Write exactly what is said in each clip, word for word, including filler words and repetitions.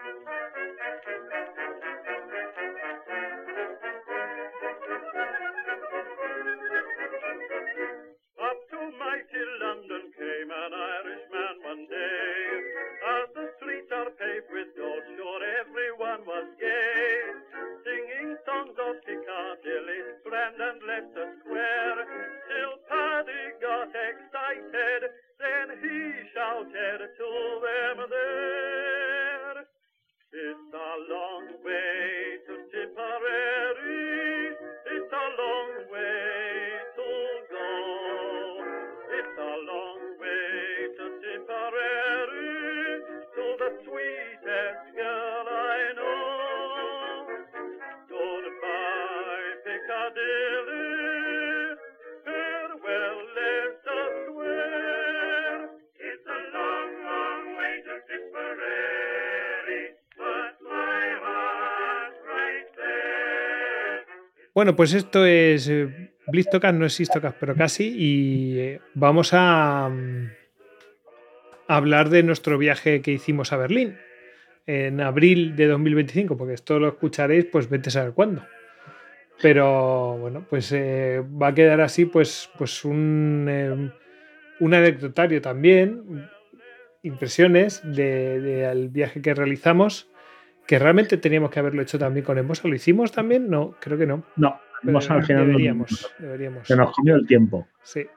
Up to mighty London came an Irishman one day. As the streets are paved with gold, sure everyone was gay. Singing songs of Piccadilly, Strand and Leicester Square. Till Paddy got excited, then he shouted to them there. It's a long way to Tipperary, it's a long way to go. It's a long way to Tipperary, to the sweetest girl I know. Goodbye, Piccadilly, farewell, Leicester Square. It's a long, long way to Tipperary, but my heart's right there. Bueno, pues esto es eh, Blistocast, no es Histocast, pero casi, y eh, vamos a, mm, a hablar de nuestro viaje que hicimos a Berlín en abril de dos mil veinticinco, porque esto lo escucharéis, pues vete a saber cuándo. Pero bueno, pues eh, va a quedar así, pues, pues un, eh, un anecdotario también, impresiones de, de al viaje que realizamos, que realmente teníamos que haberlo hecho también con Emosa. ¿Lo hicimos también? No, creo que no. No, hemos al final deberíamos, deberíamos. Se nos comió el tiempo. Sí.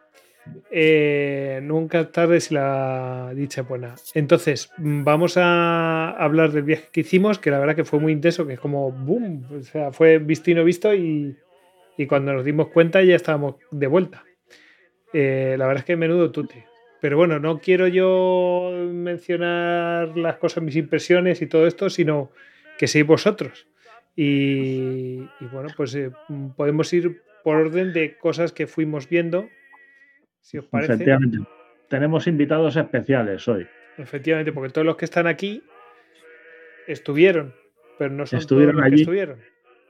Eh, nunca es tarde si la dicha es buena. Entonces, vamos a hablar del viaje que hicimos, que la verdad que fue muy intenso, que es como boom, o sea, fue visto y no visto, y, y cuando nos dimos cuenta ya estábamos de vuelta. Eh, la verdad es que menudo tute. Pero bueno, no quiero yo mencionar las cosas, mis impresiones y todo esto, sino que seáis vosotros. Y, y bueno, pues eh, podemos ir por orden de cosas que fuimos viendo, si os parece. Efectivamente. Tenemos invitados especiales hoy. Efectivamente, porque todos los que están aquí estuvieron, pero no son Estuvieron todos los allí. que estuvieron.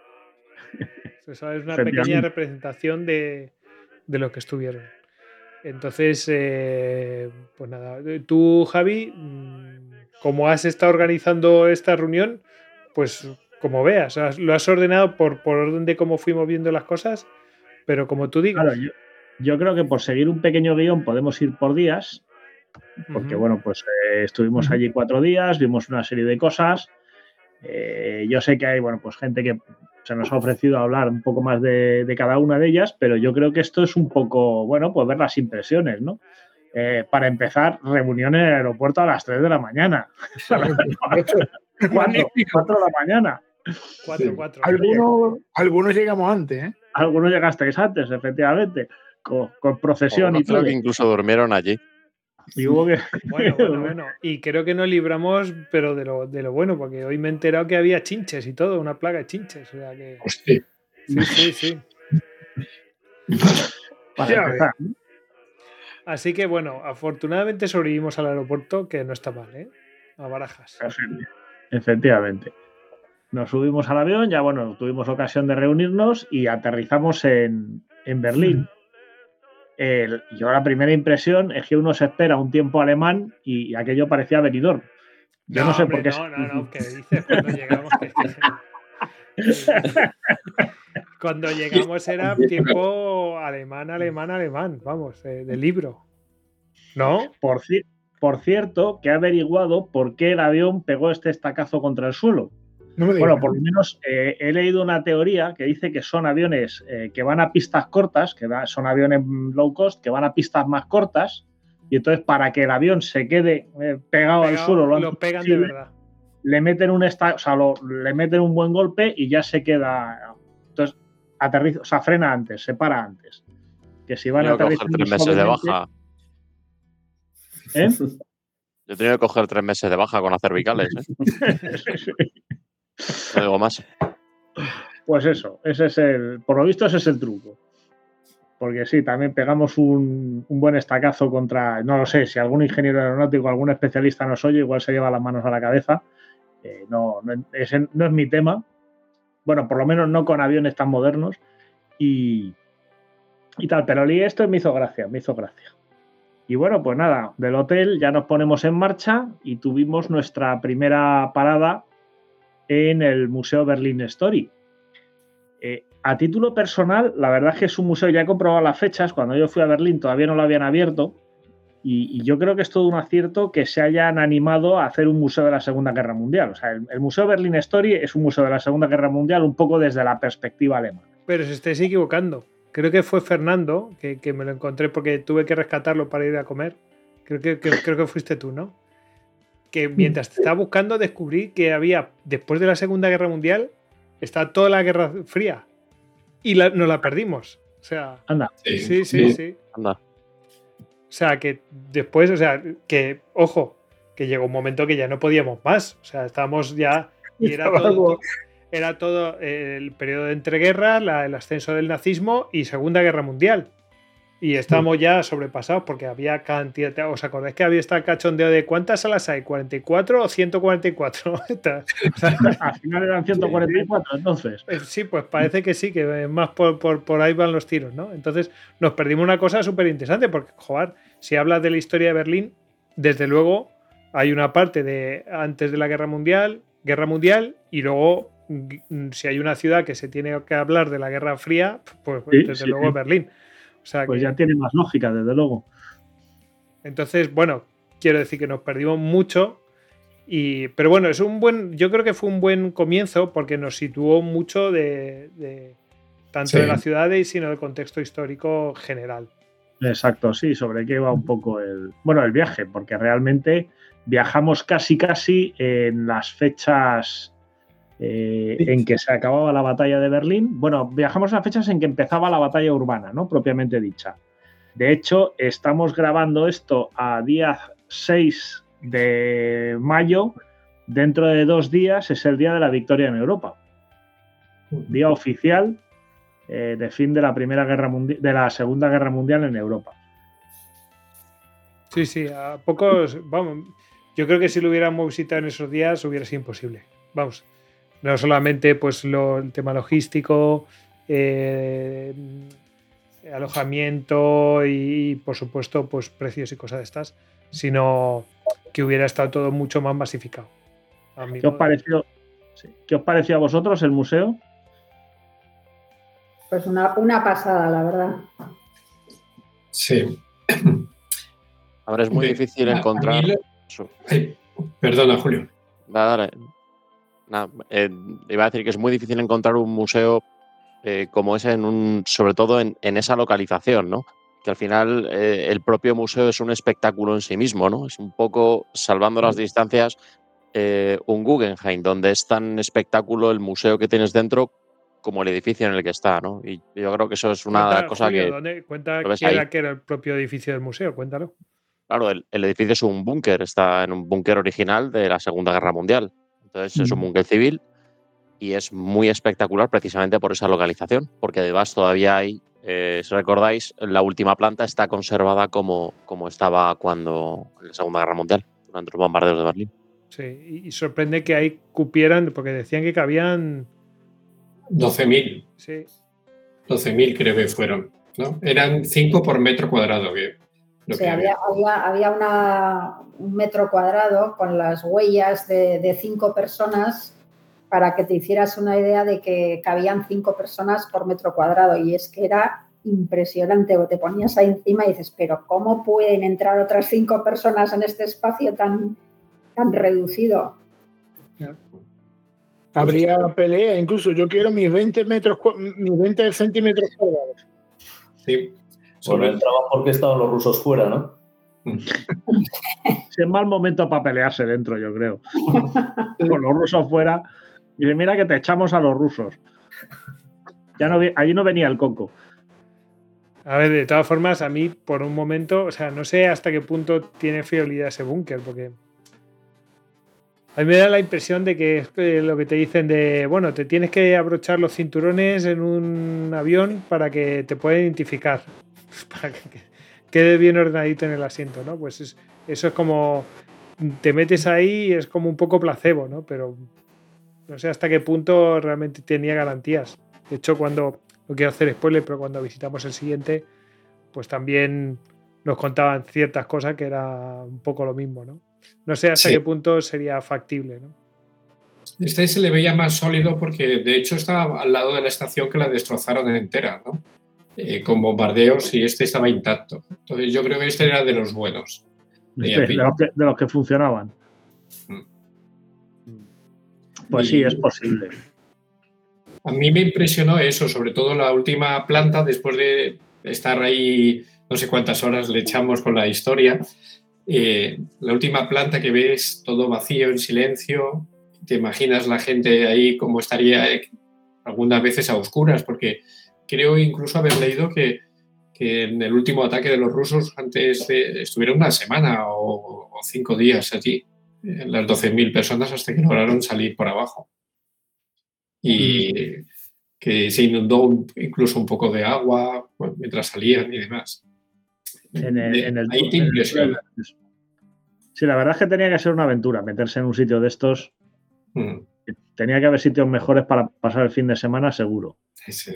Eso es una pequeña representación de, de los que estuvieron. Entonces, eh, pues nada, tú, Javi, como has estado organizando esta reunión, pues como veas, lo has ordenado por, por orden de cómo fuimos viendo las cosas, pero como tú digas. Claro, yo, yo creo que por seguir un pequeño guión podemos ir por días, porque uh-huh. bueno, pues eh, estuvimos uh-huh. allí cuatro días, vimos una serie de cosas. Eh, yo sé que hay, bueno, pues gente que se nos ha ofrecido hablar un poco más de, de cada una de ellas, pero yo creo que esto es un poco, bueno, pues ver las impresiones, ¿no? Eh, para empezar, reunión en el aeropuerto a las tres de la mañana. cuatro, cuatro de la mañana. Cuatro, cuatro. Algunos, algunos llegamos antes, ¿eh? Algunos llegasteis antes, efectivamente, con, con procesión y todo. Creo que incluso durmieron allí. Y hubo que... Bueno, bueno, bueno. Y creo que nos libramos, pero de lo, de lo bueno, porque hoy me he enterado que había chinches y todo, una plaga de chinches. O sea que... Hostia. Sí, sí, sí. Para empezar. Así que bueno, afortunadamente sobrevivimos al aeropuerto, que no está mal, ¿eh? A Barajas. Efectivamente. Nos subimos al avión, ya bueno, tuvimos ocasión de reunirnos y aterrizamos en, en Berlín. Mm. El, yo la primera impresión es que uno se espera un tiempo alemán y, y aquello parecía Benidorm. Yo no, no sé hombre, por qué. No, no, no, ¿qué dices? Cuando llegamos, cuando llegamos era tiempo alemán, alemán, alemán, vamos, eh, de libro. ¿No? Por, por cierto, que he averiguado por qué el avión pegó este estacazo contra el suelo. No me bueno, por lo menos eh, he leído una teoría que dice que son aviones eh, que van a pistas cortas, que va, son aviones low cost, que van a pistas más cortas, y entonces para que el avión se quede eh, pegado, pegado al suelo, lo, lo pegan posible, de verdad. Le meten un esta, o sea, lo, le meten un buen golpe y ya se queda. Entonces aterriza, o sea, frena antes, se para antes. Que si van Yo a aterrizar tres meses de baja. ¿Eh? Yo he tenido que coger tres meses de baja con las cervicales. ¿eh? No digo más. Pues eso, ese es el, por lo visto ese es el truco. Porque sí, también pegamos un, un buen estacazo contra, no lo sé, si algún ingeniero aeronáutico, algún especialista nos oye, igual se lleva las manos a la cabeza. Eh, no, no, ese no es mi tema. Bueno, por lo menos no con aviones tan modernos y, y tal, pero leí esto y me hizo gracia, me hizo gracia. Y bueno, pues nada, del hotel ya nos ponemos en marcha y tuvimos nuestra primera parada en el Museo Berlin Story. Eh, a título personal, la verdad es que es un museo, ya he comprobado las fechas, cuando yo fui a Berlín todavía no lo habían abierto, y, y yo creo que es todo un acierto que se hayan animado a hacer un museo de la Segunda Guerra Mundial. O sea, el, el Museo Berlin Story es un museo de la Segunda Guerra Mundial un poco desde la perspectiva alemana. Pero se estáis equivocando. Creo que fue Fernando, que, que me lo encontré porque tuve que rescatarlo para ir a comer. Creo que, que, creo que fuiste tú, ¿no? Que mientras te estaba buscando descubrí que había, después de la Segunda Guerra Mundial, está toda la Guerra Fría. Y la, nos la perdimos. O sea, anda. Sí, sí, sí. sí. Anda. O sea, que después, o sea, que, ojo, que llegó un momento que ya no podíamos más. O sea, estábamos ya... Y era todo, era todo el periodo de entreguerras, la, el ascenso del nazismo y Segunda Guerra Mundial. Y estábamos ya sobrepasados porque había cantidad... ¿Os acordáis que había este cachondeo de cuántas salas hay? ¿cuarenta y cuatro o ciento cuarenta y cuatro? O sea, al final eran ciento cuarenta y cuatro, entonces. Sí, pues parece que sí, que más por, por, por ahí van los tiros, ¿no? Entonces nos perdimos una cosa súper interesante porque, joder, si hablas de la historia de Berlín, desde luego hay una parte de antes de la Guerra Mundial, Guerra Mundial, y luego si hay una ciudad que se tiene que hablar de la Guerra Fría, pues sí, desde sí, luego sí. Berlín. O sea pues que, ya tiene más lógica, desde luego. Entonces, bueno, quiero decir que nos perdimos mucho, y, pero bueno, es un buen, yo creo que fue un buen comienzo porque nos situó mucho de, de tanto sí. de las ciudades, sino del contexto histórico general. Exacto, sí, sobre qué va un poco el, bueno, el viaje, porque realmente viajamos casi casi en las fechas eh, en que se acababa la batalla de Berlín. Bueno, viajamos a las fechas en que empezaba la batalla urbana, ¿no? Propiamente dicha. De hecho, estamos grabando esto a día seis de mayo. Dentro de dos días es el día de la victoria en Europa. Día oficial eh, de fin de la primera guerra mundial, de la Segunda Guerra Mundial en Europa. Sí, sí, a pocos, vamos, yo creo que si lo hubiéramos visitado en esos días hubiera sido imposible. Vamos, no solamente pues lo, el tema logístico, eh, alojamiento y, por supuesto, pues precios y cosas de estas, sino que hubiera estado todo mucho más masificado. ¿Qué os pareció, ¿Qué os pareció a vosotros el museo? Pues una, una pasada, la verdad. Sí. Ahora es muy de, difícil encontrar... Lo... Ay, perdona, Julio. Nada, nada, eh, iba a decir que es muy difícil encontrar un museo eh, como ese, en un, sobre todo en, en esa localización, ¿no? Que al final eh, el propio museo es un espectáculo en sí mismo, ¿no? Es un poco, salvando las distancias, eh, un Guggenheim, donde es tan espectáculo el museo que tienes dentro como el edificio en el que está, ¿no? Y yo creo que eso es una cuenta, cosa Julio, que... ¿dónde? Cuenta qué era, que era el propio edificio del museo, cuéntalo. Claro, el, el edificio es un búnker, está en un búnker original de la Segunda Guerra Mundial. Entonces mm. es un búnker civil y es muy espectacular precisamente por esa localización, porque además todavía hay, eh, si recordáis, la última planta está conservada como, como estaba cuando en la Segunda Guerra Mundial, durante los bombardeos de Berlín. Sí, y, y sorprende que ahí cupieran, porque decían que cabían... doce mil. Sí. doce mil creo que fueron, ¿no? Eran cinco por metro cuadrado. Que, lo sí, que había, había, había una, un metro cuadrado con las huellas de, de cinco personas para que te hicieras una idea de que cabían cinco personas por metro cuadrado. Y es que era impresionante. O te ponías ahí encima y dices, pero ¿cómo pueden entrar otras cinco personas en este espacio tan, tan reducido? Yeah. Habría pelea, incluso yo quiero mis veinte metros, mis veinte centímetros cuadrados. Sí. Bueno, entraba porque estaban los rusos fuera, ¿no? Es mal momento para pelearse dentro, yo creo. Con los rusos fuera. Y dice, mira que te echamos a los rusos. Ya no, allí no venía el coco. A ver, de todas formas, a mí por un momento, o sea, no sé hasta qué punto tiene fiabilidad ese búnker, porque a mí me da la impresión de que es lo que te dicen de, bueno, te tienes que abrochar los cinturones en un avión para que te pueda identificar, para que quede bien ordenadito en el asiento, ¿no? Pues es, eso es como, te metes ahí y es como un poco placebo, ¿no? Pero no sé hasta qué punto realmente tenía garantías. De hecho, cuando, no quiero hacer spoiler, pero cuando visitamos el siguiente, pues también nos contaban ciertas cosas que era un poco lo mismo, ¿no? No sé hasta sí. qué punto sería factible, ¿no? Este se le veía más sólido porque de hecho estaba al lado de la estación que la destrozaron entera, ¿no? Eh, con bombardeos, y este estaba intacto. Entonces yo creo que este era de los buenos. De, de, los, que, de los que funcionaban. Pues y, sí, es posible. A mí me impresionó eso, sobre todo la última planta, después de estar ahí no sé cuántas horas le echamos con la historia. Eh, la última planta que ves todo vacío, en silencio, te imaginas la gente ahí como estaría eh, algunas veces a oscuras, porque creo incluso haber leído que, que en el último ataque de los rusos antes de, estuvieron una semana o, o cinco días allí, eh, las doce mil personas, hasta que lograron salir por abajo. Y mm. que se inundó incluso un poco de agua bueno, mientras salían y demás. En el, en el, ahí te impresiona. Sí, la verdad es que tenía que ser una aventura meterse en un sitio de estos. Mm. Tenía que haber sitios mejores para pasar el fin de semana, seguro. Sí, sí.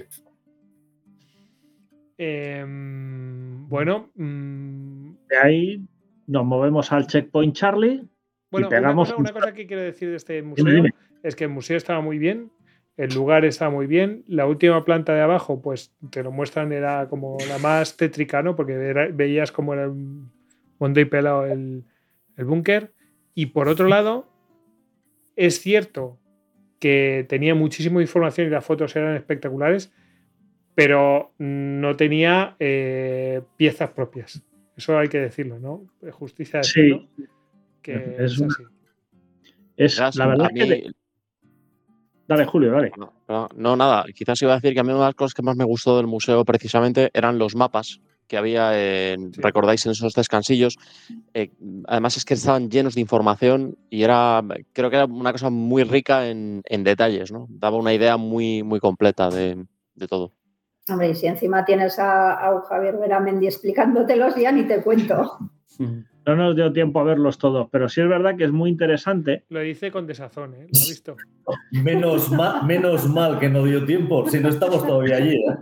Eh, bueno. Mmm... De ahí nos movemos al Checkpoint Charlie. Bueno, y pegamos una, cosa, una cosa que quiero decir de este museo dime, dime. es que el museo estaba muy bien. El lugar estaba muy bien. La última planta de abajo, pues te lo muestran, era como la más tétrica, ¿no? Porque era, veías como era un montón y pelado el, el búnker. Y por otro lado, es cierto que tenía muchísima información y las fotos eran espectaculares, pero no tenía eh, piezas propias. Eso hay que decirlo, ¿no? Justicia decirlo. Sí. Que es, es una... así. Es, la verdad mí... es que... De... Dale, Julio, dale. No, no, no, nada. Quizás iba a decir que a mí una de las cosas que más me gustó del museo precisamente eran los mapas que había, en, sí. recordáis, en esos descansillos. Eh, además es que estaban llenos de información y era, creo que era una cosa muy rica en, en detalles, ¿no? Daba una idea muy, muy completa de, de todo. Hombre, y si encima tienes a, a Javier Beramendi explicándotelos, ya ni te cuento. No nos dio tiempo a verlos todos, pero sí es verdad que es muy interesante. Lo dice con desazón, ¿eh? ¿Lo has visto? Menos mal, menos mal que no dio tiempo, si no estamos todavía allí, ¿eh?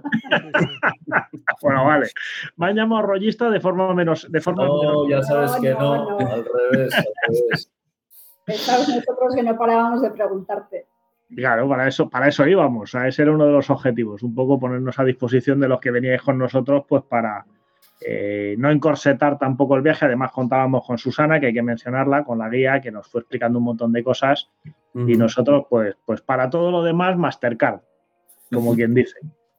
Bueno, vale. Me han llamado rollista de forma menos... De forma no, menos... ya sabes no, que no, no, no. al revés, al revés. Pensamos nosotros que no parábamos de preguntarte. Claro, para eso, para eso íbamos. O sea, ese era uno de los objetivos, un poco ponernos a disposición de los que veníais con nosotros, pues para... Eh, no encorsetar tampoco el viaje. Además contábamos con Susana, que hay que mencionarla, con la guía, que nos fue explicando un montón de cosas. Uh-huh. Y nosotros, pues, pues para todo lo demás, Mastercard, como uh-huh. quien dice.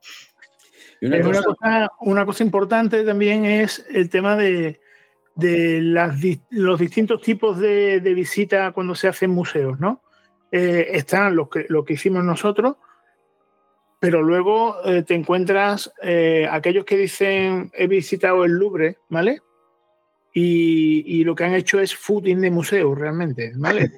Y una, cosa... Una, cosa, una cosa importante también es el tema de, de las, los distintos tipos de, de visita cuando se hacen museos, ¿no? Eh, están los que, lo que hicimos nosotros, pero luego eh, te encuentras eh, aquellos que dicen he visitado el Louvre, ¿vale? Y, y lo que han hecho es footing de museo, realmente, ¿vale?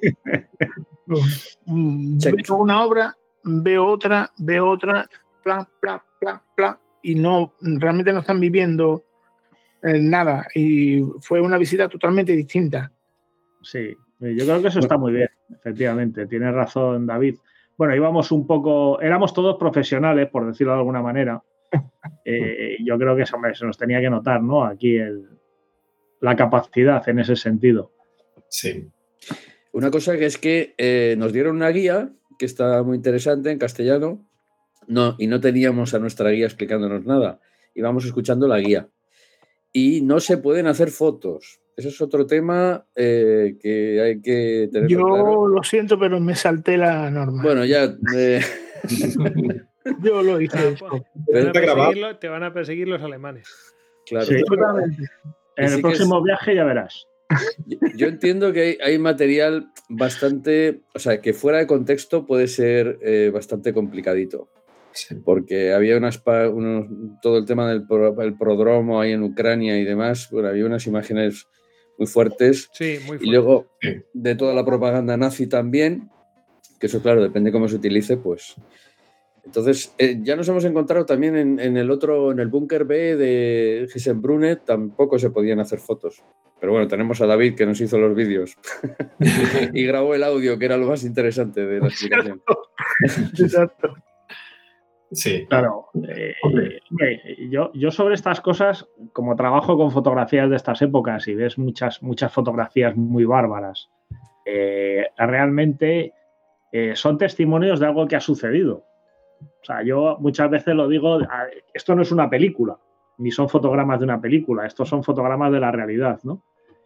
Veo una obra, veo otra, veo otra, plan, plan, plan, plan, y no, realmente no están viviendo eh, nada. Y fue una visita totalmente distinta. Sí, yo creo que eso está muy bien, efectivamente. Tiene razón, David. Bueno, íbamos un poco, éramos todos profesionales, por decirlo de alguna manera. Eh, yo creo que eso se nos tenía que notar, ¿no? Aquí el, la capacidad en ese sentido. Sí. Una cosa que es que eh, nos dieron una guía que está muy interesante en castellano, no, y no teníamos a nuestra guía explicándonos nada. Íbamos escuchando la guía. Y no se pueden hacer fotos. Ese es otro tema eh, que hay que tener Yo claro. Lo siento, pero me salté la norma. Bueno, ya... Eh... Yo lo hice. Te van, a perseguir, te van a perseguir los alemanes. Claro. Sí. En el próximo es... viaje ya verás. Yo, yo entiendo que hay, hay material bastante... O sea, que fuera de contexto puede ser eh, bastante complicadito. Sí. Porque había unas, unos, todo el tema del pro, el prodromo ahí en Ucrania y demás, bueno, había unas imágenes muy fuertes. Sí, muy fuertes. Y luego de toda la propaganda nazi también, que eso claro, depende cómo se utilice, pues. Entonces, eh, ya nos hemos encontrado también en, en el otro, en el búnker B de Giesenbrunne, tampoco se podían hacer fotos. Pero bueno, tenemos a David que nos hizo los vídeos y grabó el audio, que era lo más interesante de la explicación. Exacto. Sí, claro. Eh, eh, yo, yo sobre estas cosas, como trabajo con fotografías de estas épocas y ves muchas, muchas fotografías muy bárbaras, eh, realmente eh, son testimonios de algo que ha sucedido. O sea, yo muchas veces lo digo, esto no es una película, ni son fotogramas de una película, estos son fotogramas de la realidad, ¿no?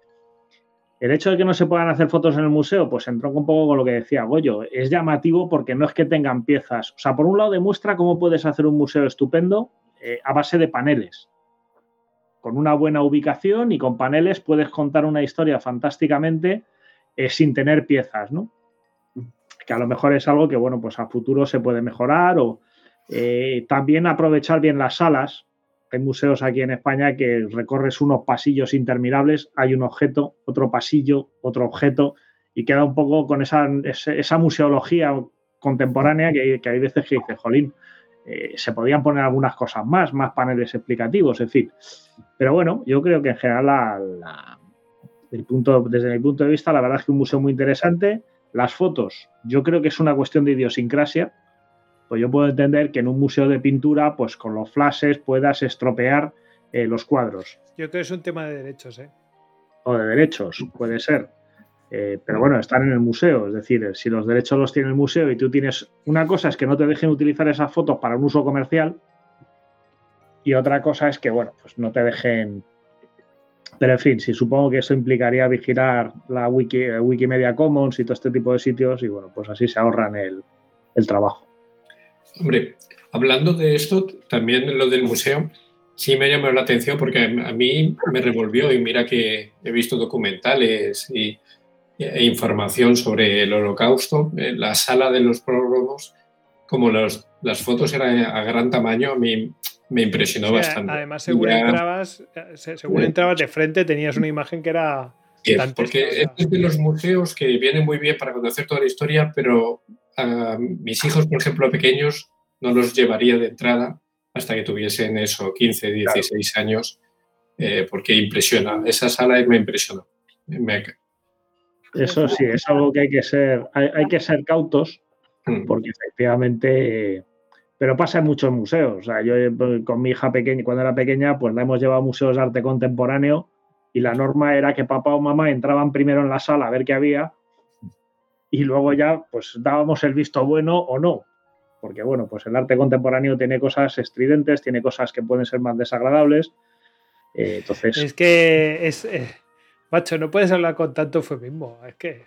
El hecho de que no se puedan hacer fotos en el museo, pues entró un poco con lo que decía Goyo. Es llamativo porque no es que tengan piezas. O sea, por un lado demuestra cómo puedes hacer un museo estupendo eh, a base de paneles. Con una buena ubicación y con paneles puedes contar una historia fantásticamente eh, sin tener piezas, ¿no? Que a lo mejor es algo que, bueno, pues a futuro se puede mejorar o eh, también aprovechar bien las salas. Hay museos aquí en España que recorres unos pasillos interminables, hay un objeto, otro pasillo, otro objeto, y queda un poco con esa, esa museología contemporánea que, que hay veces que dices, jolín, eh, se podían poner algunas cosas más, más paneles explicativos, en fin. Pero bueno, yo creo que en general, la, la, el punto, desde mi punto de vista, la verdad es que un museo muy interesante. Las fotos, yo creo que es una cuestión de idiosincrasia. Pues yo puedo entender que en un museo de pintura, pues con los flashes puedas estropear eh, los cuadros. Yo creo que es un tema de derechos, ¿eh? O de derechos, puede ser. Eh, pero bueno, están en el museo. Es decir, si los derechos los tiene el museo y tú tienes... Una cosa es que no te dejen utilizar esas fotos para un uso comercial y otra cosa es que, bueno, pues no te dejen... Pero en fin, sí, supongo que eso implicaría vigilar la Wiki, Wikimedia Commons y todo este tipo de sitios y bueno, pues así se ahorran el, el trabajo. Hombre, hablando de esto, también lo del museo sí me llamó la atención porque a mí me revolvió y mira que he visto documentales y, e información sobre el Holocausto. En la sala de los prólogos, como los, las fotos eran a gran tamaño, a mí me impresionó, sí, bastante. Además, según, ya, entrabas, según entrabas de frente, tenías una imagen que era... Sí, porque es de los museos que vienen muy bien para conocer toda la historia, pero a mis hijos, por ejemplo, pequeños, no los llevaría de entrada hasta que tuviesen eso, quince, dieciséis claro. años, eh, porque impresiona. Esa sala me impresionó. Me... Eso sí, es algo que hay que ser, hay, hay que ser cautos, porque efectivamente... Eh, pero pasa en muchos museos. O sea, yo con mi hija pequeña, cuando era pequeña, pues la hemos llevado a museos de arte contemporáneo y la norma era que papá o mamá entraban primero en la sala a ver qué había y luego ya pues dábamos el visto bueno o no. Porque, bueno, pues el arte contemporáneo tiene cosas estridentes, tiene cosas que pueden ser más desagradables. Eh, entonces... Es que, es, eh, macho, no puedes hablar con tanto eufemismo. Es que...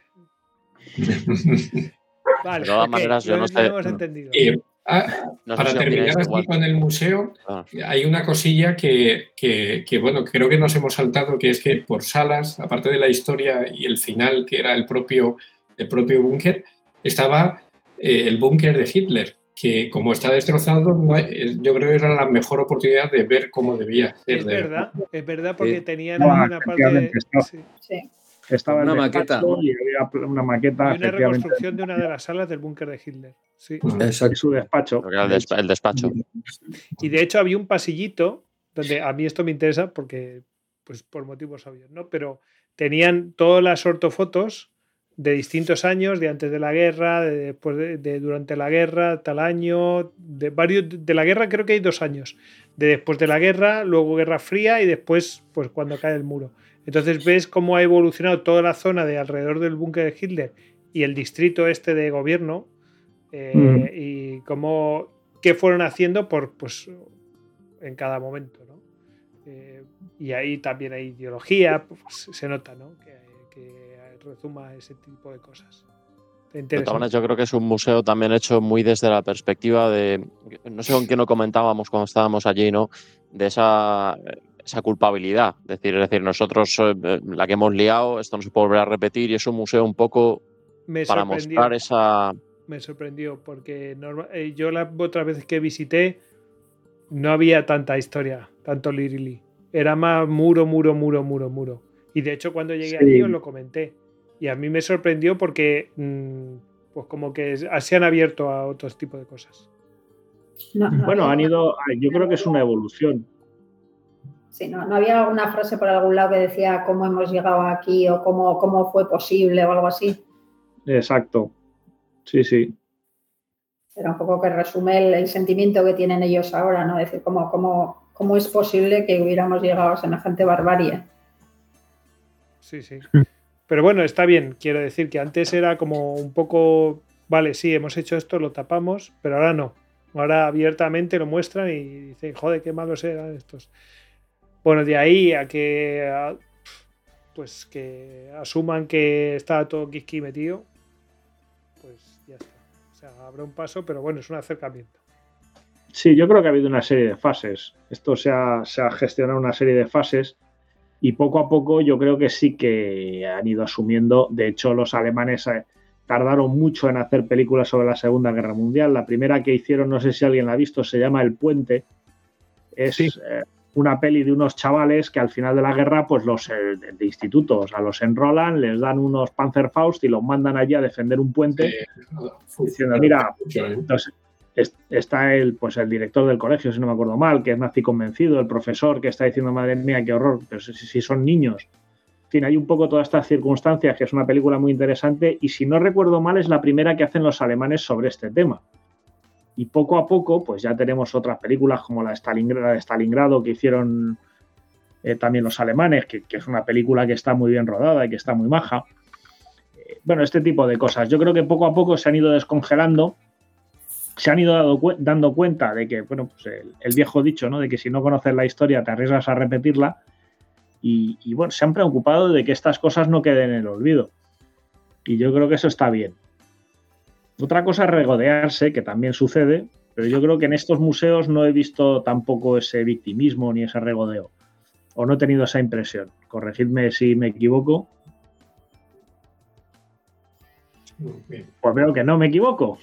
Vale, de todas okay, maneras, yo no sé... hemos entendido. Eh, ah, no para sé si terminar así igual. Con el museo, ah. hay una cosilla que, que, que, bueno, creo que nos hemos saltado, que es que por salas, aparte de la historia y el final, que era el propio, el propio búnker, estaba eh, el búnker de Hitler, que como está destrozado, no hay, yo creo que era la mejor oportunidad de ver cómo debía ser. Es verdad, de... es verdad, porque eh, tenían no, una parte de... Sí. Sí. Estaba una maqueta y había una maqueta. Y una reconstrucción de una de las salas del búnker de Hitler. Sí. Exacto. Su despacho. El, desp el despacho. Y de hecho había un pasillito donde a mí esto me interesa porque, pues por motivos obvios, ¿no? Pero tenían todas las ortofotos de distintos años, de antes de la guerra, de después de, de durante la guerra, tal año, de varios de la guerra creo que hay dos años, de después de la guerra, luego Guerra Fría y después, pues cuando cae el muro. Entonces ves cómo ha evolucionado toda la zona de alrededor del búnker de Hitler y el distrito este de gobierno eh, mm. y cómo qué fueron haciendo por pues en cada momento, ¿no? Eh, y ahí también hay ideología, pues, se nota, ¿no? Que, que rezuma ese tipo de cosas. De todas maneras, yo creo que es un museo también hecho muy desde la perspectiva de, no sé con quién lo comentábamos cuando estábamos allí, ¿no? De esa, esa culpabilidad. Es decir, es decir, nosotros eh, la que hemos liado, esto no se puede volver a repetir y es un museo un poco me para mostrar esa... Me sorprendió porque normal, eh, yo las otras veces que visité no había tanta historia, tanto lirili. Era más muro, muro, muro, muro, muro. Y de hecho cuando llegué sí. allí os lo comenté. Y a mí me sorprendió porque mmm, pues como que se han abierto a otros tipos de cosas. No, no bueno, han ido, yo creo que es una evolución. Sí, no, no había alguna frase por algún lado que decía cómo hemos llegado aquí o cómo, cómo fue posible o algo así. Exacto. Sí, sí. Era un poco que resume el, el sentimiento que tienen ellos ahora, ¿no? Es decir, cómo, cómo, cómo es posible que hubiéramos llegado a semejante barbarie. Sí, sí. Pero bueno, está bien. Quiero decir que antes era como un poco vale, sí, hemos hecho esto, lo tapamos, pero ahora no. Ahora abiertamente lo muestran y dicen, joder, qué malos eran estos. Bueno, de ahí a que a, pues que asuman que está todo Kiski metido, pues ya está. O sea, habrá un paso, pero bueno, es un acercamiento. Sí, yo creo que ha habido una serie de fases. Esto se ha, se ha gestionado una serie de fases y poco a poco yo creo que sí que han ido asumiendo. De hecho, los alemanes eh, tardaron mucho en hacer películas sobre la Segunda Guerra Mundial. La primera que hicieron, no sé si alguien la ha visto, se llama El Puente. Es sí. eh, una peli de unos chavales que al final de la guerra, pues los eh, de instituto, o sea, los enrolan, les dan unos Panzerfaust y los mandan allí a defender un puente. Sí. Diciendo, mira, entonces, está el, pues el director del colegio, si no me acuerdo mal, que es nazi convencido, el profesor que está diciendo, madre mía, qué horror, pero si, si son niños. En fin, hay un poco todas estas circunstancias, que es una película muy interesante, y si no recuerdo mal, es la primera que hacen los alemanes sobre este tema. Y poco a poco, pues ya tenemos otras películas como la de Stalingrado, la de Stalingrado que hicieron eh, también los alemanes, que, que es una película que está muy bien rodada y que está muy maja. Eh, bueno, este tipo de cosas. Yo creo que poco a poco se han ido descongelando, se han ido dado, dando cuenta de que, bueno, pues el, el viejo dicho, ¿no? De que si no conoces la historia te arriesgas a repetirla. Y, y bueno, se han preocupado de que estas cosas no queden en el olvido. Y yo creo que eso está bien. Otra cosa es regodearse, que también sucede, pero yo creo que en estos museos no he visto tampoco ese victimismo ni ese regodeo. O no he tenido esa impresión. Corregidme si me equivoco. Pues veo que no me equivoco.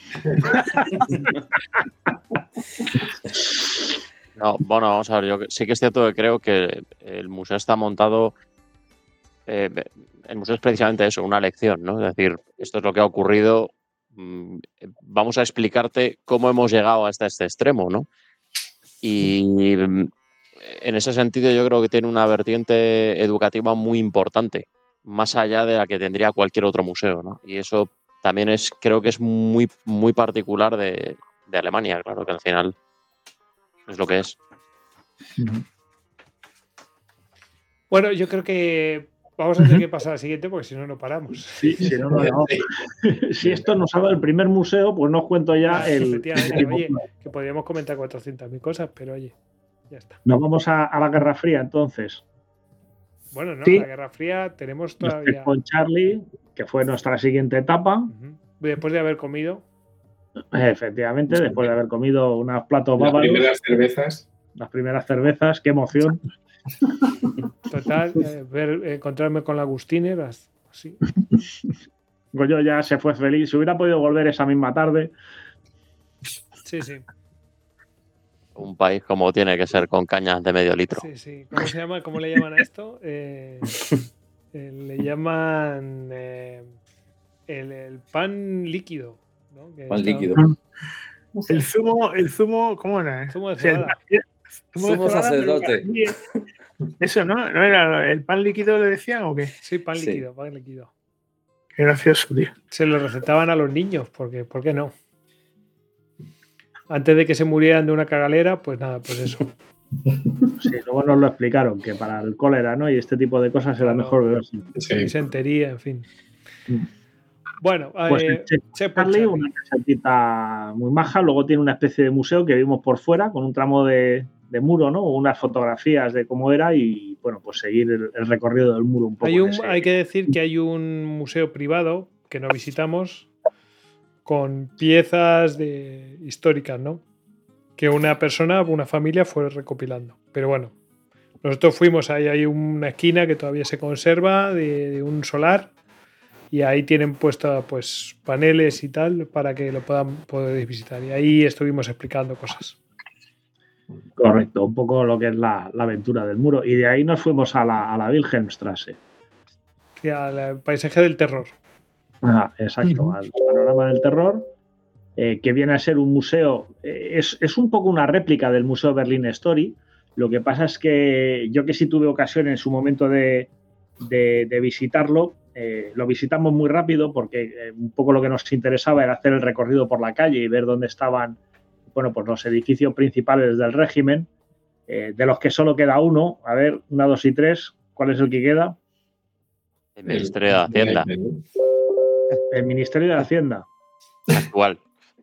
No, bueno, vamos a ver, yo sí que es cierto que creo que el museo está montado, eh, el museo es precisamente eso, una lección, ¿no? Es decir, esto es lo que ha ocurrido, vamos a explicarte cómo hemos llegado hasta este extremo, ¿no? Y en ese sentido yo creo que tiene una vertiente educativa muy importante, más allá de la que tendría cualquier otro museo, ¿no? Y eso también es, creo que es muy, muy particular de, de Alemania, claro, que al final es lo que es. Bueno, yo creo que vamos a tener que pasar al siguiente porque si no, no paramos. Sí, si no, no, no. Si esto nos ha dado el primer museo, pues no os cuento ya ah, el... Oye, que podríamos comentar cuatrocientas mil cosas, pero oye, ya está. Nos vamos a, a la Guerra Fría, entonces. Bueno, no, sí. La Guerra Fría tenemos todavía... Con Charlie, que fue nuestra siguiente etapa. Uh-huh. Después de haber comido... Efectivamente, después de haber comido unos platos bávaros. Las primeras cervezas. Las primeras cervezas, qué emoción. Total, eh, ver, encontrarme con la Agustiner, así. Goyo ya se fue feliz. Si hubiera podido volver esa misma tarde. Sí, sí. Un país como tiene que ser, con cañas de medio litro. Sí, sí. ¿Cómo se llama? ¿Cómo le llaman a esto? Eh, eh, le llaman eh, el, el pan líquido. ¿No? Que pan está... líquido. El zumo, el zumo, ¿cómo era? El zumo de cebada. Zumo, zumo sacerdote. Eso, ¿no? ¿No era el pan líquido, le decían o qué? Sí, pan sí. líquido, pan líquido. Qué gracioso, tío. Se lo recetaban a los niños, porque ¿por qué no? Antes de que se murieran de una cagalera, pues nada, pues eso. Sí, luego nos lo explicaron, que para el cólera, ¿no? Y este tipo de cosas era mejor beber. Sí. Disentería, en fin. Mm. Bueno, pues eh, Che Charlie, una casetita muy maja, luego tiene una especie de museo que vimos por fuera, con un tramo de, de muro, ¿no? Unas fotografías de cómo era y, bueno, pues seguir el, el recorrido del muro un poco. Hay, un, hay que decir que hay un museo privado que no visitamos con piezas de, históricas, ¿no? Que una persona, una familia fue recopilando. Pero bueno, nosotros fuimos, ahí hay una esquina que todavía se conserva de, de un solar. Y ahí tienen puestos pues, paneles y tal para que lo puedan poder visitar. Y ahí estuvimos explicando cosas. Correcto, un poco lo que es la, la aventura del muro. Y de ahí nos fuimos a la, a la Wilhelmstrasse. Que al paisaje del terror. Ah, exacto, uh-huh. Al panorama del terror, eh, que viene a ser un museo. Eh, es, es un poco una réplica del Museo Berlin Story. Lo que pasa es que yo que sí tuve ocasión en su momento de, de, de visitarlo, Eh, lo visitamos muy rápido porque eh, un poco lo que nos interesaba era hacer el recorrido por la calle y ver dónde estaban, bueno, pues los edificios principales del régimen, eh, de los que solo queda uno. A ver, una, dos y tres, ¿cuál es el que queda? El Ministerio de Hacienda. El Ministerio de Hacienda. actual.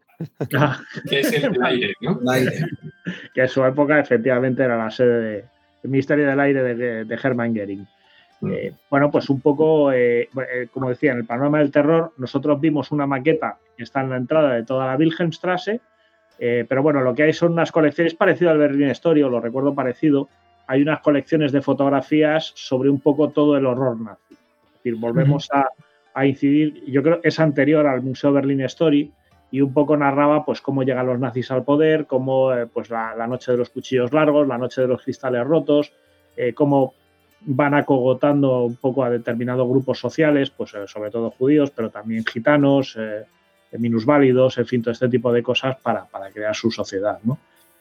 Que es el del aire, ¿no? El aire. Que en su época efectivamente era la sede del de, Ministerio del Aire de, de Hermann Göring. Eh, bueno, pues un poco, eh, eh, como decía, en el panorama del terror, nosotros vimos una maqueta que está en la entrada de toda la Wilhelmstrasse, eh, pero bueno, lo que hay son unas colecciones parecidas al Berlin Story, o lo recuerdo parecido, hay unas colecciones de fotografías sobre un poco todo el horror nazi. Es decir, volvemos uh-huh. a, a incidir, yo creo que es anterior al Museo Berlin Story, y un poco narraba pues cómo llegan los nazis al poder, cómo eh, pues la, la noche de los cuchillos largos, la noche de los cristales rotos, eh, cómo van acogotando un poco a determinados grupos sociales, pues eh, sobre todo judíos, pero también gitanos, eh, minusválidos, en fin, todo este tipo de cosas para, para crear su sociedad, ¿no?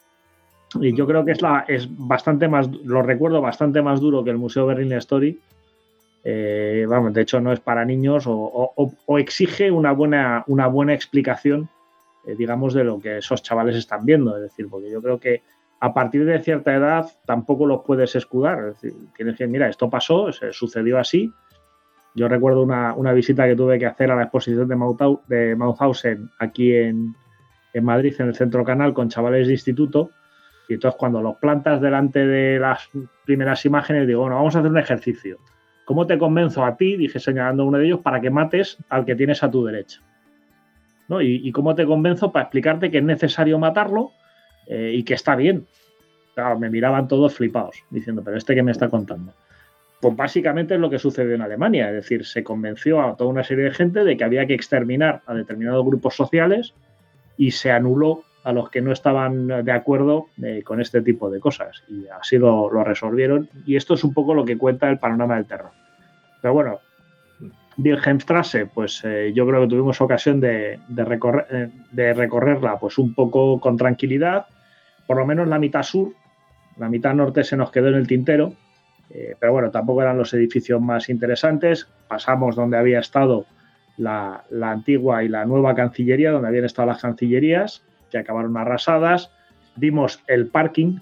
Y yo creo que es, la, es bastante más, lo recuerdo bastante más duro que el Museo Berlin Story. Eh, vamos, de hecho no es para niños o, o, o exige una buena, una buena explicación, eh, digamos, de lo que esos chavales están viendo. Es decir, porque yo creo que a partir de cierta edad tampoco los puedes escudar. Es decir, tienes que, mira, esto pasó, se sucedió así. Yo recuerdo una, una visita que tuve que hacer a la exposición de, Mautau, de Mauthausen aquí en, en Madrid, en el Centro Canal, con chavales de instituto. Y entonces cuando los plantas delante de las primeras imágenes, digo, bueno, vamos a hacer un ejercicio. ¿Cómo te convenzo a ti, dije señalando a uno de ellos, para que mates al que tienes a tu derecha? ¿No? Y, y cómo te convenzo para explicarte que es necesario matarlo eh, y que está bien. Claro, me miraban todos flipados, diciendo, pero ¿este qué me está contando? Pues básicamente es lo que sucedió en Alemania. Es decir, se convenció a toda una serie de gente de que había que exterminar a determinados grupos sociales y se anuló a los que no estaban de acuerdo eh, con este tipo de cosas. Y así lo, lo resolvieron. Y esto es un poco lo que cuenta el panorama del terror. Pero bueno, Wilhelmstrasse, pues eh, yo creo que tuvimos ocasión de, de, recorrer, eh, de recorrerla pues un poco con tranquilidad. Por lo menos la mitad sur, la mitad norte se nos quedó en el tintero. Eh, pero bueno, tampoco eran los edificios más interesantes. Pasamos donde había estado la, la antigua y la nueva Cancillería, donde habían estado las Cancillerías, que acabaron arrasadas. Vimos el parking,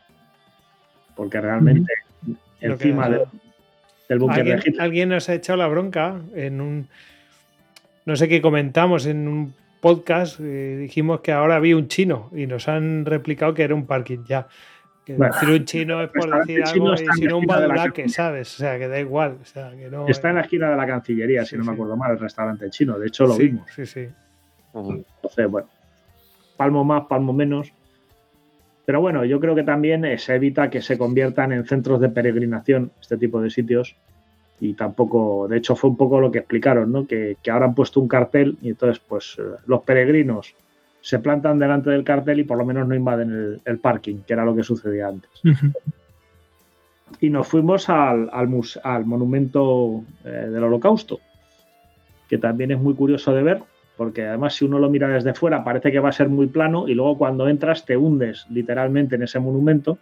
porque realmente uh-huh. encima de, del búnker de Hitler. Alguien nos ha echado la bronca en un, no sé qué comentamos en un podcast, eh, dijimos que ahora había un chino y nos han replicado que era un parking ya. Que bueno, decir un chino es por decir algo, y si no un badulaque, ¿sabes? O sea, que da igual. O sea, que no, está en la esquina de la Cancillería, sí, si no sí. me acuerdo mal, el restaurante chino. De hecho, lo sí, vimos. Sí, sí. Uh-huh. Entonces, bueno, palmo más, palmo menos. Pero bueno, yo creo que también eh, se evita que se conviertan en centros de peregrinación este tipo de sitios. Y tampoco, de hecho, fue un poco lo que explicaron, ¿no? Que, que ahora han puesto un cartel y entonces, pues, eh, los peregrinos se plantan delante del cartel y por lo menos no invaden el, el parking, que era lo que sucedía antes. Uh-huh. Y nos fuimos al, al, muse, al monumento eh, del Holocausto, que también es muy curioso de ver, porque además si uno lo mira desde fuera parece que va a ser muy plano y luego cuando entras te hundes literalmente en ese monumento.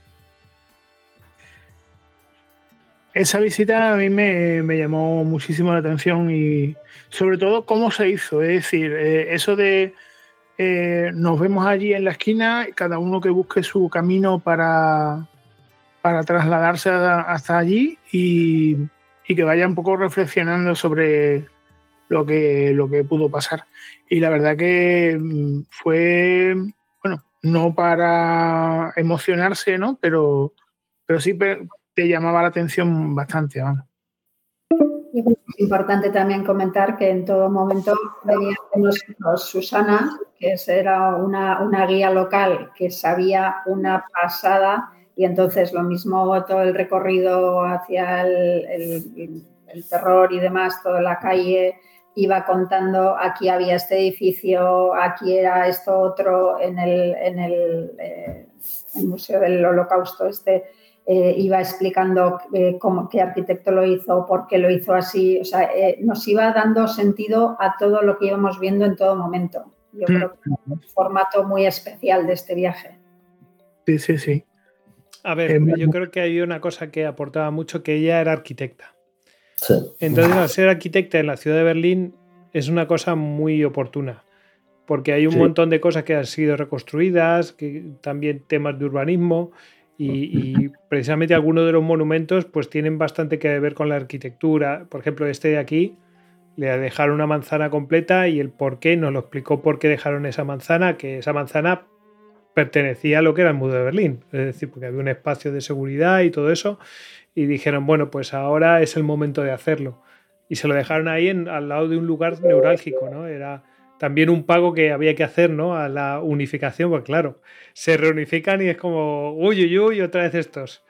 Esa visita a mí me, me llamó muchísimo la atención y sobre todo cómo se hizo, es decir, eh, eso de Eh, nos vemos allí en la esquina, cada uno que busque su camino para, para trasladarse a, hasta allí y, y que vaya un poco reflexionando sobre lo que, lo que pudo pasar. Y la verdad que fue, bueno, no para emocionarse, ¿no? Pero, pero sí te llamaba la atención bastante, ¿no? Y es importante también comentar que en todo momento venía con nosotros Susana, que era una, una guía local que sabía una pasada y entonces lo mismo todo el recorrido hacia el, el, el terror y demás, toda la calle iba contando aquí había este edificio, aquí era esto otro en el, en el, eh, el Museo del Holocausto este. Eh, iba explicando eh, cómo, qué arquitecto lo hizo, por qué lo hizo así, o sea, eh, nos iba dando sentido a todo lo que íbamos viendo en todo momento. Yo mm. creo que es un formato muy especial de este viaje. Sí, sí, sí. A ver, eh, yo creo que hay una cosa que aportaba mucho, que ella era arquitecta. Sí. Entonces, al ser arquitecta en la ciudad de Berlín es una cosa muy oportuna, porque hay un sí. montón de cosas que han sido reconstruidas, que también temas de urbanismo. Y, y precisamente algunos de los monumentos pues tienen bastante que ver con la arquitectura. Por ejemplo, este de aquí le dejaron una manzana completa y el por qué, nos lo explicó por qué dejaron esa manzana, que esa manzana pertenecía a lo que era el muro de Berlín, es decir, porque había un espacio de seguridad y todo eso, y dijeron, bueno, pues ahora es el momento de hacerlo. Y se lo dejaron ahí en, al lado de un lugar neurálgico, ¿no? Era también un pago que había que hacer, ¿no? A la unificación, pues claro, se reunifican y es como, uy, uy, uy, otra vez estos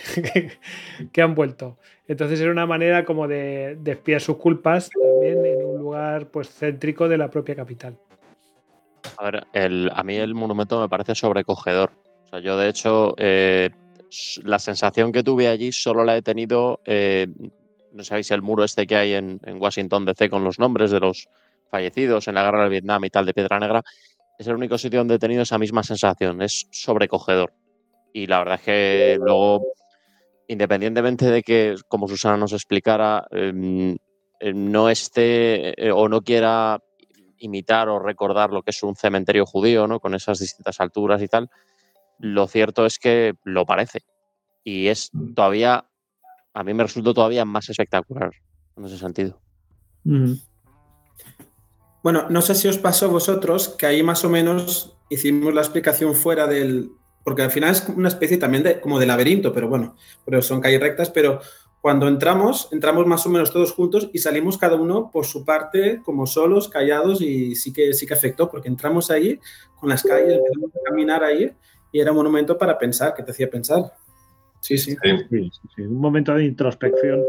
que han vuelto. Entonces era una manera como de, de expiar sus culpas también en un lugar pues céntrico de la propia capital. A ver, el, a mí el monumento me parece sobrecogedor. O sea, yo de hecho eh, la sensación que tuve allí solo la he tenido, eh, no sabéis el muro este que hay en, en Washington D C con los nombres de los fallecidos en la guerra del Vietnam y tal de Piedra Negra, es el único sitio donde he tenido esa misma sensación, es sobrecogedor. Y la verdad es que luego, independientemente de que, como Susana nos explicara, eh, eh, no esté eh, o no quiera imitar o recordar lo que es un cementerio judío, ¿no? Con esas distintas alturas y tal, lo cierto es que lo parece. Y es todavía, a mí me resultó todavía más espectacular en ese sentido. Mm. Bueno, no sé si os pasó a vosotros que ahí más o menos hicimos la explicación fuera del... Porque al final es una especie también de, como de laberinto, pero bueno, pero son calles rectas, pero cuando entramos, entramos más o menos todos juntos y salimos cada uno por su parte, como solos, callados, y sí que, sí que afectó, porque entramos ahí con las calles, empezamos a caminar ahí y era un momento para pensar, que te hacía pensar. Sí, sí. Sí, sí, sí. Un momento de introspección.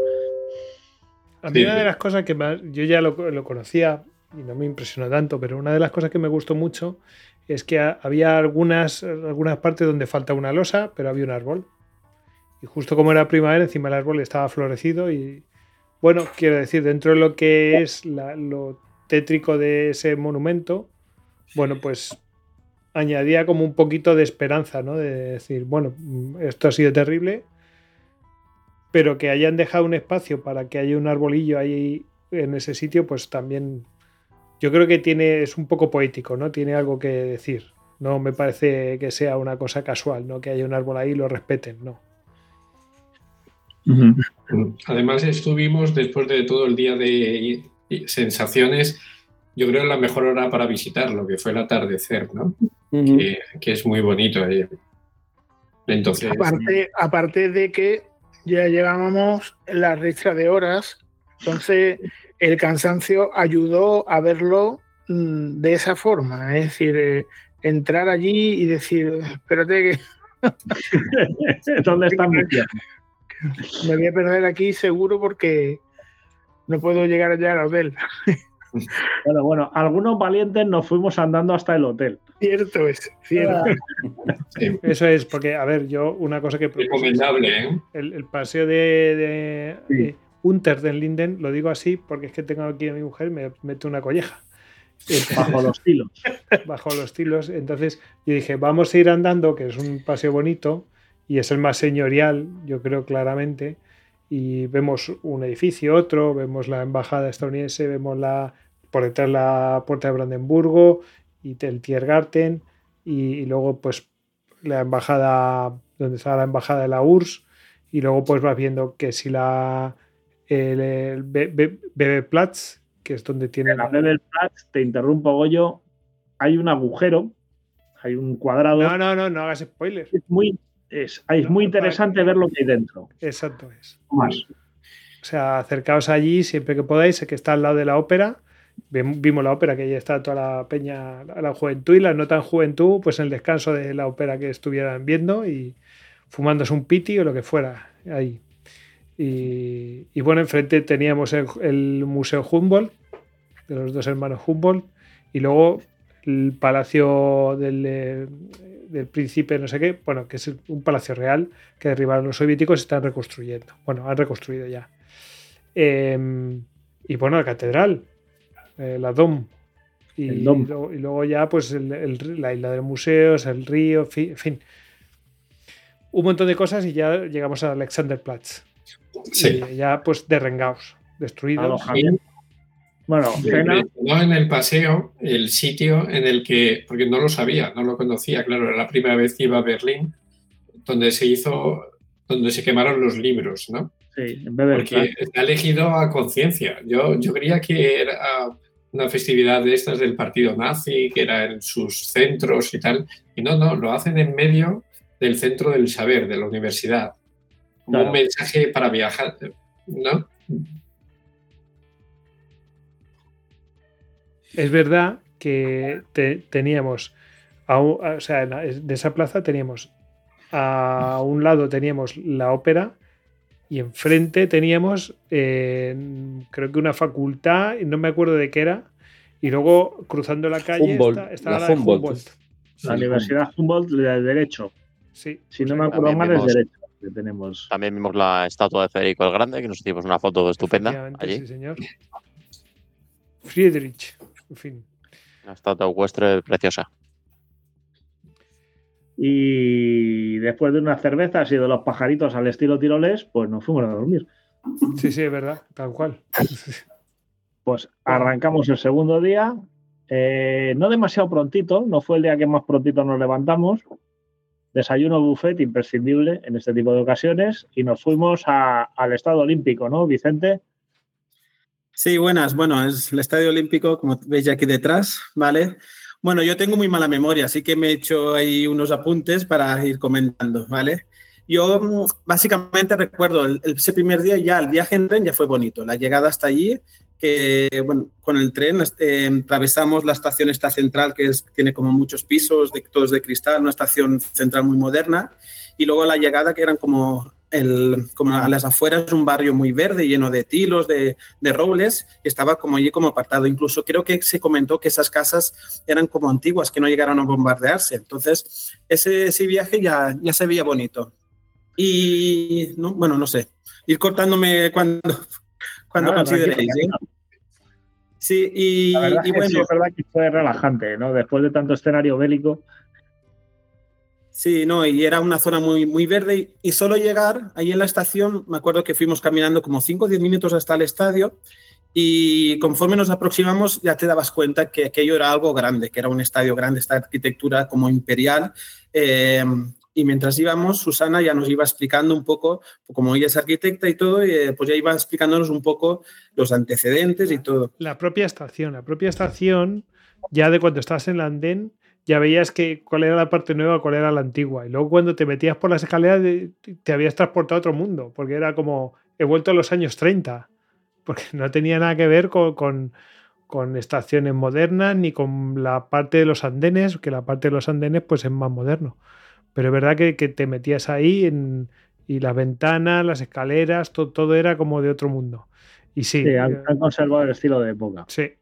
A mí sí. Una de las cosas que más, yo ya lo, lo conocía y no me impresionó tanto, pero una de las cosas que me gustó mucho es que había algunas, algunas partes donde falta una losa, pero había un árbol. Y justo como era primavera, encima del árbol estaba florecido y, bueno, quiero decir, dentro de lo que es la, lo tétrico de ese monumento, bueno, pues añadía como un poquito de esperanza, ¿no? De decir, bueno, esto ha sido terrible, pero que hayan dejado un espacio para que haya un arbolillo ahí en ese sitio, pues también yo creo que tiene, es un poco poético, ¿no? Tiene algo que decir. No me parece que sea una cosa casual, ¿no? Que haya un árbol ahí y lo respeten, no. Además estuvimos después de todo el día de sensaciones, yo creo la mejor hora para visitarlo, que fue el atardecer, ¿no? Uh-huh. que, que es muy bonito ahí. Entonces, aparte, aparte de que ya llevábamos la recha de horas, entonces el cansancio ayudó a verlo mmm, de esa forma, es decir, eh, entrar allí y decir, espérate que... ¿Dónde están mis piernas? Me voy a perder aquí seguro porque no puedo llegar allá al hotel. Bueno, bueno, algunos valientes nos fuimos andando hasta el hotel. Cierto es, cierto. Sí. Eso es, porque, a ver, yo una cosa que... Recomendable, ¿eh? El, el paseo de, de, sí. de Unter den Linden, lo digo así porque es que tengo aquí a mi mujer y me mete una colleja. Entonces, bajo los tilos. Bajo los tilos. Entonces yo dije, vamos a ir andando, que es un paseo bonito y es el más señorial, yo creo claramente. Y vemos un edificio, otro, vemos la embajada estadounidense, vemos la, por detrás la puerta de Brandenburgo y el Tiergarten y, y luego pues la embajada, donde está la embajada de la U R S S y luego pues vas viendo que si la el, el Bebelplatz, que es donde tiene... En la Bebelplatz, te interrumpo Goyo, hay un agujero, hay un cuadrado... No, no, no, no hagas spoiler. Es muy... Es, es muy interesante ver lo que hay dentro. Exacto es. Más. O sea, acercaos allí siempre que podáis, que está al lado de la ópera. Vimos la ópera, que ya está toda la peña, la juventud y la no tan juventud, pues en el descanso de la ópera que estuvieran viendo y fumándose un piti o lo que fuera ahí. Y, y bueno, enfrente teníamos el, el Museo Humboldt, de los dos hermanos Humboldt, y luego el Palacio del... Eh, del príncipe no sé qué, bueno, que es un palacio real que derribaron los soviéticos y están reconstruyendo. Bueno, han reconstruido ya. Eh, y bueno, la catedral, eh, la Dom. Y, el Dom. Y, luego, y luego ya, pues, el, el, la isla de los museos, el río, en fin. Un montón de cosas y ya llegamos a Alexanderplatz. Sí. Y ya, pues, derrengados, destruidos. Bueno, no en el paseo, el sitio en el que, porque no lo sabía, no lo conocía, claro, era la primera vez que iba a Berlín, donde se hizo, donde se quemaron los libros, ¿no? Sí, en vez de porque se ha elegido a conciencia. Yo, yo creía que era una festividad de estas del partido nazi, que era en sus centros y tal. Y no, no, lo hacen en medio del centro del saber, de la universidad. Como Claro. un mensaje para viajar, ¿no? Es verdad que te- teníamos, a un- a- o sea, en la- de esa plaza teníamos, a un lado teníamos la ópera y enfrente teníamos, eh, creo que una facultad, y no me acuerdo de qué era, y luego cruzando la calle Humboldt, está- estaba la la, de Humboldt. Humboldt. la Sí, Universidad Humboldt de Derecho. Sí, Si pues no me ahí. acuerdo También mal, es vimos- Derecho que tenemos. También vimos la estatua de Federico el Grande, que nos hicimos una foto estupenda Efectivamente, allí. sí, señor. Friedrich, en fin. Una estatua ecuestre preciosa. Y después de unas cervezas y de los pajaritos al estilo tirolés, pues nos fuimos a dormir. Sí, sí, es verdad, tal cual. Pues arrancamos el segundo día, eh, no demasiado prontito, no fue el día que más prontito nos levantamos. Desayuno buffet imprescindible en este tipo de ocasiones y nos fuimos a- al Estadio Olímpico, ¿no, Vicente? Sí, buenas. Bueno, es el Estadio Olímpico, como veis aquí detrás, ¿vale? Bueno, yo tengo muy mala memoria, así que me he hecho ahí unos apuntes para ir comentando, ¿vale? Yo mm, básicamente recuerdo el, el- ese primer día ya el viaje en tren ya fue bonito, la llegada hasta allí, que bueno, con el tren este, atravesamos la estación esta central que es, tiene como muchos pisos, de, todos de cristal, una estación central muy moderna, y luego la llegada que eran como, el, como a las afueras un barrio muy verde, lleno de tilos, de, de robles, y estaba como allí como apartado. Incluso creo que se comentó que esas casas eran como antiguas, que no llegaron a bombardearse. Entonces, ese, ese viaje ya, ya se veía bonito. Y, no, bueno, no sé, ir cortándome cuando, cuando Nada, consideréis. tranquilo, ¿eh? Sí, y, La verdad y es que bueno, sí, es verdad que fue relajante, ¿no? Después de tanto escenario bélico. sí, no, y era una zona muy, muy verde y, y solo llegar ahí en la estación, me acuerdo que fuimos caminando como cinco o diez minutos hasta el estadio y conforme nos aproximamos ya te dabas cuenta que aquello era algo grande, que era un estadio grande, esta arquitectura como imperial. Eh, y mientras íbamos, Susana ya nos iba explicando un poco, como ella es arquitecta y todo, eh, pues ya iba explicándonos un poco los antecedentes y todo. La propia estación, la propia estación, ya de cuando estabas en el andén, ya veías que cuál era la parte nueva, cuál era la antigua. Y luego cuando te metías por las escaleras de- te habías transportado a otro mundo, porque era como, he vuelto a los años treinta, porque no tenía nada que ver con, con, con estaciones modernas ni con la parte de los andenes, que la parte de los andenes pues es más moderno. Pero es verdad que, que te metías ahí en, y las ventanas, las escaleras, to- todo era como de otro mundo. Y sí, Sí, han, eh, han conservado el estilo de época. sí.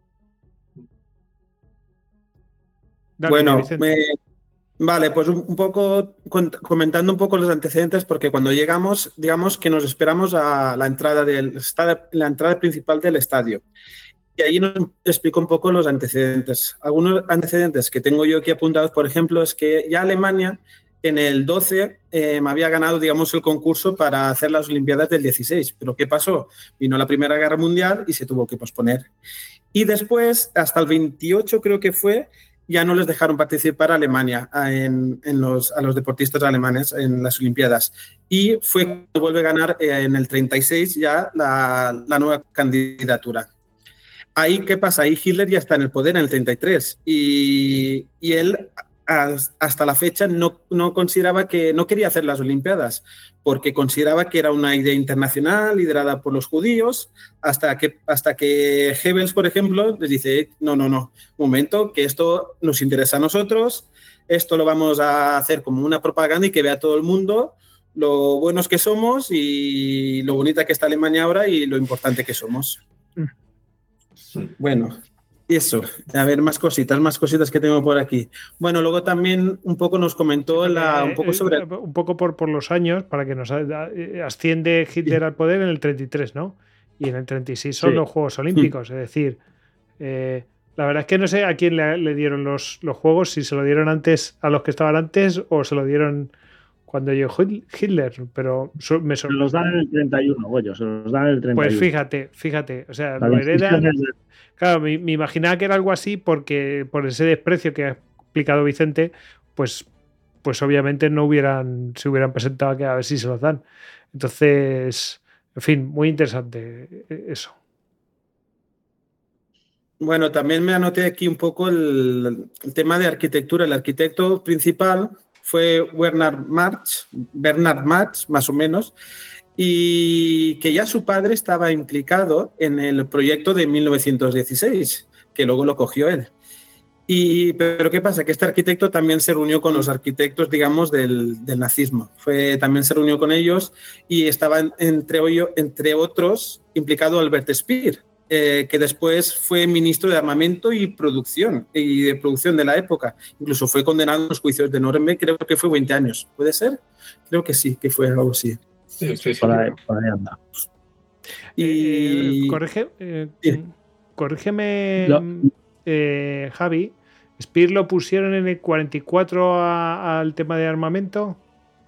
Dale, Bueno, Vicente. me- vale, pues un, un poco cont- comentando un poco los antecedentes, porque cuando llegamos, digamos que nos esperamos a la entrada del estadio- la entrada principal del estadio. Y ahí nos explico un poco los antecedentes. Algunos antecedentes que tengo yo aquí apuntados, por ejemplo, es que ya Alemania en el doce eh, me había ganado, digamos, el concurso para hacer las Olimpiadas del dieciséis. Pero ¿qué pasó? Vino la Primera Guerra Mundial y se tuvo que posponer. Y después, hasta el veintiocho creo que fue, ya no les dejaron participar a Alemania, a, en, en los, a los deportistas alemanes en las Olimpiadas. Y fue cuando vuelve a ganar eh, en el treinta y seis ya la, la nueva candidatura. Ahí, ¿qué pasa? Ahí Hitler ya está en el poder en el treinta y tres y, y él hasta la fecha no, no consideraba que, no quería hacer las Olimpiadas porque consideraba que era una idea internacional liderada por los judíos, hasta que, hasta que Goebbels, por ejemplo, les dice, no, no, no, un momento, que esto nos interesa a nosotros, esto lo vamos a hacer como una propaganda y que vea todo el mundo lo buenos que somos y lo bonita que está Alemania ahora y lo importante que somos. Bueno, eso. A ver, más cositas, más cositas que tengo por aquí. Bueno, luego también un poco nos comentó la, un poco sobre... Eh, un poco por, por los años, para que nos asciende Hitler al poder en el treinta y tres, ¿no? Y en el treinta y seis son Sí. los Juegos Olímpicos, es decir, eh, la verdad es que no sé a quién le, le dieron los, los Juegos, si se lo dieron antes a los que estaban antes o se lo dieron cuando llegó Hitler, pero so, me Se los dan en el treinta y uno, Goyo, se los dan en el treinta y uno. Pues fíjate, fíjate, o sea, La lo heredan. decisión es de- Claro, me, me imaginaba que era algo así porque por ese desprecio que ha explicado Vicente, pues, pues obviamente no hubieran, se hubieran presentado a, que a ver si se los dan. Entonces, En fin, muy interesante eso. Bueno, también me anoté aquí un poco el, el tema de arquitectura. El arquitecto principal fue Bernard Marx, Bernard Marx, más o menos, y que ya su padre estaba implicado en el proyecto de mil novecientos dieciséis, que luego lo cogió él. Y, pero ¿qué pasa? Que este arquitecto también se reunió con los arquitectos, digamos, del, del nazismo. Fue, también se reunió con ellos y estaba, entre, entre otros, implicado Albert Speer, eh, que después fue ministro de Armamento y Producción, y de producción de la época. Incluso fue condenado en los juicios de Nuremberg, creo que fue veinte años. ¿Puede ser? Creo que sí, que fue algo así. Sí, sí, sí. Por ahí, por ahí anda. Y... Eh, corrige, eh, sí. Corrígeme... Lo... Eh, Javi, ¿Speer lo pusieron en el cuarenta y cuatro a, al tema de armamento?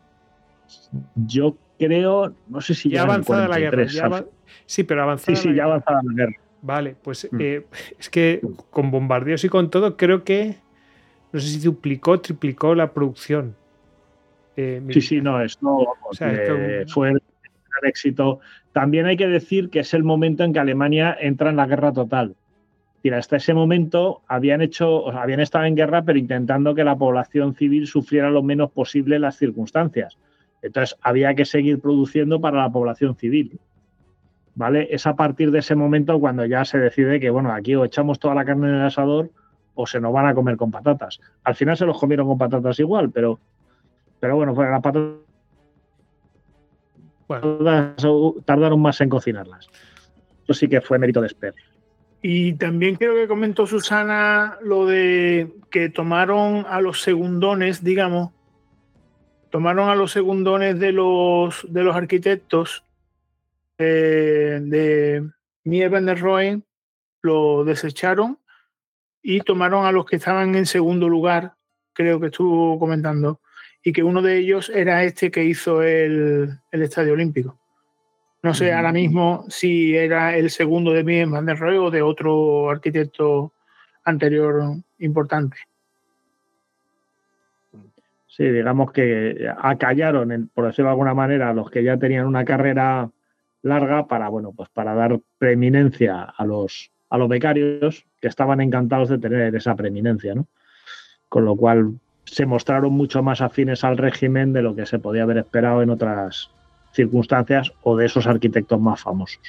Yo creo, no sé si ya avanzada la guerra. Ya va... Sí, pero avanzada. Sí, sí, la ya guerra. avanzada la guerra. Vale, pues mm. eh, es que con bombardeos y con todo, creo que no sé si duplicó, triplicó la producción. Eh, sí, sí, no, esto, o sea, esto... fue un gran éxito. También hay que decir que es el momento en que Alemania entra en la guerra total. Hasta ese momento habían hecho, o sea, habían estado en guerra, pero intentando que la población civil sufriera lo menos posible las circunstancias. Entonces había que seguir produciendo para la población civil. ¿Vale? Es a partir de ese momento cuando ya se decide que, bueno, aquí o echamos toda la carne en el asador o se nos van a comer con patatas. Al final se los comieron con patatas igual, pero, pero bueno, pues las patatas bueno. tardaron más en cocinarlas. Eso sí que fue mérito de Speer. Y también creo que comentó Susana lo de que tomaron a los segundones, digamos, tomaron a los segundones de los, de los arquitectos eh, de Mies van der Rohe, lo desecharon y tomaron a los que estaban en segundo lugar, creo que estuvo comentando, y que uno de ellos era este que hizo el, el Estadio Olímpico. No sé ahora mismo si era el segundo de Mies van der Rohe o de otro arquitecto anterior importante. Sí, digamos que acallaron, por decirlo de alguna manera, a los que ya tenían una carrera larga para, bueno, pues para dar preeminencia a los, a los becarios que estaban encantados de tener esa preeminencia, ¿no? Con lo cual se mostraron mucho más afines al régimen de lo que se podía haber esperado en otras circunstancias o de esos arquitectos más famosos.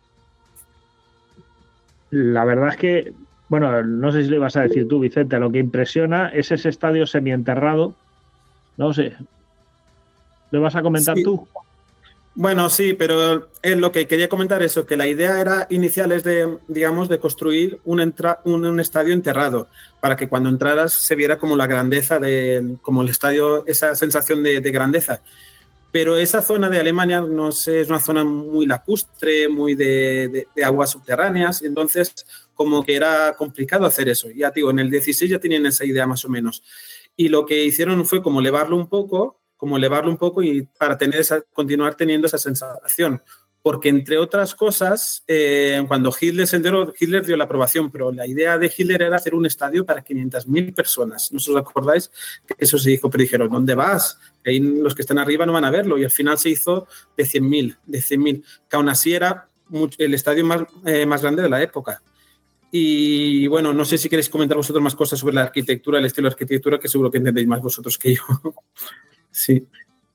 La verdad es que, bueno, no sé si lo ibas a decir tú, Vicente, lo que impresiona es ese estadio semienterrado. No sé. ¿Lo vas a comentar sí. tú? Bueno, sí, pero es lo que quería comentar eso, que la idea era inicial es de, digamos, de construir un, entra, un, un estadio enterrado para que cuando entraras se viera como la grandeza de, como el estadio, esa sensación de, de grandeza. Pero esa zona de Alemania, no sé, es una zona muy lacustre, muy de, de, de aguas subterráneas, entonces como que era complicado hacer eso. Ya digo, en el dieciséis ya tenían esa idea más o menos. Y lo que hicieron fue como elevarlo un poco, como elevarlo un poco y para tener esa, continuar teniendo esa sensación. Porque, entre otras cosas, eh, cuando Hitler se enteró, Hitler dio la aprobación, pero la idea de Hitler era hacer un estadio para quinientas mil personas. ¿No os acordáis? Que eso se dijo, pero dijeron, ¿dónde vas? Que ahí los que están arriba no van a verlo. Y al final se hizo de cien mil, de cien mil, que aún así era mucho, el estadio más, eh, más grande de la época. Y bueno, no sé si queréis comentar vosotros más cosas sobre la arquitectura, el estilo de arquitectura, que seguro que entendéis más vosotros que yo. Sí.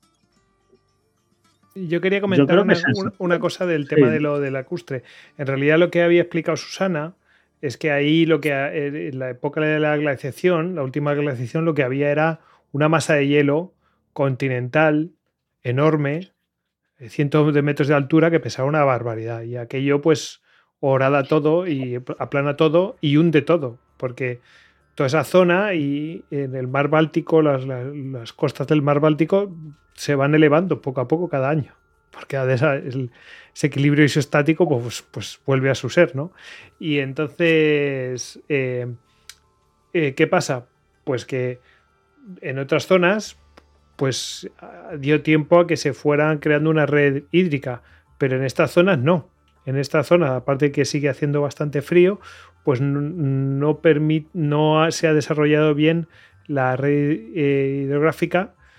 Yo quería comentar Yo una, es una, una cosa del tema sí. de lo del lacustre. En realidad lo que había explicado Susana es que ahí lo que en la época de la glaciación, la última glaciación, lo que había era una masa de hielo continental enorme, cientos de metros de altura, que pesaba una barbaridad. Y aquello pues horada todo y aplana todo y hunde todo, porque toda esa zona y en el mar Báltico, las, las, las costas del mar Báltico se van elevando poco a poco cada año, porque de esa, el, ese equilibrio isostático pues, pues vuelve a su ser, ¿no? Y entonces, eh, eh, ¿qué pasa? Pues que en otras zonas pues dio tiempo a que se fueran creando una red hídrica, pero en estas zonas no. En esta zona, aparte de que sigue haciendo bastante frío, pues no, no, permit, no se ha desarrollado bien la red eh, hidrográfica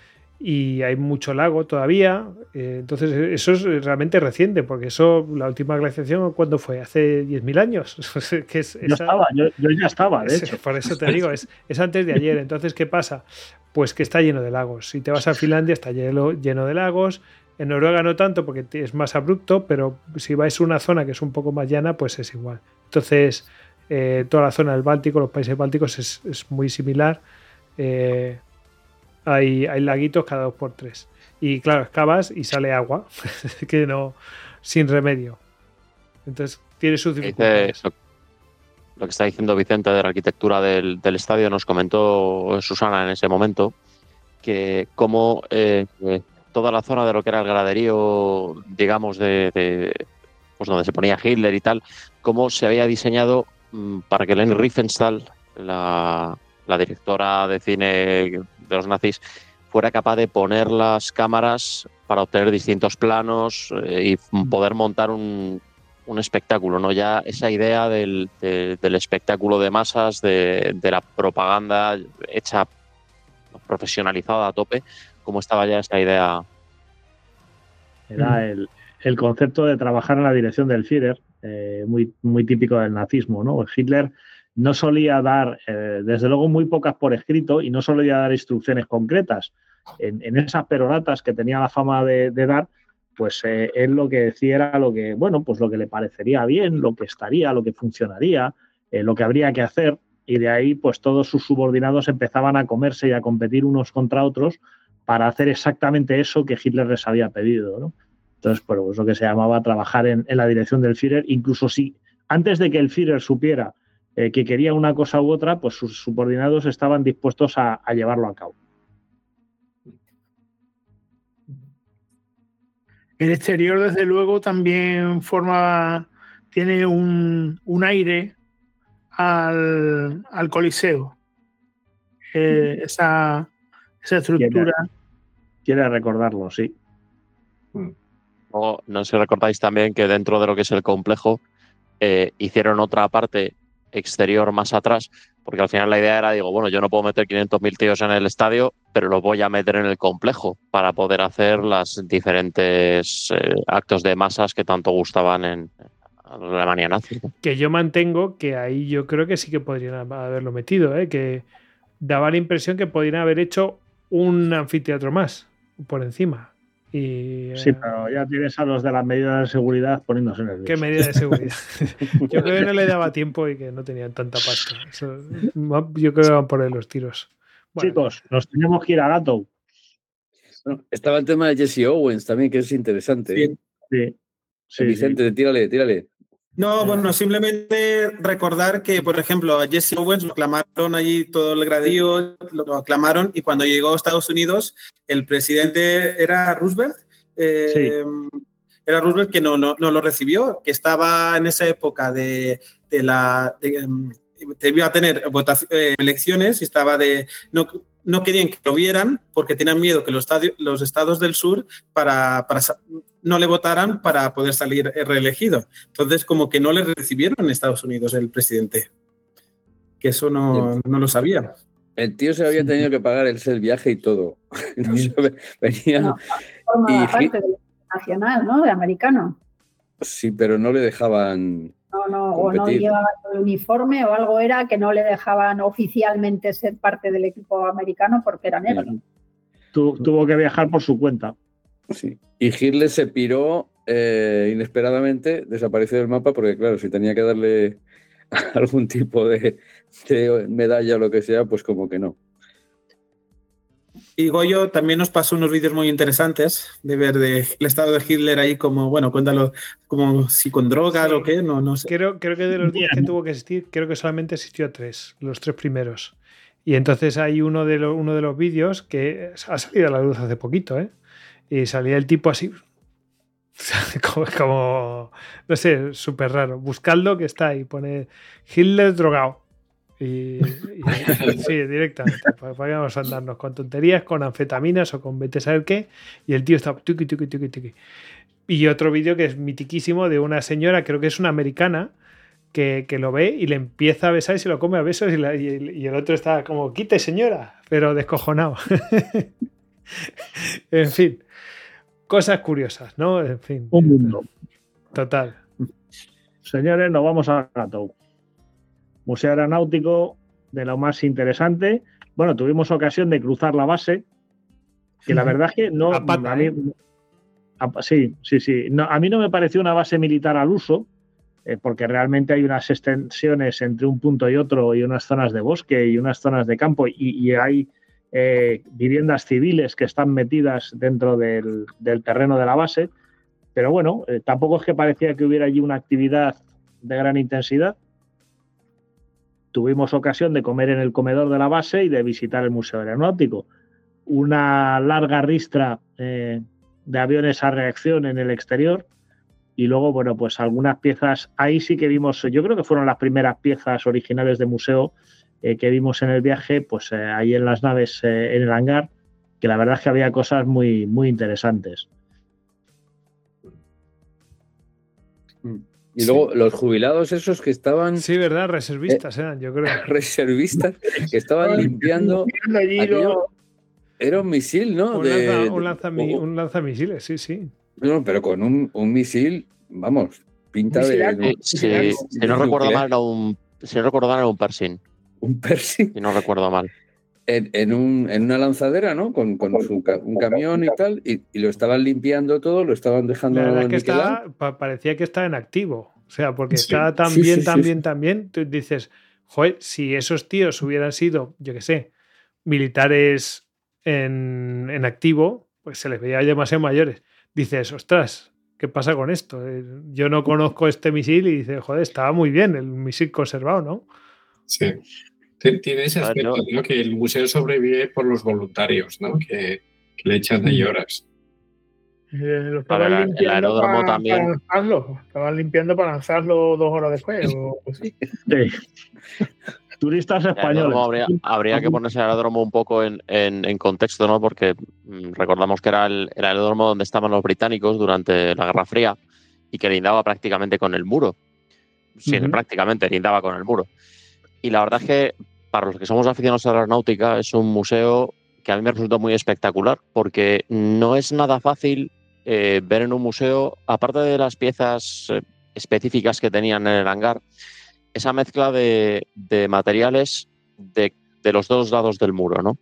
y hay mucho lago todavía. Eh, entonces, eso es realmente reciente, porque eso, la última glaciación, ¿cuándo fue? ¿Hace diez mil años? que es, yo, esa, estaba, yo, yo ya estaba, de es, hecho. Por eso te digo, es, es antes de ayer. Entonces, ¿qué pasa? Pues que está lleno de lagos. Si te vas a Finlandia, está lleno, lleno de lagos. En Noruega no tanto, porque es más abrupto, pero si vais a una zona que es un poco más llana, pues es igual. Entonces, eh, toda la zona del Báltico, los países bálticos, es, es muy similar. Eh, Hay, hay laguitos cada dos por tres. Y claro, excavas y sale agua, que no, sin remedio. Entonces tiene sus dificultades. Lo, lo que está diciendo Vicente de la arquitectura del, del estadio, nos comentó Susana en ese momento, que como eh, toda la zona de lo que era el graderío, digamos, de, de pues donde se ponía Hitler y tal, cómo se había diseñado mmm, para que Leni Riefenstahl, la, la directora de cine de los nazis, fuera capaz de poner las cámaras para obtener distintos planos eh, y poder montar un, un espectáculo, ¿no? Ya esa idea del, de, del espectáculo de masas, de, de la propaganda hecha profesionalizada a tope, como estaba ya esa idea. Era el, el concepto de trabajar en la dirección del Führer, eh, muy, muy típico del nazismo, ¿no? Hitler no solía dar, eh, desde luego, muy pocas por escrito y no solía dar instrucciones concretas. En, en esas peroratas que tenía la fama de, de dar, pues eh, él lo que decía era lo que, bueno, pues lo que le parecería bien, lo que estaría, lo que funcionaría, eh, lo que habría que hacer, y de ahí pues todos sus subordinados empezaban a comerse y a competir unos contra otros para hacer exactamente eso que Hitler les había pedido, ¿no? Entonces, pues, pues lo que se llamaba trabajar en, en la dirección del Führer, incluso si antes de que el Führer supiera eh, que quería una cosa u otra, pues sus subordinados estaban dispuestos a, a llevarlo a cabo. El exterior, desde luego, también forma, tiene un, un aire al, al Coliseo. Eh, esa, esa estructura. Quiere, quiere recordarlo, sí. No, no sé si recordáis también que dentro de lo que es el complejo eh, hicieron otra parte exterior más atrás, porque al final la idea era, digo, bueno, yo no puedo meter quinientos mil tíos en el estadio, pero los voy a meter en el complejo para poder hacer las diferentes eh, actos de masas que tanto gustaban en Alemania nazi. Que yo mantengo que ahí yo creo que sí que podrían haberlo metido, ¿eh? Que daba la impresión que podrían haber hecho un anfiteatro más por encima. Y, sí, pero ya tienes a los de las medidas de seguridad poniéndose nerviosos. ¿Qué medidas de seguridad? Yo creo que no le daba tiempo y que no tenían tanta pasta. Eso, yo creo que van por ahí los tiros. Bueno. Chicos, nos tenemos que ir a Gato. Bueno, estaba el tema de Jesse Owens también, que es interesante. Sí, sí. sí Vicente, sí. tírale, tírale. No, bueno, simplemente recordar que, por ejemplo, a Jesse Owens lo aclamaron allí todo el gradío, lo aclamaron, y cuando llegó a Estados Unidos, el presidente era Roosevelt. Eh, sí. Era Roosevelt que no, no, no lo recibió, que estaba en esa época de, de la... De, de, iba a tener eh, elecciones y estaba de... No, no querían que lo vieran porque tenían miedo que los, estadio, los estados del sur para, para, no le votaran para poder salir reelegido. Entonces, como que no le recibieron en Estados Unidos el presidente. Que eso no, no lo sabía. El tío se había tenido que pagar el, el viaje y todo. No se venía... No, forma y... parte del nacional, ¿no? De americano. Sí, pero no le dejaban... No, no, o no llevaban el uniforme o algo era que no le dejaban oficialmente ser parte del equipo americano porque era negro. Sí. Tu, tuvo que viajar por su cuenta. Sí. Y Hitler se piró eh, inesperadamente, desapareció del mapa porque, claro, si tenía que darle algún tipo de, de medalla o lo que sea, pues como que no. Y Goyo también nos pasó unos vídeos muy interesantes de ver de, el estado de Hitler ahí como, bueno, cuéntalo, como si con drogas sí. o qué, no, no sé. Creo, creo que de los días que tuvo que existir, creo que solamente existió a tres, los tres primeros. Y entonces hay uno de, lo, uno de los vídeos que ha salido a la luz hace poquito, ¿eh? Y salía el tipo así, como, como no sé, súper raro. Buscadlo, que está ahí, pone Hitler drogado. Y, y sí, directamente, para que vamos a andarnos con tonterías, con anfetaminas o con vete a saber qué, y el tío está tuki, tuki, tuki, tuki. Y otro vídeo que es mitiquísimo de una señora, creo que es una americana, que, que lo ve y le empieza a besar y se lo come a besos y, la, y, y el otro está como, quite señora, pero descojonado. En fin, cosas curiosas, ¿no? En fin. Un mundo. Total. Señores, nos vamos a Gatow. Museo Aeronáutico, de lo más interesante. Bueno, tuvimos ocasión de cruzar la base, que la verdad es que no... A pata, a mí, ¿eh? a, sí, sí, sí. No, a mí no me pareció una base militar al uso, eh, porque realmente hay unas extensiones entre un punto y otro y unas zonas de bosque y unas zonas de campo y, y hay eh, viviendas civiles que están metidas dentro del, del terreno de la base. Pero bueno, eh, tampoco es que parecía que hubiera allí una actividad de gran intensidad. Tuvimos ocasión de comer en el comedor de la base y de visitar el Museo Aeronáutico. Una larga ristra eh, de aviones a reacción en el exterior y luego, bueno, pues algunas piezas, ahí sí que vimos, yo creo que fueron las primeras piezas originales de museo eh, que vimos en el viaje, pues eh, ahí en las naves, eh, en el hangar, que la verdad es que había cosas muy, muy interesantes. Y luego sí. Los jubilados esos que estaban... Sí, ¿verdad? Reservistas eh, eran, yo creo. Reservistas que estaban limpiando... aquello, era un misil, ¿no? Un, de, lanza, un, lanzami, un lanzamisiles, sí, sí. No, pero con un, un misil, vamos, pinta de... de sí, sí, si no recuerdo mal, era un... Si no recuerdo mal, era un Pershing. ¿Un Pershing? Si no recuerdo mal. En, en, un, en una lanzadera, ¿no? Con, con su, un camión y tal, y, y lo estaban limpiando todo, lo estaban dejando. La verdad es que estaba, parecía que estaba en activo. O sea, porque sí. estaba tan sí, bien, sí, tan sí, bien, sí. tan bien. Tú dices, joder, si esos tíos hubieran sido, yo qué sé, militares en, en activo, pues se les veía demasiado mayores. Dices, ostras, ¿qué pasa con esto? Yo no conozco este misil y dices, joder, estaba muy bien el misil conservado, ¿no? Sí. Tiene ese aspecto, ¿no? Que el museo sobrevive por los voluntarios, ¿no? Que, que le echan ahí horas. Eh, lo estaban ver, el aeródromo para, también. Para lanzarlo. Estaban limpiando para lanzarlo dos horas después. O, pues sí. Sí. Turistas españoles. Habría, habría que ponerse el aeródromo un poco en, en, en contexto, ¿no? Porque mmm, recordamos que era el, el aeródromo donde estaban los británicos durante la Guerra Fría y que lindaba prácticamente con el muro. Sí, uh-huh. prácticamente lindaba con el muro. Y la verdad es que para los que somos aficionados a la aeronáutica es un museo que a mí me resultó muy espectacular porque no es nada fácil eh, ver en un museo, aparte de las piezas eh, específicas que tenían en el hangar, esa mezcla de, de materiales de, de los dos lados del muro, ¿no?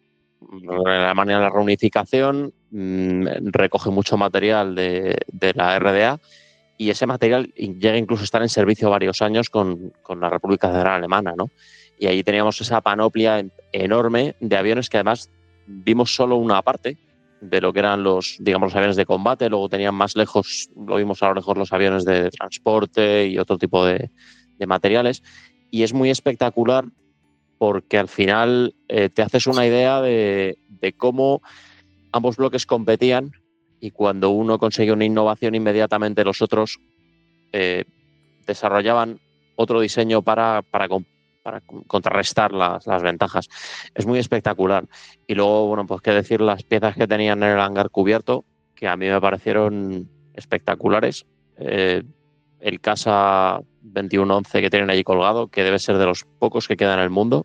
La manera de la reunificación mmm, recoge mucho material de, de la R D A y ese material llega incluso a estar en servicio varios años con, con la República Federal Alemana, ¿no? Y ahí teníamos esa panoplia enorme de aviones que además vimos solo una parte de lo que eran los, digamos, los aviones de combate. Luego tenían más lejos, lo vimos a lo lejos, los aviones de transporte y otro tipo de, de materiales. Y es muy espectacular porque al final eh, te haces una idea de, de cómo ambos bloques competían y cuando uno conseguía una innovación, inmediatamente los otros eh, desarrollaban otro diseño para, para competir para contrarrestar las, las ventajas. Es muy espectacular. Y luego, bueno, pues qué decir las piezas que tenían en el hangar cubierto, que a mí me parecieron espectaculares. Eh, el Casa veintiuno once que tienen allí colgado, que debe ser de los pocos que quedan en el mundo.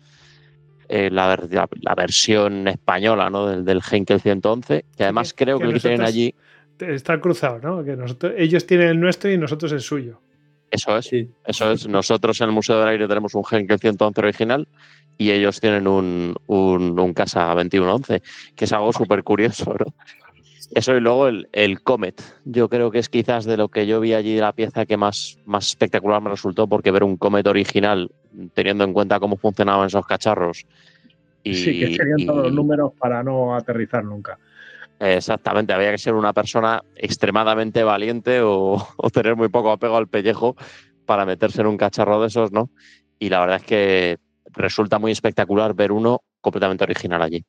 Eh, la, la, la versión española, ¿no? del, del Heinkel ciento once, que además sí, creo que, que el que tienen allí... Está cruzado, ¿no? Que nosotros, ellos tienen el nuestro y nosotros el suyo. Eso es, sí. eso es. Nosotros en el Museo del Aire tenemos un Heinkel ciento once original y ellos tienen un, un, un Casa veintiuno once, que es algo súper curioso, ¿no? Eso y luego el, el Comet. Yo creo que es quizás de lo que yo vi allí la pieza que más, más espectacular me resultó, porque ver un Comet original, teniendo en cuenta cómo funcionaban esos cacharros. Y, sí, que serían y, todos los números para no aterrizar nunca. Exactamente, había que ser una persona extremadamente valiente o, o tener muy poco apego al pellejo para meterse en un cacharro de esos, ¿no? Y la verdad es que resulta muy espectacular ver uno completamente original allí.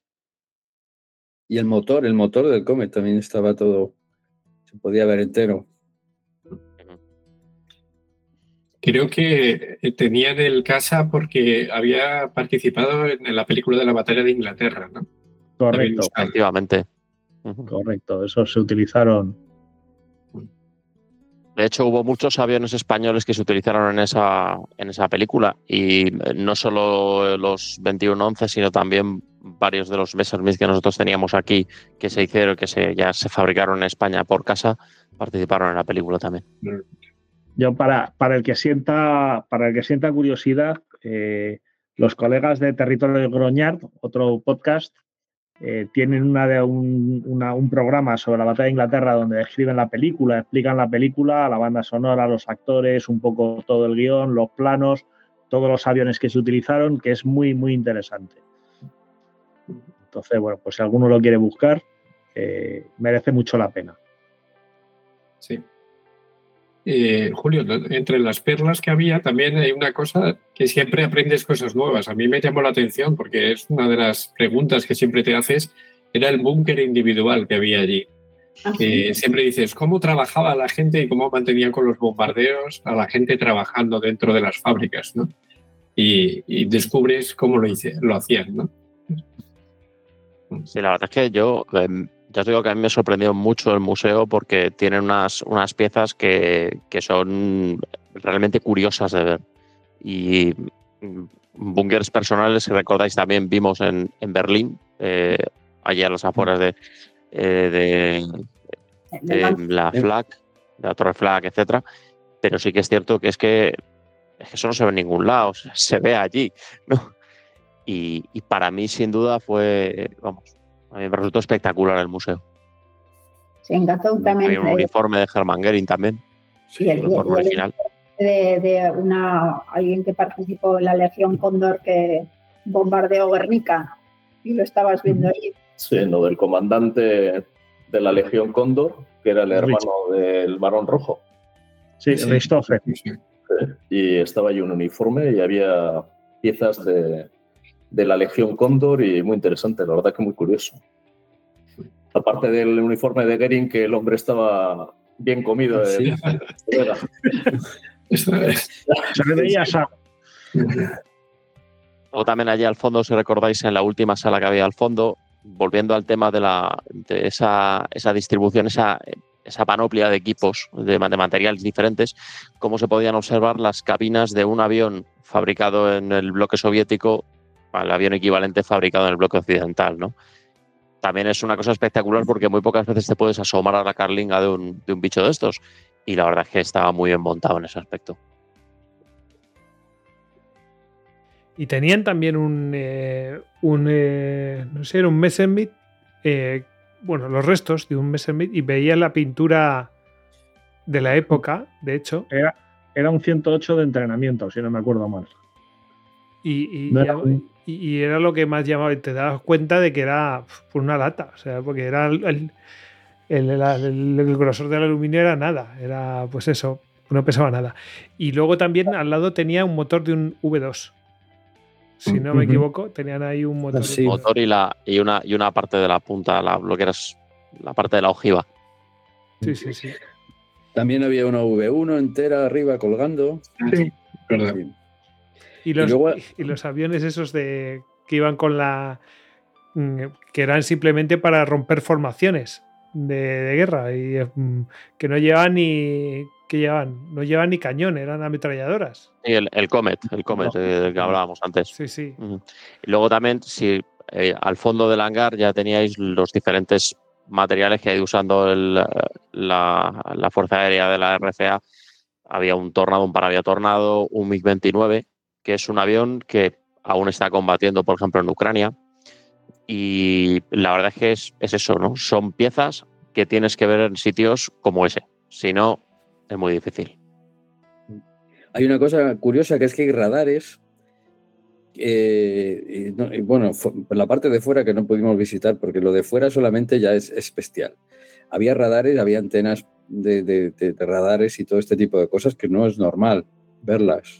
Y el motor, el motor del Comet también estaba todo, se podía ver entero. Creo que tenían el Casa porque había participado en la película de la batalla de Inglaterra, ¿no? Correcto. Efectivamente. Correcto, esos se utilizaron. De hecho, hubo muchos aviones españoles que se utilizaron en esa, en esa película y no solo los veintiuno once, sino también varios de los Messerschmitt que nosotros teníamos aquí, que se hicieron, que se, ya se fabricaron en España por casa, participaron en la película también. Yo para, para el que sienta, para el que sienta curiosidad, eh, los colegas de Territorio de Groñard, otro podcast, eh, tienen una de un, una, un programa sobre la batalla de Inglaterra donde describen la película, explican la película, la banda sonora, los actores, un poco todo el guión, los planos, todos los aviones que se utilizaron, que es muy, muy interesante. Entonces, bueno, pues si alguno lo quiere buscar, eh, merece mucho la pena. Sí. Eh, Julio, entre las perlas que había también hay una cosa que siempre aprendes cosas nuevas. A mí me llamó la atención porque es una de las preguntas que siempre te haces, era el búnker individual que había allí. Que siempre dices, ¿cómo trabajaba la gente y cómo mantenían con los bombardeos a la gente trabajando dentro de las fábricas, ¿no? Y, y descubres cómo lo, hice, lo hacían, ¿no? Sí, la verdad es que yo... Eh, Ya os digo que a mí me sorprendió mucho el museo porque tienen unas, unas piezas que, que son realmente curiosas de ver. Y búnkers personales, si recordáis, también vimos en, en Berlín, eh, allí a las afueras de, eh, de, de la Flak, de la Torre Flak, etcétera. Pero sí que es cierto que es que, es que eso no se ve en ningún lado, se ve allí, ¿no? Y, y para mí, sin duda, fue, vamos, a mí me resultó espectacular el museo. Sí, en Gazón también. Hay un uniforme de Hermann Göring también. Sí, el, el uniforme el, original. De, de una, alguien que participó en la Legión Cóndor que bombardeó Guernica y lo estabas viendo ahí. Sí, lo del comandante de la Legión Cóndor, que era el hermano del Barón Rojo. Sí, sí. Christopher. Sí. Y estaba allí un uniforme y había piezas de, de la Legión Cóndor y muy interesante, la verdad que muy curioso. Aparte del uniforme de Göring, que el hombre estaba bien comido. De, sí. de Se le veía esa. O también allí al fondo, si recordáis, en la última sala que había al fondo, volviendo al tema de, la, de esa, esa distribución, esa, esa panoplia de equipos, de, de materiales diferentes, cómo se podían observar las cabinas de un avión fabricado en el bloque soviético al avión equivalente fabricado en el bloque occidental, ¿no? También es una cosa espectacular porque muy pocas veces te puedes asomar a la carlinga de un, de un bicho de estos. Y la verdad es que estaba muy bien montado en ese aspecto. Y tenían también un, eh, un eh, no sé, era un Messerschmitt, eh, bueno, los restos de un Messerschmitt, y veía la pintura de la época, de hecho. Era, era un ciento ocho de entrenamiento, si no me acuerdo mal. Y, y, no era un... y, y era lo que más llamaba, y te dabas cuenta de que era por una lata, o sea, porque era el, el, el, el, el grosor del aluminio era nada, era pues eso, no pesaba nada. Y luego también al lado tenía un motor de un V dos. Si no me uh-huh. equivoco, tenían ahí un motor. Sí, un motor y, la, y, una, y una parte de la punta, la, lo que era la parte de la ojiva. Sí, sí, sí. También había una V uno entera arriba colgando. Sí, verdad. Sí. Y, los, y, luego... y los aviones esos de que iban con la... que eran simplemente para romper formaciones de, de guerra y que no llevaban ni... que llevaban? No llevaban ni cañón, eran ametralladoras. Sí, el, el Comet, el Comet no. del que hablábamos antes. Sí, sí. Uh-huh. Y luego también, si eh, al fondo del hangar ya teníais los diferentes materiales que ha ido usando el, la, la Fuerza Aérea de la R F A. Había un Tornado, un Paravia Tornado, un MiG veintinueve, que es un avión que aún está combatiendo, por ejemplo, en Ucrania. Y la verdad es que es, es eso, ¿no? Son piezas que tienes que ver en sitios como ese. Si no, es muy difícil. Hay una cosa curiosa, que es que hay radares, eh, y no, y bueno, la parte de fuera que no pudimos visitar, porque lo de fuera solamente ya es, es bestial. Había radares, había antenas de, de, de, de radares y todo este tipo de cosas que no es normal verlas.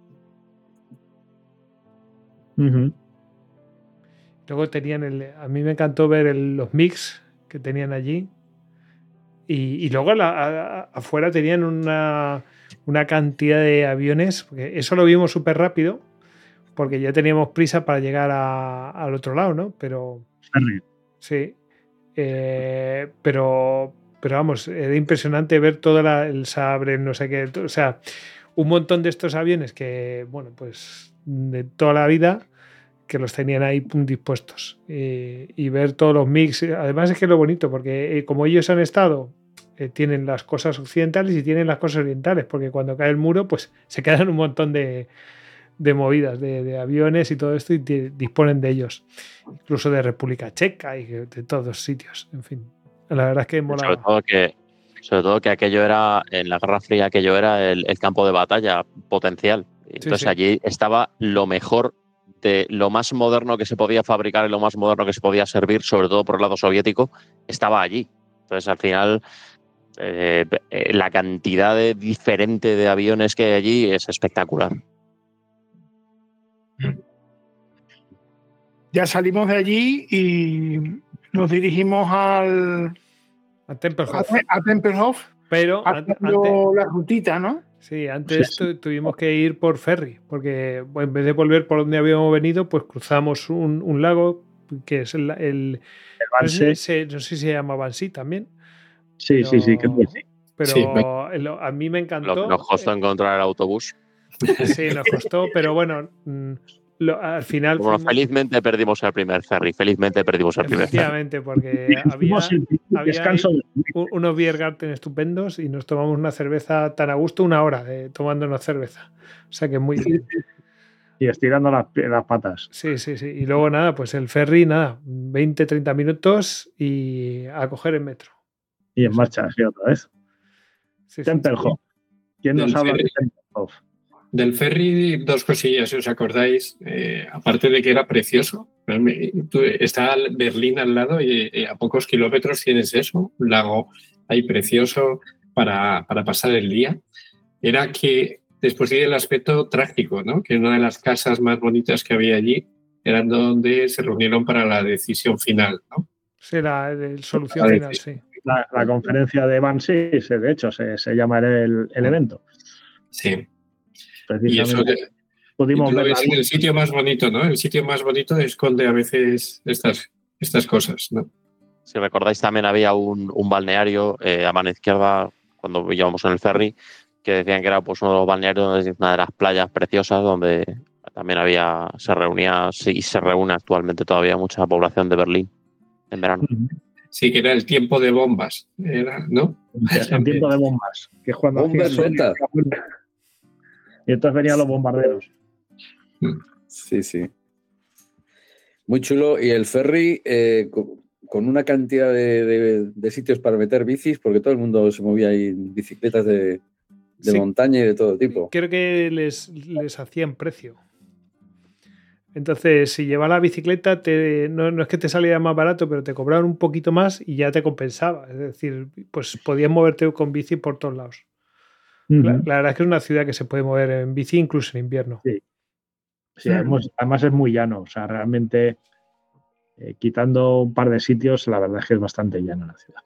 Uh-huh. Luego tenían el... A mí me encantó ver el, los MiGs que tenían allí. Y, y luego la, a, afuera tenían una, una cantidad de aviones, porque eso lo vimos súper rápido, porque ya teníamos prisa para llegar a, al otro lado, ¿no? Pero sí, eh, pero, pero vamos, era impresionante ver todo la, el Sabre, no sé qué, o sea, un montón de estos aviones que, bueno, pues de toda la vida, que los tenían ahí dispuestos. Y, y ver todos los mix. Además es que es lo bonito, porque eh, como ellos han estado, eh, tienen las cosas occidentales y tienen las cosas orientales, porque cuando cae el muro, pues se quedan un montón de, de movidas, de, de aviones y todo esto, y te, disponen de ellos. Incluso de República Checa y de todos sitios. En fin, la verdad es que mola. Sobre todo que, sobre todo que aquello era, en la Guerra Fría, aquello era el, el campo de batalla potencial. Entonces sí, sí. allí estaba lo mejor de lo más moderno que se podía fabricar y lo más moderno que se podía servir, sobre todo por el lado soviético, estaba allí. Entonces, al final, eh, la cantidad de diferente de aviones que hay allí es espectacular. Ya salimos de allí y nos dirigimos al a Tempelhof. A, a Tempelhof, pero haciendo antes, la rutita, ¿no? Sí, antes sí, sí. tuvimos que ir por ferry, porque bueno, en vez de volver por donde habíamos venido, pues cruzamos un, un lago que es el, el, el no, sé, se, no sé si se llama Bansi también. Sí, pero, sí, sí, creo que sí. Pero sí, lo, a mí me encantó. Lo que nos costó encontrar el autobús. Sí, nos costó, pero bueno, lo, al final. Bueno, fuimos... felizmente perdimos el primer ferry, felizmente perdimos el primer ferry. Efectivamente, porque había, había unos Biergarten estupendos y nos tomamos una cerveza tan a gusto, una hora de, tomándonos cerveza. O sea que muy bien. Y estirando las, las patas. Sí, sí, sí. Y luego nada, pues el ferry, nada, veinte, treinta minutos y a coger el metro. Y en marcha, sí, otra vez. Sí, Tempelhof. Sí. ¿Quién nos habla de Tempelhof? Del ferry, dos cosillas, si os acordáis. Eh, aparte de que era precioso, está Berlín al lado y, y a pocos kilómetros tienes eso, un lago ahí precioso para, para pasar el día. Era que después tiene el aspecto trágico, ¿no? Que una de las casas más bonitas que había allí era donde se reunieron para la decisión final, ¿no? Sí, la, la solución la final, sí. La, la conferencia de Bansi, de hecho, se, se llama el, el evento. Sí. Y eso que, pudimos ver en el sitio más bonito, ¿no? El sitio más bonito esconde a veces estas, estas cosas, ¿no? Si recordáis, también había un, un balneario eh, a mano izquierda cuando íbamos en el ferry, que decían que era pues, uno de los balnearios, una de las playas preciosas donde también había, se reunía y se reúne actualmente todavía mucha población de Berlín en verano. Sí, que era el tiempo de bombas, era, ¿no? El tiempo de bombas, que es cuando bombas sueltas. Y entonces venían los bombarderos. Sí, sí. Muy chulo. Y el ferry eh, con, con una cantidad de, de, de sitios para meter bicis, porque todo el mundo se movía ahí en bicicletas de, de sí. montaña y de todo tipo. Creo que les, les hacían precio. Entonces, si llevas la bicicleta, te, no, no es que te saliera más barato, pero te cobraban un poquito más y ya te compensaba. Es decir, pues podías moverte con bici por todos lados. Uh-huh. La, la verdad es que es una ciudad que se puede mover en bici incluso en invierno. Sí, sí además, además es muy llano. O sea, realmente, eh, quitando un par de sitios, la verdad es que es bastante llano la ciudad.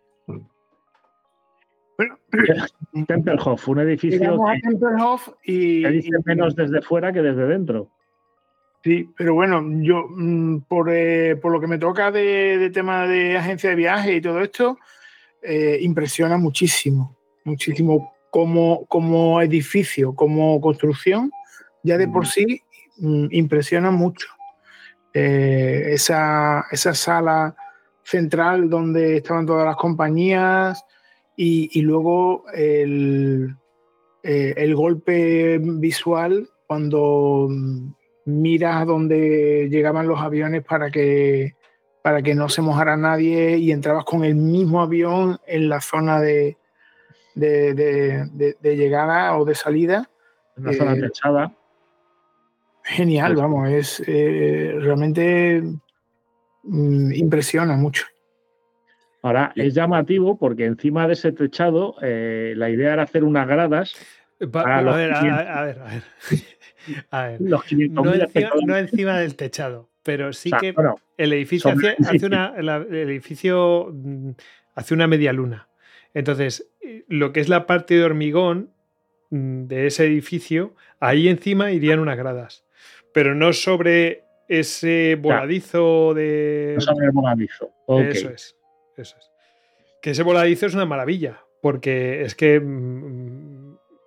Bueno, Tempelhof, un edificio que, Tempelhof y, que dice menos desde fuera que desde dentro. Sí, pero bueno, yo por, eh, por lo que me toca de, de tema de agencia de viaje y todo esto, eh, impresiona muchísimo, muchísimo como, como edificio, como construcción, ya de por sí mm, impresiona mucho. Eh, esa, esa sala central donde estaban todas las compañías y, y luego el, eh, el golpe visual cuando miras a donde llegaban los aviones para que, para que no se mojara nadie y entrabas con el mismo avión en la zona de, de, de, de, de llegada o de salida. Una eh, zona techada. Genial, pues, vamos, es eh, realmente mm, impresiona mucho. Ahora, es llamativo porque encima de ese techado eh, la idea era hacer unas gradas. Pa, a, ver, a, a ver, a ver. A ver, no, encima, no encima del techado, pero sí o sea, que bueno, el edificio hace, hace una el edificio hace una media luna. Entonces, lo que es la parte de hormigón de ese edificio, ahí encima irían unas gradas, pero no sobre ese voladizo de. No sobre el voladizo. Okay. Eso es, eso es. Que ese voladizo es una maravilla, porque es que mmm,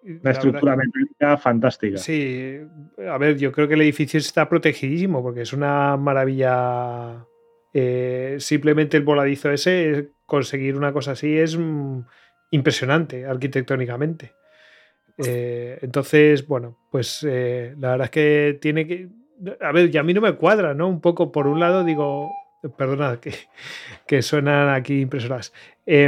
Una estructura metálica fantástica. Sí, a ver, yo creo que el edificio está protegidísimo porque es una maravilla. Eh, simplemente el voladizo ese, conseguir una cosa así es mm, impresionante arquitectónicamente. Eh, entonces, bueno, pues eh, la verdad es que tiene que... A ver, y a mí no me cuadra, ¿no? Un poco, por un lado digo... Perdona, que, que suenan aquí impresoras. Eh,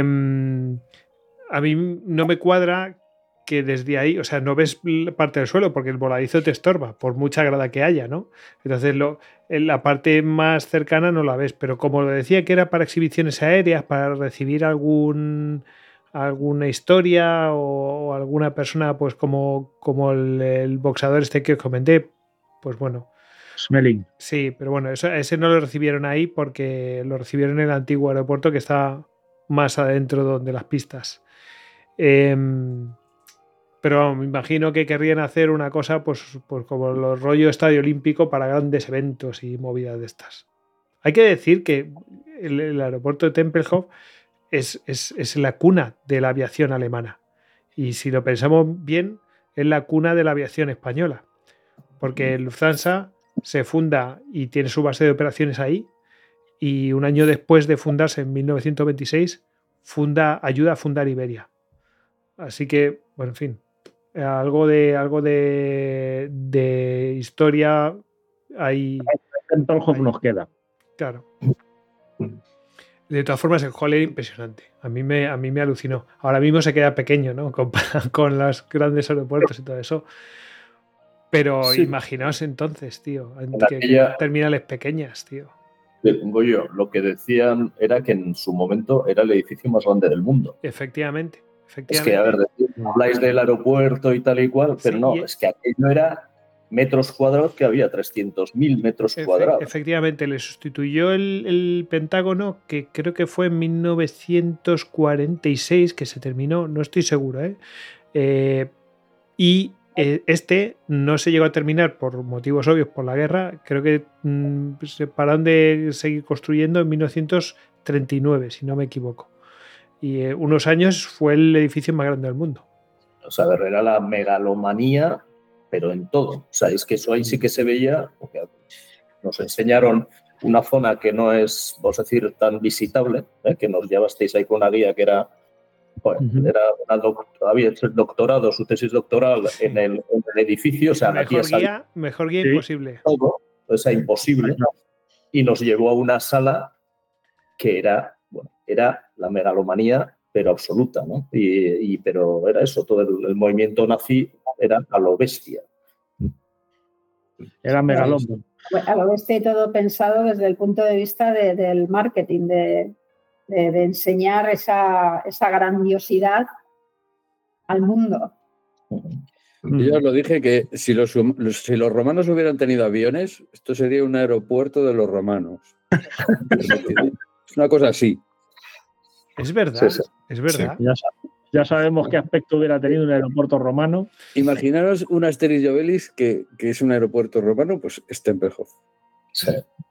a mí no me cuadra que desde ahí, o sea, no ves parte del suelo porque el voladizo te estorba, por mucha grada que haya, ¿no? Entonces, lo, en la parte más cercana no la ves, pero como lo decía que era para exhibiciones aéreas, para recibir algún... alguna historia o, o alguna persona, pues como, como el, el boxeador este que os comenté, pues bueno. Smelling. Sí, pero bueno, eso, ese no lo recibieron ahí porque lo recibieron en el antiguo aeropuerto que está más adentro donde las pistas. Eh, pero vamos, me imagino que querrían hacer una cosa pues, pues como los rollo estadio olímpico para grandes eventos y movidas de estas. Hay que decir que el, el aeropuerto de Tempelhof Es, es, es la cuna de la aviación alemana. Y si lo pensamos bien, es la cuna de la aviación española. Porque Lufthansa se funda y tiene su base de operaciones ahí. Y un año después de fundarse, en mil novecientos veintiséis, funda, ayuda a fundar Iberia. Así que, bueno, en fin, algo de, algo de, de historia ahí. Tempelhof nos queda. Claro. De todas formas, el hall era impresionante. A mí me, a mí me alucinó. Ahora mismo se queda pequeño, ¿no? Comparado con los grandes aeropuertos y todo eso. Pero sí. Imaginaos entonces, tío, que, aquella... que terminales pequeñas, tío. Goyo, lo que decían era que en su momento era el edificio más grande del mundo. Efectivamente. efectivamente. Es que, a ver, habláis del aeropuerto y tal y cual, pero sí, no, y... es que aquello era... metros cuadrados que había, trescientos mil metros Efe, cuadrados. Efectivamente, le sustituyó el, el Pentágono, que creo que fue en mil novecientos cuarenta y seis que se terminó, no estoy seguro, ¿eh? Eh, y eh, este no se llegó a terminar por motivos obvios, por la guerra, creo que mmm, se pararon de seguir construyendo en mil novecientos treinta y nueve, si no me equivoco. Y eh, unos años fue el edificio más grande del mundo. O sea, era la megalomanía, pero en todo. O sea, es que eso ahí sí que se veía, porque nos enseñaron una zona que no es, vamos a decir, tan visitable, ¿eh? Que nos llevasteis ahí con una guía que era, bueno, uh-huh. era una doc, había hecho el doctorado, su tesis doctoral sí. en, el, en el edificio. O sea, mejor, la guía, mejor guía sí. imposible. Todo, o sea, imposible. Y nos llevó a una sala que era, bueno, era la megalomanía, pero absoluta, ¿no? Y, y, pero era eso, todo el, el movimiento nazi era a lo bestia. Era megalón. A lo bestia y todo pensado desde el punto de vista de, del marketing, de, de, de enseñar esa, esa grandiosidad al mundo. Yo ya os lo dije que si los, si los romanos hubieran tenido aviones, esto sería un aeropuerto de los romanos. Es una cosa así. Es verdad, sí, sí. es verdad. Sí, ya Ya sabemos qué aspecto hubiera tenido un aeropuerto romano. Imaginaros un Asterix y Obelix que, que es un aeropuerto romano, pues es Tempelhof. Sí,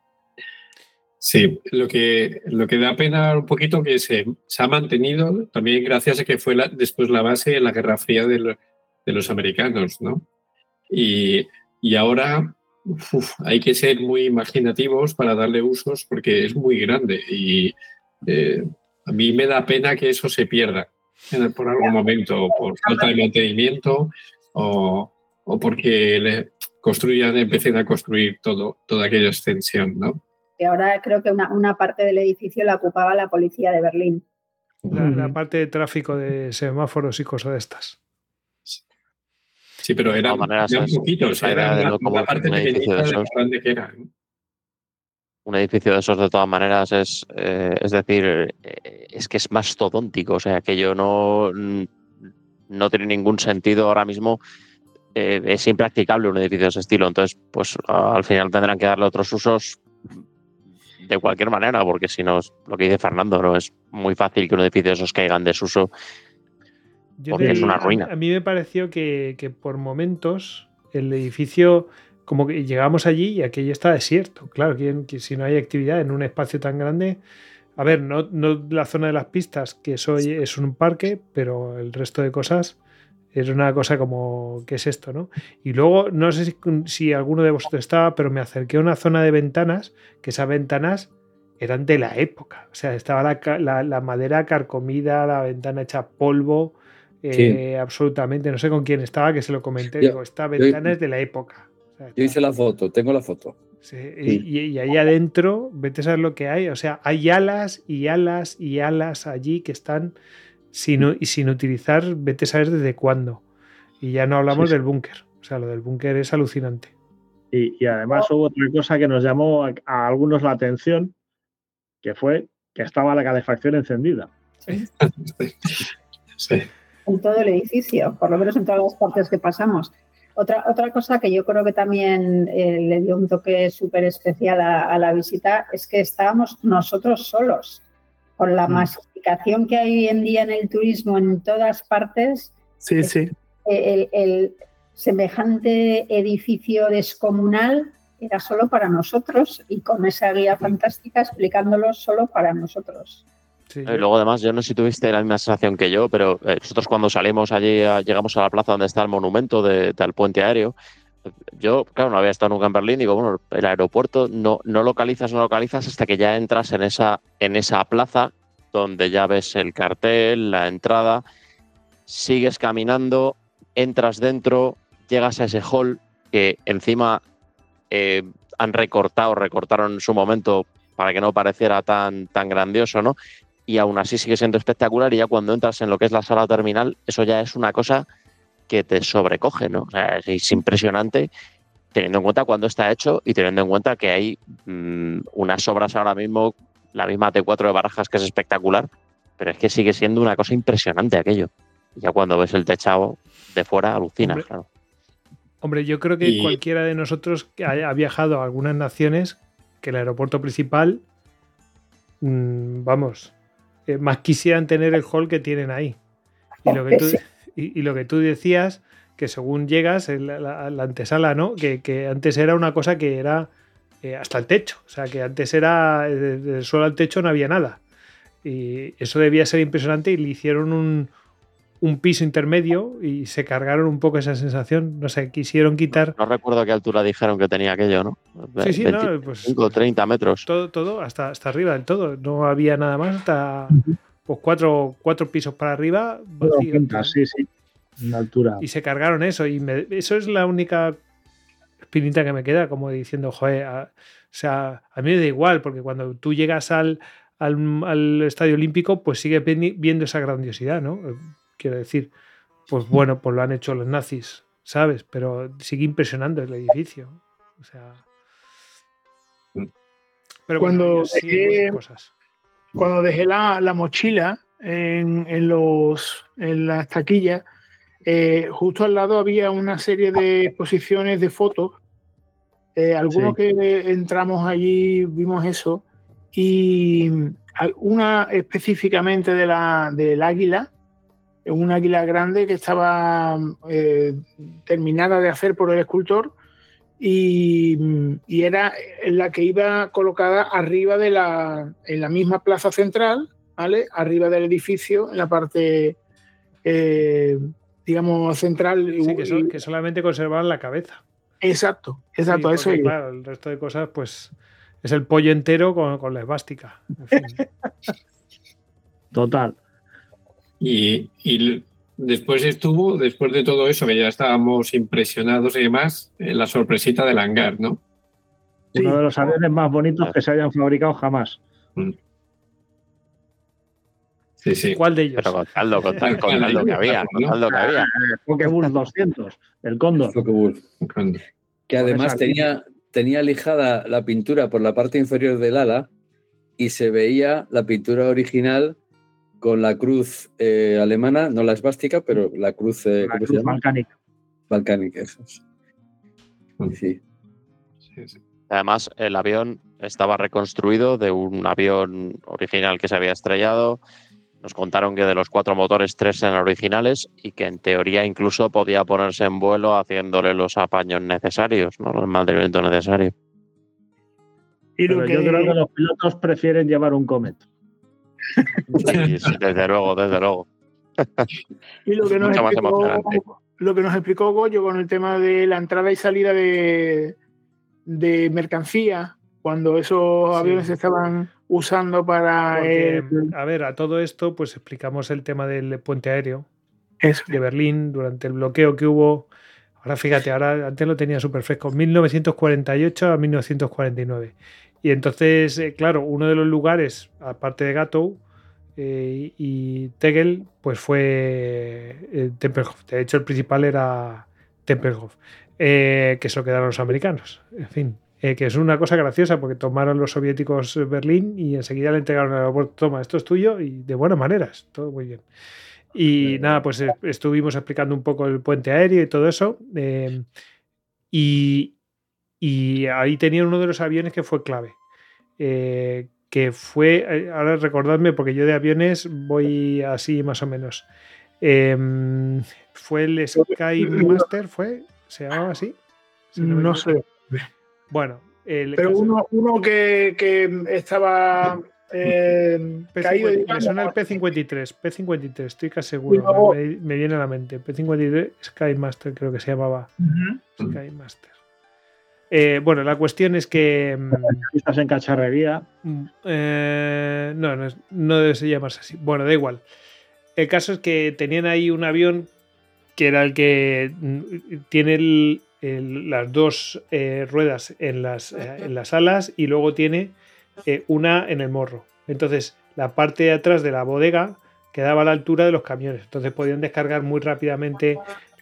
sí lo, que, lo que da pena un poquito que se, se ha mantenido también gracias a que fue la, después la base en la Guerra Fría de, lo, de los americanos, ¿no? Y, y ahora uf, hay que ser muy imaginativos para darle usos porque es muy grande y eh, a mí me da pena que eso se pierda por algún momento, por falta de mantenimiento o, o porque le construyan, empiecen a construir todo, toda aquella extensión, ¿no? Y ahora creo que una, una parte del edificio la ocupaba la policía de Berlín. La, la parte de tráfico de semáforos y cosas de estas. Sí, pero eran, maneras, eran poquitos, era una, una parte pequeñita de lo grande que era, ¿no? Un edificio de esos, de todas maneras, es, eh, es decir, eh, es que es mastodóntico. O sea, que yo no, no tiene ningún sentido ahora mismo. Eh, es impracticable un edificio de ese estilo. Entonces, pues al final tendrán que darle otros usos de cualquier manera, porque si no, lo que dice Fernando, no es muy fácil que un edificio de esos caiga en desuso. Yo porque te, es una ruina. A, a mí me pareció que, que por momentos el edificio... Como que llegamos allí y aquello está desierto. Claro, que, que si no hay actividad en un espacio tan grande... A ver, no, no la zona de las pistas, que eso es un parque, pero el resto de cosas Era una cosa como, ¿qué es esto, no? Y luego, no sé si, si alguno de vosotros estaba, pero me acerqué a una zona de ventanas, que esas ventanas eran de la época. O sea, estaba la, la, la madera carcomida, la ventana hecha polvo, eh, sí. absolutamente. No sé con quién estaba, que se lo comenté. Yo, Digo, esta ventana yo, es de la época. O sea, yo hice la foto, tengo la foto. Sí, sí. Y, y ahí adentro, vete a saber lo que hay. O sea, hay alas y alas y alas allí que están sin, y sin utilizar, vete a saber desde cuándo. Y ya no hablamos sí, sí. del búnker. O sea, lo del búnker es alucinante. Y, y además hubo otra cosa que nos llamó a, a algunos la atención, que fue que estaba la calefacción encendida. Sí. Sí. En todo el edificio, por lo menos en todas las partes que pasamos. Otra, otra cosa que yo creo que también eh, le dio un toque súper especial a, a la visita es que estábamos nosotros solos. Con la mm. masificación que hay hoy en día en el turismo en todas partes, sí, sí. El, el semejante edificio descomunal era solo para nosotros y con esa guía fantástica explicándolo solo para nosotros. Sí. Y luego además, yo no sé si tuviste la misma sensación que yo, pero eh, nosotros cuando salimos allí, a, llegamos a la plaza donde está el monumento de, del puente aéreo, yo, claro, no había estado nunca en Berlín, digo, bueno, el aeropuerto no, no localizas, no localizas hasta que ya entras en esa, en esa plaza donde ya ves el cartel, la entrada, sigues caminando, entras dentro, llegas a ese hall que encima eh, han recortado, recortaron en su momento para que no pareciera tan, tan grandioso, ¿no? Y aún así sigue siendo espectacular y ya cuando entras en lo que es la sala terminal, eso ya es una cosa que te sobrecoge, ¿no? O sea, es impresionante teniendo en cuenta cuándo está hecho y teniendo en cuenta que hay mmm, unas obras ahora mismo, la misma T cuatro de Barajas, que es espectacular, pero es que sigue siendo una cosa impresionante aquello. Y ya cuando ves el techado de fuera, alucinas, hombre, claro. Hombre, yo creo que y... cualquiera de nosotros que ha viajado a algunas naciones, que el aeropuerto principal, mmm, vamos, eh, más quisieran tener el hall que tienen ahí. Y lo que tú, y, y lo que tú decías, que según llegas, la, la, la antesala, ¿no? Que, que antes era una cosa que era eh, hasta el techo. O sea, que antes era del suelo al techo no había nada. Y eso debía ser impresionante y le hicieron un, un piso intermedio y se cargaron un poco esa sensación. No sé, quisieron quitar... No, no recuerdo a qué altura dijeron que tenía aquello, ¿no? Sí, sí, veinticinco, no, pues... treinta metros. Todo, todo hasta, hasta arriba del todo. No había nada más hasta... Pues cuatro, cuatro pisos para arriba, vacío. Cuenta, sí, sí, una altura. Y se cargaron eso. Y me, eso es la única espinita que me queda, como diciendo, joder, a, o sea, a mí me da igual, porque cuando tú llegas al, al, al Estadio Olímpico, pues sigues viendo esa grandiosidad, ¿no? Quiero decir, pues bueno, pues lo han hecho los nazis, ¿sabes? Pero sigue impresionando el edificio. O sea. Pero cuando bueno, dejé, cosas. Cuando dejé la, la mochila en, en, los, en las taquillas, eh, justo al lado había una serie de exposiciones de fotos. Eh, algunos sí. que entramos allí vimos eso. Y una específicamente de la, del águila, un águila grande que estaba eh, terminada de hacer por el escultor. Y, y era la que iba colocada arriba de la, en la misma plaza central, ¿vale? Arriba del edificio, en la parte, eh, digamos, central. Sí, que, so, que solamente conservaban la cabeza. Exacto, exacto. Sí, eso porque, claro, el resto de cosas, pues, es el pollo entero con, con la esvástica. En fin. Total. Y... y... Después estuvo, después de todo eso, que ya estábamos impresionados y demás, la sorpresita del hangar, ¿no? Sí. Uno de los aviones más bonitos que se hayan fabricado jamás. Sí, sí. ¿Cuál de ellos? Pero contadlo, contadlo, contadlo que había, contadlo que había. Focke-Wulf doscientos, el Cóndor. Que además tenía, tenía lijada la pintura por la parte inferior del ala y se veía la pintura original con la cruz eh, alemana, no la esvástica, pero la cruz, eh, la ¿cómo cruz se llama? Balcánica. Balcánica, eso es. Sí. Sí, sí. Además, el avión estaba reconstruido de un avión original que se había estrellado. Nos contaron que de los cuatro motores, tres eran originales y que en teoría incluso podía ponerse en vuelo haciéndole los apaños necesarios, ¿no? El mantenimiento necesario. Y lo pero que... yo creo que los pilotos prefieren llevar un Comet. Sí, sí, desde luego, desde luego. Y lo que, nos Mucho más explicó, emocionante. lo que nos explicó Goyo con el tema de la entrada y salida de, de mercancía, cuando esos Sí. aviones se estaban usando para... Porque, el- a ver, a todo esto, pues explicamos el tema del puente aéreo eso. de Berlín durante el bloqueo que hubo. Ahora fíjate, ahora antes lo tenía súper fresco, mil novecientos cuarenta y ocho a mil novecientos cuarenta y nueve. Y entonces, eh, claro, uno de los lugares, aparte de Gatow eh, y Tegel, pues fue eh, Tempelhof. De hecho, el principal era Tempelhof, eh, que se lo quedaron los americanos. En fin, eh, que es una cosa graciosa porque tomaron los soviéticos Berlín y enseguida le entregaron al aeropuerto, toma, esto es tuyo y de buenas maneras, todo muy bien. Y nada, pues eh, estuvimos explicando un poco el puente aéreo y todo eso. eh, y, y ahí tenían uno de los aviones que fue clave. eh, que fue, eh, ahora recordadme, porque yo de aviones voy así más o menos. Eh, fue el Sky Master, ¿fue? ¿Se llamaba así? Si me No equivoco. sé. Bueno, el Pero caso- uno, uno que, que estaba eh, P caído, cincuenta, me digamos, suena el P cincuenta y tres, P cincuenta y tres, estoy casi seguro, Y luego- me, me viene a la mente. P cincuenta y tres Sky Master, creo que se llamaba. Ujú. Sky Master. Eh, bueno, la cuestión es que. mm, Estás en cacharrería. mm, eh, no, no, es- no debe ser llamarse así. Bueno, da igual. El caso es que tenían ahí un avión que era el que mm, tiene el- el- las dos eh, ruedas en las, eh, en las alas y luego tiene eh, una en el morro. Entonces, la parte de atrás de la bodega quedaba a la altura de los camiones. Entonces podían descargar muy rápidamente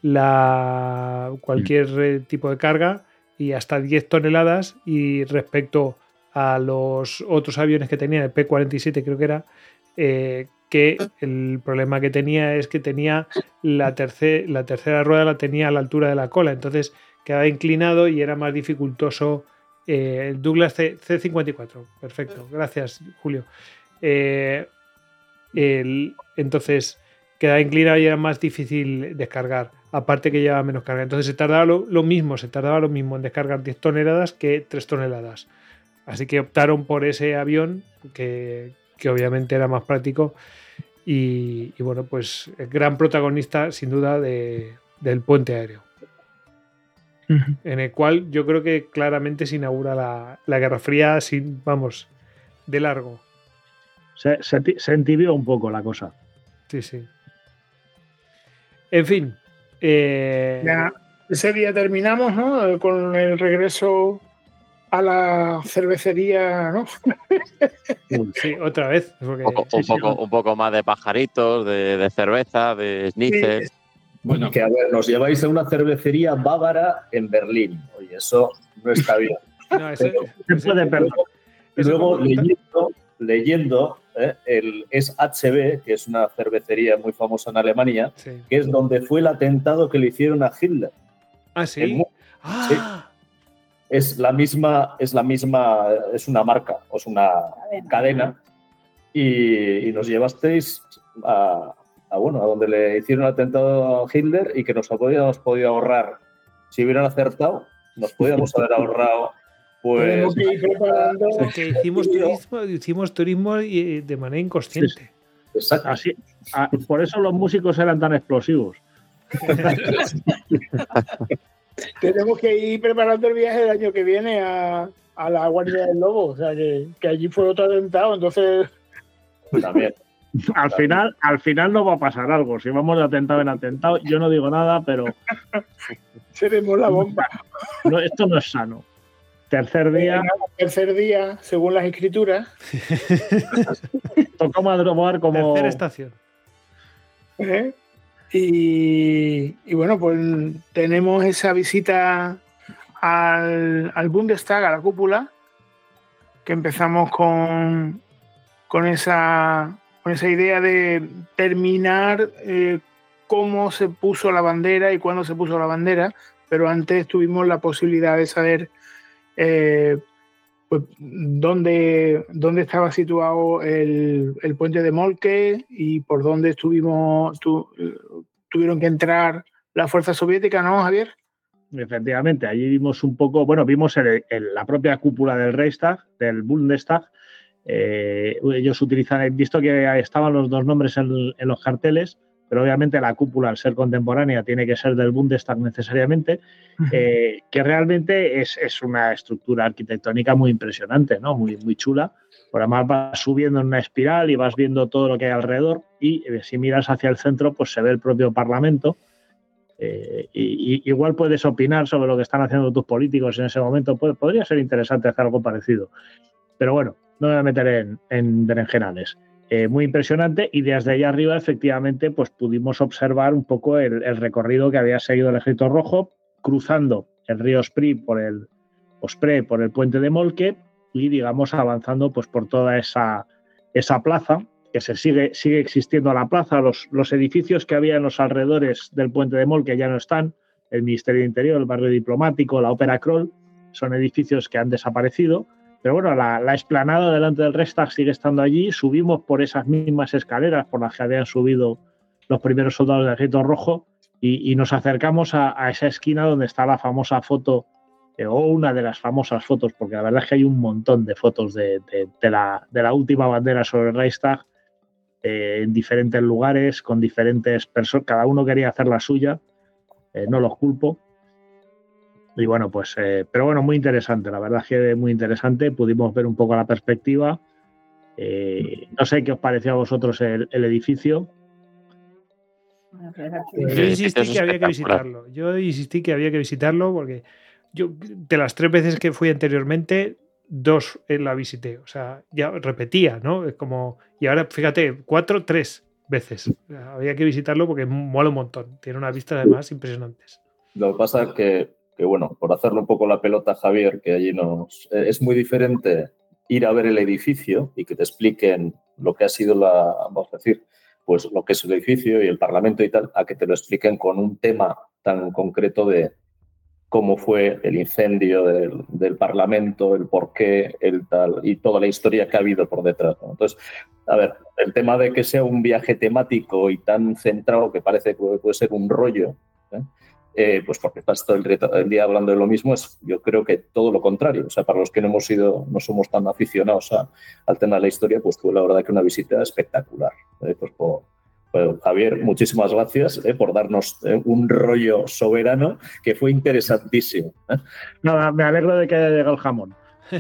la, cualquier eh, tipo de carga y hasta diez toneladas. Y respecto a los otros aviones que tenían, el P cuarenta y siete creo que era, eh, que el problema que tenía es que tenía la, terce- la tercera rueda la tenía a la altura de la cola. Entonces quedaba inclinado y era más dificultoso. Eh, el Douglas C, C54, perfecto, gracias Julio. Eh, el- entonces quedaba inclinado y era más difícil descargar, aparte que llevaba menos carga. Entonces se tardaba lo, lo mismo, se tardaba lo mismo en descargar diez toneladas que tres toneladas. Así que optaron por ese avión que, que obviamente era más práctico y, y bueno, pues el gran protagonista sin duda de- del puente aéreo, Ujú. en el cual yo creo que claramente se inaugura la, la Guerra Fría, sin, vamos, de largo. Se, se, ti- se entibió un poco la cosa. Sí, sí. En fin. eh, Ya, ese día terminamos, ¿no? Con el regreso a la cervecería, ¿no? Sí, otra vez. Porque, Un poco, un sí, sí, poco, un poco más de pajaritos, de, de cerveza, de schnitzel. Bueno, Que a ver, nos lleváis a una cervecería bávara en Berlín. Oye, eso no está bien. no, eso- Se eso- puede perder. eso Luego, como- leyendo, leyendo eh, el es H B, que es una cervecería muy famosa en Alemania, sí. que es donde fue el atentado que le hicieron a Hitler. Ah, En sí. Mu- Ah, Es la misma, es la misma, es una marca, o es una cadena, y, y nos llevasteis a, a, bueno, a donde le hicieron el atentado a Hitler y que nos habíamos podido ahorrar. Si hubieran acertado, nos podíamos haber ahorrado, pues, Tenemos que ir preparando. o sea, que hicimos turismo, hicimos turismo y, de manera inconsciente. exacto. Así, a- por eso los músicos eran tan explosivos. Tenemos que ir preparando el viaje del año que viene a, a la Guardia del Lobo. O sea, que, que allí fue otro atentado. Entonces, También. Al final, al final nos va a pasar algo. Si vamos de atentado en atentado, yo no digo nada, pero seremos la bomba. no, esto no es sano. Tercer día, Tercer día, según las escrituras. tocó madrugar como... Tercera estación. ¿eh? Y, y bueno, pues tenemos esa visita al, al Bundestag, a la cúpula, que empezamos con, con, esa, con esa idea de terminar eh, cómo se puso la bandera y cuándo se puso la bandera, pero antes tuvimos la posibilidad de saber eh, pues, dónde, dónde estaba situado el, el puente de Moltke y por dónde estuvimos tu, tuvieron que entrar las fuerzas soviéticas, ¿no, Javier? Efectivamente, allí vimos un poco, bueno, vimos el, el, la propia cúpula del Reichstag, del Bundestag. Eh, ellos utilizan, he visto que estaban los dos nombres en, en los carteles, pero obviamente la cúpula, al ser contemporánea, tiene que ser del Bundestag necesariamente, eh, que realmente es, es una estructura arquitectónica muy impresionante, ¿no? Muy, muy chula. Por además vas subiendo en una espiral y vas viendo todo lo que hay alrededor y eh, si miras hacia el centro, pues se ve el propio Parlamento. Eh, y, y igual puedes opinar sobre lo que están haciendo tus políticos en ese momento. Pod- podría ser interesante hacer algo parecido. Pero bueno, no me voy a meter en, en berenjenales. Eh, muy impresionante, y desde allá arriba efectivamente pues pudimos observar un poco el, el recorrido que había seguido el Ejército Rojo, cruzando el río Spree por el, Osprey por el puente de Moltke y digamos avanzando pues por toda esa, esa plaza, que se sigue, sigue existiendo la plaza. Los, los edificios que había en los alrededores del puente de Moltke ya no están, el Ministerio de Interior, el barrio diplomático, la Ópera Kroll, son edificios que han desaparecido. Pero bueno, la, la explanada delante del Reichstag sigue estando allí. Subimos por esas mismas escaleras por las que habían subido los primeros soldados del Ejército Rojo y, y nos acercamos a, a esa esquina donde está la famosa foto, eh, o una de las famosas fotos, porque la verdad es que hay un montón de fotos de, de, de, la, de la última bandera sobre el Reichstag eh, en diferentes lugares, con diferentes personas. Cada uno quería hacer la suya, eh, no los culpo. Y bueno, pues, eh, pero bueno, muy interesante, la verdad es que muy interesante, pudimos ver un poco la perspectiva. Eh, no sé qué os pareció a vosotros el, el edificio. Yo insistí que había que visitarlo, yo insistí que había que visitarlo porque yo, de las tres veces que fui anteriormente, dos la visité, o sea, ya repetía, ¿no? Es como, y ahora, fíjate, cuatro, tres veces. O sea, había que visitarlo porque mola un montón, tiene unas vistas además impresionantes. Lo que pasa es que que bueno, por hacerle un poco la pelota a Javier, que allí nos... Eh, es muy diferente ir a ver el edificio y que te expliquen lo que ha sido la, vamos a decir, pues lo que es el edificio y el Parlamento y tal, a que te lo expliquen con un tema tan concreto de cómo fue el incendio del, del Parlamento, el por qué, el tal, y toda la historia que ha habido por detrás, ¿no? Entonces, a ver, el tema de que sea un viaje temático y tan centrado que parece que puede, puede ser un rollo, ¿eh? Eh, pues porque estás todo el, el día hablando de lo mismo, es yo creo que todo lo contrario. O sea, para los que no hemos sido, no somos tan aficionados a, al tema de la historia, pues fue la verdad que una visita espectacular. Eh, pues por, por, Javier, muchísimas gracias eh, por darnos eh, un rollo soberano que fue interesantísimo. ¿eh? Nada, me alegro de que haya llegado el jamón.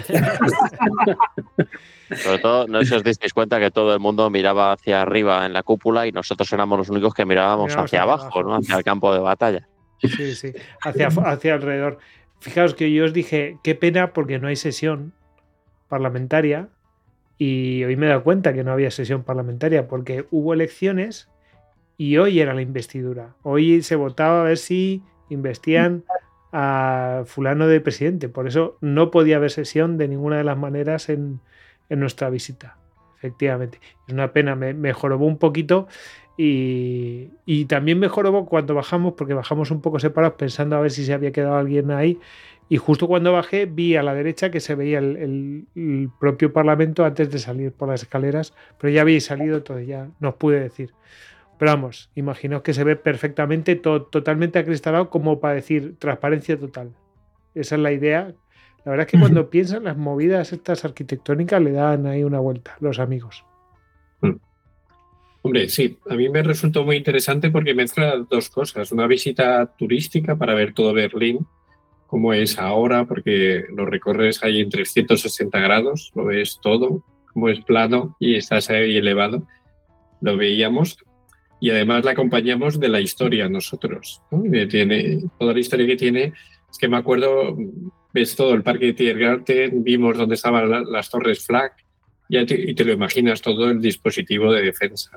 Sobre todo, no sé si os disteis cuenta que todo el mundo miraba hacia arriba en la cúpula y nosotros éramos los únicos que mirábamos Miramos hacia, hacia abajo, abajo, ¿no? Hacia el campo de batalla. Sí, sí, hacia, hacia alrededor. Fijaos que yo os dije, qué pena porque no hay sesión parlamentaria y hoy me he dado cuenta que no había sesión parlamentaria porque hubo elecciones y hoy era la investidura. Hoy se votaba a ver si investían a fulano de presidente. Por eso no podía haber sesión de ninguna de las maneras en, en nuestra visita. Efectivamente. Es una pena, me, me jorobó un poquito. Y, y también me jorobó cuando bajamos, porque bajamos un poco separados pensando a ver si se había quedado alguien ahí, y justo cuando bajé vi a la derecha que se veía el, el, el propio Parlamento antes de salir por las escaleras, pero ya habéis salido todo, ya no os pude decir. Pero vamos, imaginaos que se ve perfectamente, todo, totalmente acristalado, como para decir transparencia total. Esa es la idea. La verdad es que cuando piensan las movidas estas arquitectónicas le dan ahí una vuelta los amigos. Hombre, sí, a mí me resultó muy interesante porque mezcla dos cosas. Una visita turística para ver todo Berlín, cómo es ahora, porque lo recorres ahí en trescientos sesenta grados, lo ves todo, cómo es plano y estás ahí elevado. Lo veíamos y además la acompañamos de la historia nosotros, ¿no? Que tiene, toda la historia que tiene, es que me acuerdo, ves todo el parque de Tiergarten, vimos dónde estaban la, las torres Flak, y te, y te lo imaginas todo el dispositivo de defensa.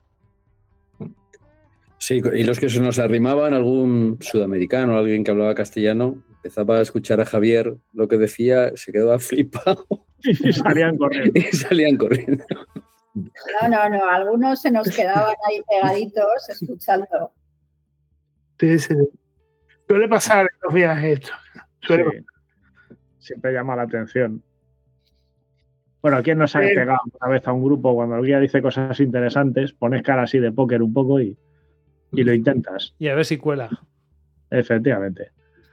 Sí, y los que se nos arrimaban, algún sudamericano, alguien que hablaba castellano, empezaba a escuchar a Javier lo que decía, se quedaba flipado. Y salían corriendo. Y salían corriendo. No, no, no, algunos se nos quedaban ahí pegaditos escuchando. Sí, sí. Suele pasar en los viajes esto. Suele sí. Siempre llama la atención. Bueno, ¿quién nos ha eh, pegado una vez a un grupo cuando el guía dice cosas interesantes? Pones cara así de póker un poco y, y lo intentas. Y a ver si cuela. Efectivamente.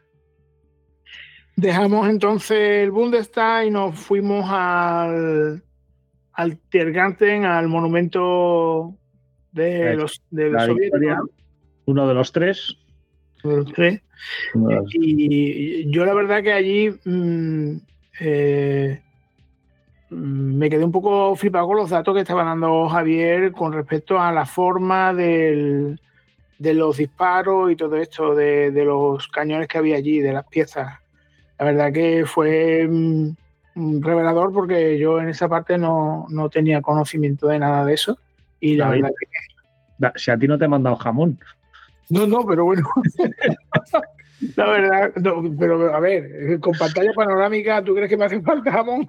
Dejamos entonces el Bundestag y nos fuimos al, al Tiergarten, al monumento de los, de los soviéticos. Uno de los tres. De los tres. Bueno. Y, y yo la verdad que allí mmm, eh, me quedé un poco flipado con los datos que estaba dando Javier con respecto a la forma del, de los disparos y todo esto, de, de los cañones que había allí, de las piezas. La verdad que fue mmm, revelador porque yo en esa parte no, no tenía conocimiento de nada de eso. Y la David, verdad que... Si a ti no te he mandado jamón. No, no, pero bueno. La verdad, no, pero a ver, con pantalla panorámica, ¿tú crees que me hace falta jamón?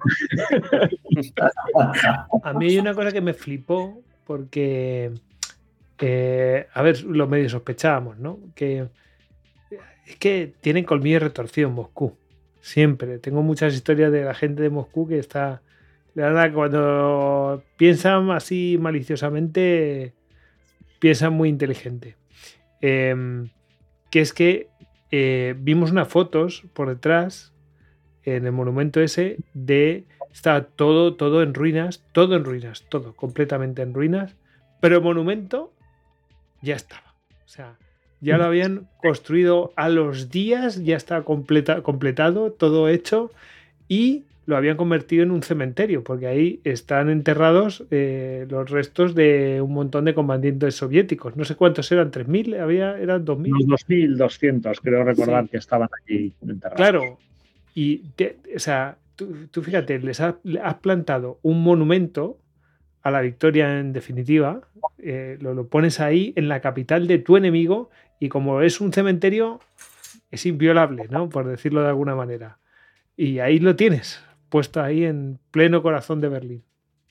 A mí hay una cosa que me flipó porque, eh, a ver, lo medio sospechábamos, ¿no? Que es que tienen colmillo retorcido en Moscú. Siempre. Tengo muchas historias de la gente de Moscú que está... La verdad, cuando piensan así maliciosamente, piensan muy inteligente. Eh, que es que eh, vimos unas fotos por detrás en el monumento ese de estaba todo, todo en ruinas, todo en ruinas, todo completamente en ruinas, pero el monumento ya estaba. O sea, ya lo habían construido a los días, ya estaba completa, completado, todo hecho, y lo habían convertido en un cementerio, porque ahí están enterrados eh, los restos de un montón de combatientes soviéticos. No sé cuántos eran, tres mil, había, eran dos mil. Unos dos mil doscientos, creo recordar, sí, que estaban aquí enterrados. Claro, y te, o sea, tú, tú fíjate, les has, has plantado un monumento a la victoria en definitiva, eh, lo, lo pones ahí en la capital de tu enemigo, y como es un cementerio, es inviolable, ¿no? Por decirlo de alguna manera. Y ahí lo tienes, puesto ahí en pleno corazón de Berlín.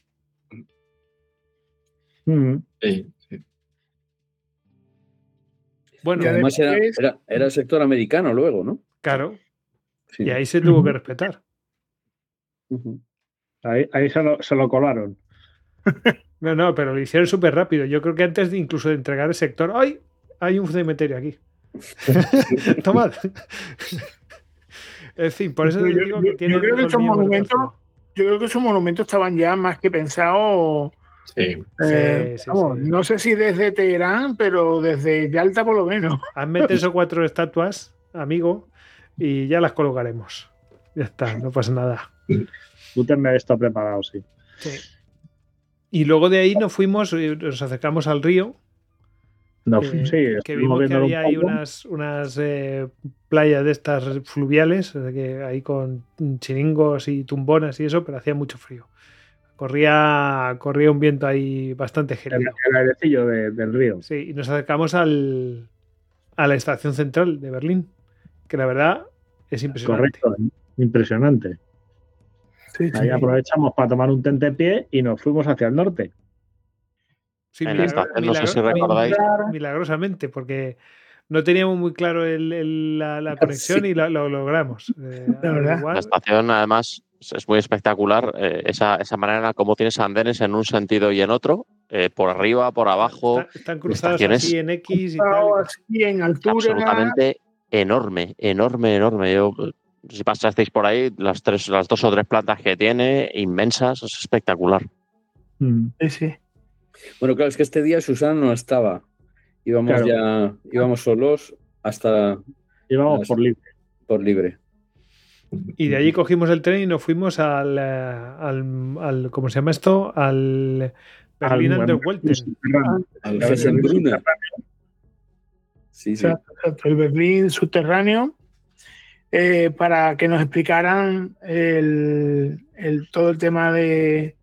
Mm. Sí, sí. Bueno, y además era, era, era el sector americano luego, ¿no? Claro. Sí. Y ahí se tuvo que respetar. Uh-huh. Ahí, ahí se, lo, se lo colaron. No, no, pero lo hicieron súper rápido. Yo creo que antes de incluso de entregar el sector, ¡ay! Hay un cementerio aquí. Tomad. En fin, por eso yo, digo que yo, tiene yo creo que esos monumentos, yo creo que esos monumentos estaban ya más que pensados. Sí. Eh, sí, sí, vamos, sí. No sé si desde Teherán, pero desde Yalta por lo menos. Hazme tres o cuatro estatuas, amigo, y ya las colocaremos. Ya está, no pasa nada. Tú tenés esto preparado, sí. Sí. Y luego de ahí nos fuimos, nos acercamos al río. No, eh, sí, que vimos que había un ahí unas, unas eh, playas de estas fluviales, que ahí con chiringos y tumbonas y eso, pero hacía mucho frío. Corría, corría un viento ahí bastante gélido. El, el airecillo de, del río. Sí, y nos acercamos al, a la estación central de Berlín, que la verdad es impresionante. Correcto, impresionante. Sí, sí. Ahí aprovechamos para tomar un tentepié y nos fuimos hacia el norte. Sí, en milagro, esta, no milagro, sé si recordáis. Milagrosamente, porque no teníamos muy claro el, el, la, la conexión sí. y lo, lo logramos. Eh, la, verdad. La estación, además, es muy espectacular. Eh, esa, esa manera como tienes andenes en un sentido y en otro, eh, por arriba, por abajo. Está, están cruzados así en X y tal. Así en altura. Absolutamente enorme, enorme, enorme. Yo, si pasasteis por ahí, las, tres, las dos o tres plantas que tiene, inmensas, es espectacular. Sí, sí. Bueno, claro, es que este día Susana no estaba. Íbamos claro. ya, íbamos solos hasta... Íbamos las, por libre. Por libre. Y de allí cogimos el tren y nos fuimos al, al, al ¿cómo se llama esto? Al Berlin Underwelten. Al Hessenbrunner. Sí, sí. El Berlín subterráneo. Eh, para que nos explicaran el, el, todo el tema de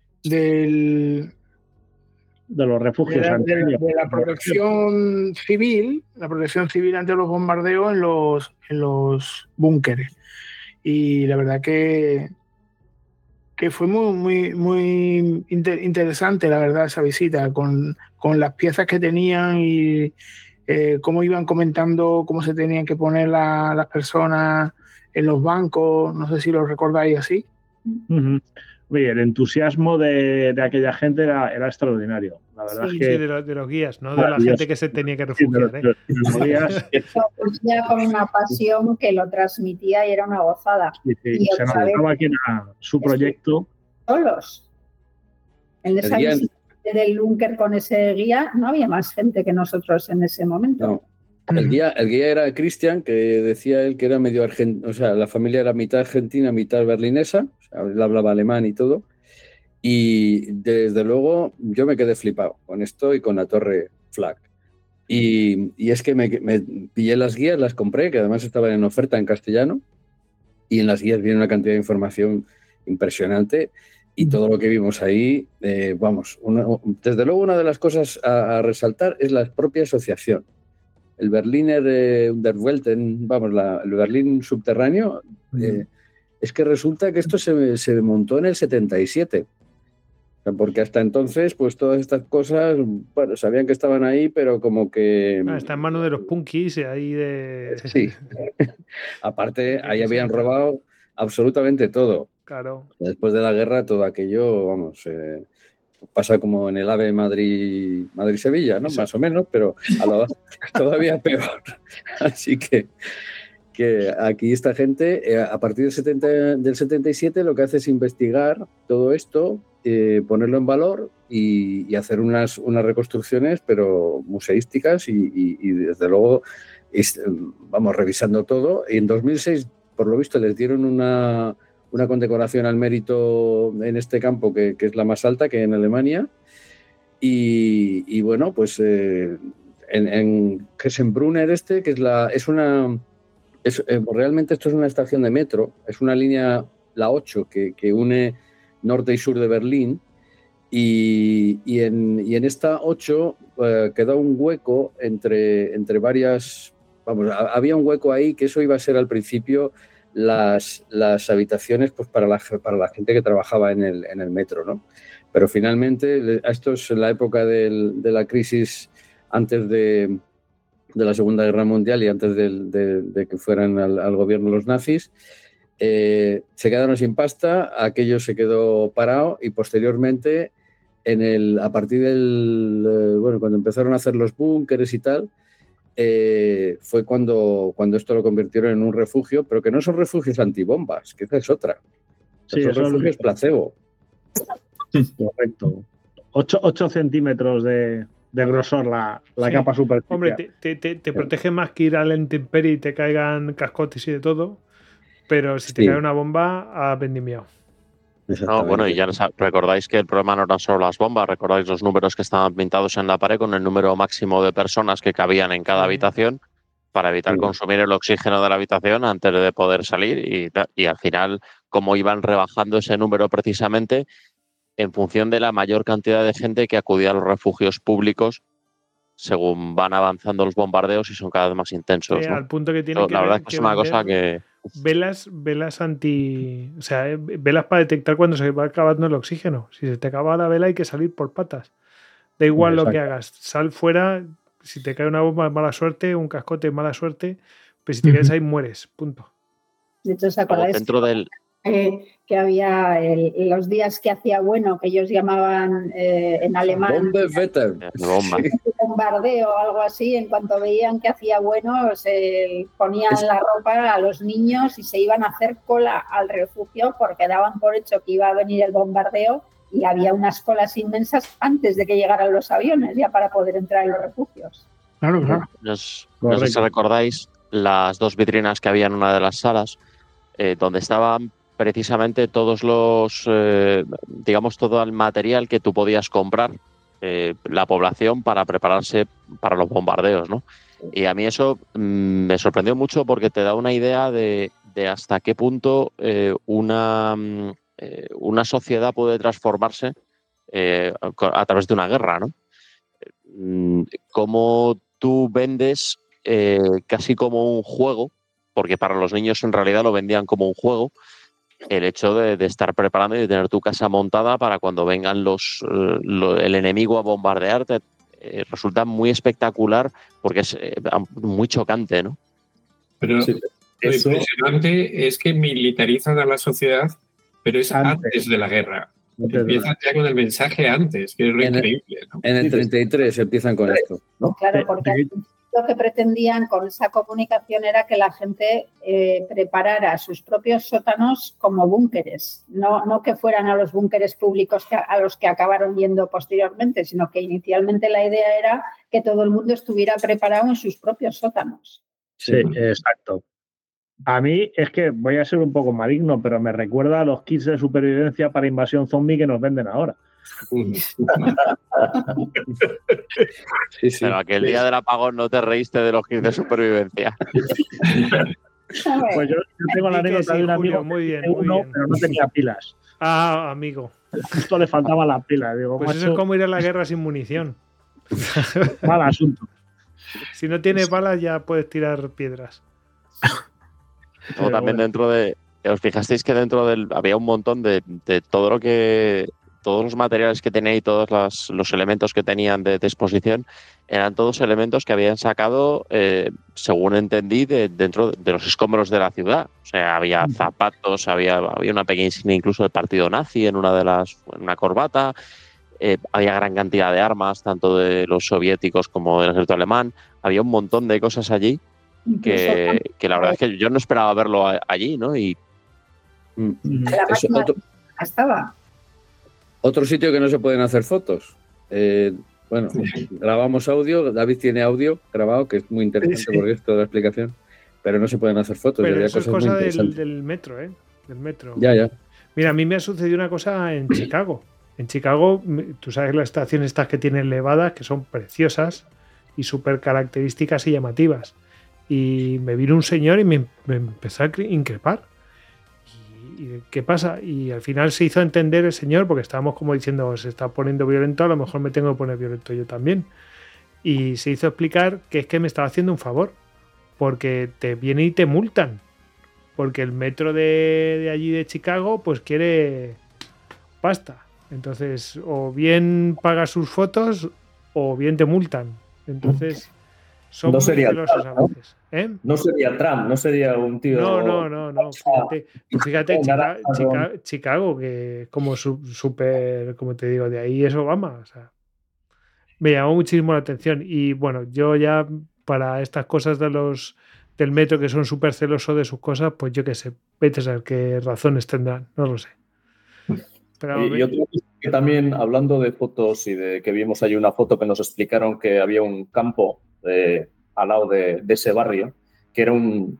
del de los refugios de la, de, de la protección civil, la protección civil ante los bombardeos en los en los búnkeres. Y la verdad que que fue muy muy muy inter, interesante, la verdad, esa visita con, con las piezas que tenían y eh, cómo iban comentando cómo se tenían que poner la, las personas en los bancos, no sé si lo recordáis así. Uh-huh. Oye, el entusiasmo de, de aquella gente era, era extraordinario. La verdad sí, es que... sí, de, lo, de los guías, ¿no? De la gente que se tenía que refugiar. Sí, de los, ¿eh? de los guías. Ya con una pasión que lo transmitía y era una gozada. Sí, sí. Y se notaba que era su proyecto. Solos. En esa pedían, del búnker con ese guía, no había más gente que nosotros en ese momento. No. El guía, el guía era Christian, que decía él que era medio argentino, o sea, la familia era mitad argentina, mitad berlinesa, o sea, él hablaba alemán y todo. Y desde luego yo me quedé flipado con esto y con la Torre Flak. Y, y es que me, me pillé las guías, las compré, que además estaban en oferta en castellano. Y en las guías viene una cantidad de información impresionante. Y todo lo que vimos ahí, eh, vamos, una, desde luego una de las cosas a, a resaltar es la propia asociación. El Berliner eh, Unterwelten, vamos, la, el Berlín subterráneo, eh, es que resulta que esto se, se montó en el setenta y siete. O sea, porque hasta entonces, pues todas estas cosas, bueno, sabían que estaban ahí, pero como que... Ah, está en manos de los punkis ahí de... Sí. Aparte, ahí habían robado absolutamente todo. Claro. Después de la guerra, todo aquello, vamos... Eh, pasa como en el AVE Madrid, Madrid-Sevilla, ¿no? Más o menos, pero a lo, todavía peor. Así que, que aquí esta gente, eh, a partir del, setenta, del setenta y siete, lo que hace es investigar todo esto, eh, ponerlo en valor y, y hacer unas, unas reconstrucciones, pero museísticas y, y, y desde luego, es, vamos, revisando todo. Y en dos mil seis, por lo visto, les dieron una... una condecoración al mérito en este campo que, que es la más alta que en Alemania y, y bueno, pues eh, en, en Hessenbrunner este, que es la es una es, eh, realmente esto es una estación de metro, es una línea, la ocho, que, que une norte y sur de Berlín y, y, en, y en esta ocho eh, queda un hueco entre, entre varias, vamos, había un hueco ahí que eso iba a ser al principio Las, las habitaciones pues para la, para la gente que trabajaba en el, en el metro, ¿no? Pero finalmente, esto es en la época del, de la crisis antes de, de la Segunda Guerra Mundial y antes de, de, de que fueran al, al gobierno los nazis, eh, se quedaron sin pasta, aquello se quedó parado y posteriormente, en el, a partir del, eh, bueno, cuando empezaron a hacer los búnkeres y tal, Eh, fue cuando, cuando esto lo convirtieron en un refugio, pero que no son refugios antibombas, que esa es otra. Sí, son refugios placebo. Correcto. ocho centímetros de, de grosor la, la sí. capa superficial. Hombre, te, te, te, te protege más que ir a la intemperie y te caigan cascotes y de todo, pero si te Sí. cae una bomba, ha vendimiado. No, bueno, y ya recordáis que el problema no eran solo las bombas, recordáis los números que estaban pintados en la pared con el número máximo de personas que cabían en cada Sí. habitación para evitar Sí. consumir el oxígeno de la habitación antes de poder salir y, y al final cómo iban rebajando ese número precisamente en función de la mayor cantidad de gente que acudía a los refugios públicos según van avanzando los bombardeos y son cada vez más intensos, Sí, ¿no? al punto que tienen La que, verdad ver- es que es que una cosa vender que... velas, velas anti, o sea, eh, velas para detectar cuando se va acabando el oxígeno. Si se te acaba la vela hay que salir por patas. Da igual lo que Exacto. hagas, sal fuera. Si te cae una bomba, mala suerte, un cascote, mala suerte, pero si te quedas ahí mueres, punto. De hecho, ¿os Luego, acordáis dentro del... eh, que había el- los días que hacía bueno, que ellos llamaban eh, en alemán Bombenwetter. de bomba. Sí. bombardeo o algo así? En cuanto veían que hacía bueno, se ponían Es- la ropa a los niños y se iban a hacer cola al refugio porque daban por hecho que iba a venir el bombardeo y había unas colas inmensas antes de que llegaran los aviones ya para poder entrar en los refugios. Claro, claro. No sé Correcto. si recordáis las dos vitrinas que había en una de las salas, eh, donde estaban precisamente todos los, eh, digamos, todo el material que tú podías comprar, eh, la población para prepararse para los bombardeos, ¿no? Y a mí eso mm, me sorprendió mucho porque te da una idea de, de hasta qué punto eh, una, mm, eh, una sociedad puede transformarse eh, a través de una guerra, ¿no? Mm, Cómo tú vendes eh, casi como un juego, porque para los niños en realidad lo vendían como un juego, el hecho de, de estar preparando y de tener tu casa montada para cuando vengan los, eh, lo- el enemigo a bombardearte, eh, resulta muy espectacular porque es eh, muy chocante, ¿no? Pero Sí, lo eso- impresionante es que militarizan a la sociedad, pero es Antes. antes, de la guerra. Antes de la- Empiezan ya con el mensaje antes, que es lo En el- increíble, ¿no? En el treinta y tres empiezan con esto, ¿no? Claro, Sí, porque sí. lo que pretendían con esa comunicación era que la gente eh, preparara sus propios sótanos como búnkeres, no, no que fueran a los búnkeres públicos que, a los que acabaron yendo posteriormente, sino que inicialmente la idea era que todo el mundo estuviera preparado en sus propios sótanos. Sí, exacto. A mí es que voy a ser un poco maligno, pero me recuerda a los kits de supervivencia para invasión zombie que nos venden ahora. Sí, sí. Pero aquel día del apagón no te reíste de los kits de supervivencia. Pues yo, yo tengo la anécdota sí, de un amigo Julio, muy bien, que uno, muy bien. pero no tenía pilas. Ah, amigo. Justo le faltaba la pila. Digo, pues macho, eso es como ir a la guerra sin munición. Mal asunto. Si no tienes balas ya puedes tirar piedras. O también bueno. Dentro de... ¿Os fijasteis que dentro del... había un montón de, de todo lo que... todos los materiales que tenía y todos las, los elementos que tenían de, de exposición eran todos elementos que habían sacado, eh, según entendí, de, dentro de los escombros de la ciudad. O sea, había zapatos, había, había una pequeña insignia incluso del partido nazi en una de las, en una corbata, eh, había gran cantidad de armas, tanto de los soviéticos como del ejército alemán. Había un montón de cosas allí que, que la verdad es que yo no esperaba verlo a, allí, ¿no? Y la máquina otro... estaba. Otro sitio que no se pueden hacer fotos. Eh, bueno, grabamos audio, David tiene audio grabado, que es muy interesante sí, sí. porque es toda la explicación, pero no se pueden hacer fotos. Pero eso es cosa del, del metro, ¿eh? Del metro. Ya, ya. Mira, a mí me ha sucedido una cosa en Chicago. En Chicago, tú sabes las estaciones estas que tienen elevadas, que son preciosas y súper características y llamativas. Y me vino un señor y me, me empezó a increpar. ¿Y qué pasa? Y al final se hizo entender el señor, porque estábamos como diciendo, se está poniendo violento, a lo mejor me tengo que poner violento yo también. Y se hizo explicar que es que me estaba haciendo un favor, porque te vienen y te multan. Porque el metro de, de allí de Chicago, pues quiere pasta. Entonces, o bien pagas sus fotos, o bien te multan. Entonces, son no muy sería celosos Trump, a veces. ¿Eh? No sería Trump, no sería un tío... No, no, no, no. Fíjate, fíjate Chica, Chica, Chicago, que es como súper, como te digo, de ahí es Obama. O sea, me llamó muchísimo la atención. Y bueno, yo ya para estas cosas de los del metro que son súper celosos de sus cosas, pues yo qué sé, vete a saber qué razones tendrán, no lo sé. Pero, y, y otro que también, hablando de fotos y de que vimos ahí una foto que nos explicaron que había un campo de... al lado de, de ese barrio, que era un,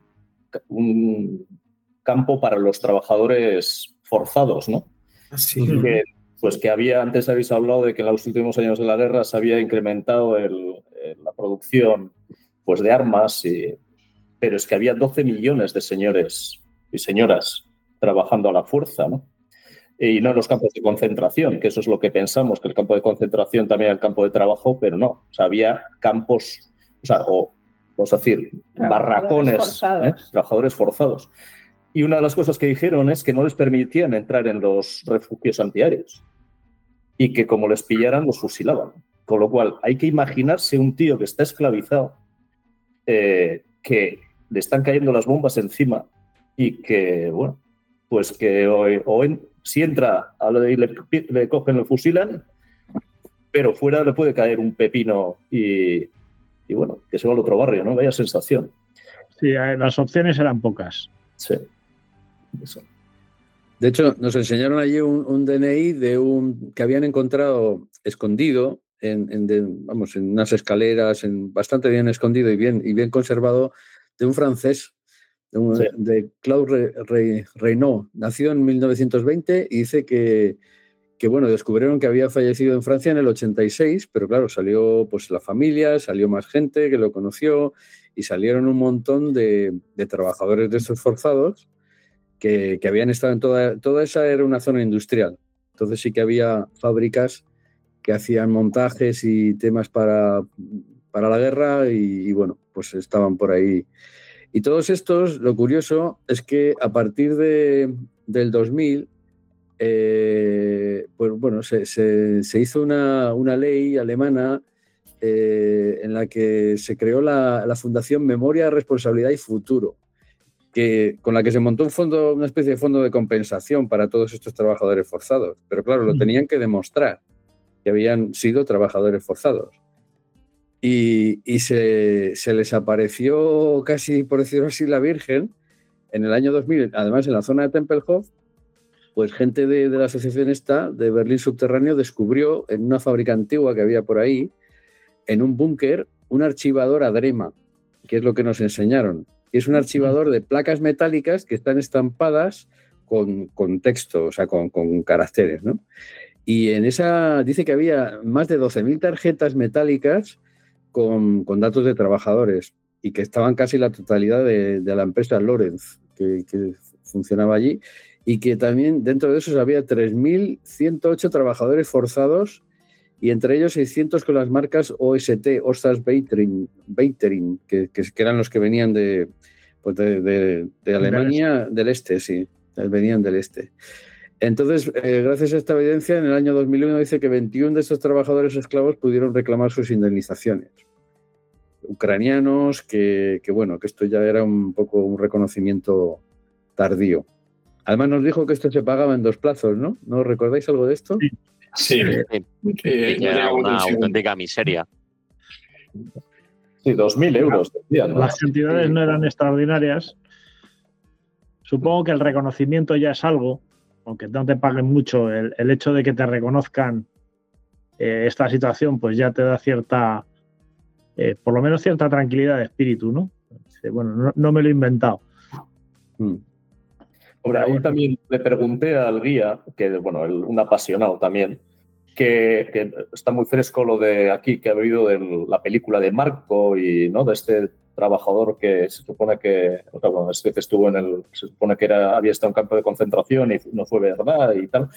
un campo para los trabajadores forzados, ¿no? Sí. Que, pues que había, antes habéis hablado de que en los últimos años de la guerra se había incrementado el, el, la producción pues, de armas, y, pero es que había doce millones de señores y señoras trabajando a la fuerza, ¿no? Y no en los campos de concentración, que eso es lo que pensamos, que el campo de concentración también era el campo de trabajo, pero no, o sea, había campos... O sea, o, vamos a decir, barracones, forzados. ¿eh? Trabajadores forzados. Y una de las cosas que dijeron es que no les permitían entrar en los refugios antiaéreos y que como les pillaran, los fusilaban. Con lo cual, hay que imaginarse un tío que está esclavizado, eh, que le están cayendo las bombas encima y que, bueno, pues que o, o en, si entra a lo de, le, le cogen, lo fusilan, pero fuera le puede caer un pepino y... Y bueno, que se va al otro barrio, ¿no? Vaya sensación. Sí, las opciones eran pocas. Sí. Eso. De hecho, nos enseñaron allí un, un D N I de un que habían encontrado escondido en, en, de, vamos, en unas escaleras, en, bastante bien escondido y bien, y bien conservado, de un francés, de, un, sí. de Claude Re, Reynaud. Nació en mil novecientos veinte y dice que que bueno, descubrieron que había fallecido en Francia en el ochenta y seis, pero claro, salió pues la familia, salió más gente que lo conoció y salieron un montón de, de trabajadores de estos forzados que, que habían estado en toda, toda esa era una zona industrial. Entonces sí que había fábricas que hacían montajes y temas para, para la guerra y, y bueno, pues estaban por ahí. Y todos estos, lo curioso es que a partir de, del dos mil, Eh, pues bueno, se, se, se hizo una, una ley alemana eh, en la que se creó la, la Fundación Memoria, Responsabilidad y Futuro, que, con la que se montó un fondo, una especie de fondo de compensación para todos estos trabajadores forzados. Pero claro, lo tenían que demostrar, que habían sido trabajadores forzados. y, y se, se les apareció casi, por decirlo así, la Virgen en el año dos mil, además en la zona de Tempelhof. Pues gente de, de la asociación esta, de Berlín Subterráneo, descubrió en una fábrica antigua que había por ahí, en un búnker, un archivador Adrema, que es lo que nos enseñaron. Y es un archivador de placas metálicas que están estampadas con, con texto, o sea, con, con caracteres, ¿no? Y en esa dice que había más de doce mil tarjetas metálicas con, con datos de trabajadores y que estaban casi la totalidad de, de la empresa Lorenz, que, que funcionaba allí. Y que también dentro de esos había tres mil ciento ocho trabajadores forzados y entre ellos seiscientos con las marcas O S T, Ostasbeiterin, que, que, que eran los que venían de, pues de, de, de Alemania del Este, sí, venían del Este. Entonces, eh, gracias a esta evidencia, en el año dos mil uno dice que veintiuno de estos trabajadores esclavos pudieron reclamar sus indemnizaciones. Ucranianos, que, que bueno, que esto ya era un poco un reconocimiento tardío. Además nos dijo que esto se pagaba en dos plazos, ¿no? ¿No recordáis algo de esto? Sí, que era una auténtica miseria. Sí, dos mil euros. Decían, ¿no? Las cantidades no eran extraordinarias. Supongo que el reconocimiento ya es algo, aunque no te paguen mucho, el, el hecho de que te reconozcan eh, esta situación, pues ya te da cierta, eh, por lo menos cierta tranquilidad de espíritu, ¿no? Bueno, no, no me lo he inventado. Mm. Ahora, ahí también le pregunté al guía, que bueno, el, un apasionado también, que, que está muy fresco lo de aquí, que ha habido de la película de Marco y ¿no? de este trabajador que se supone que, o sea, bueno, este que estuvo en el, se supone que era, había estado en un campo de concentración y no fue verdad y tal.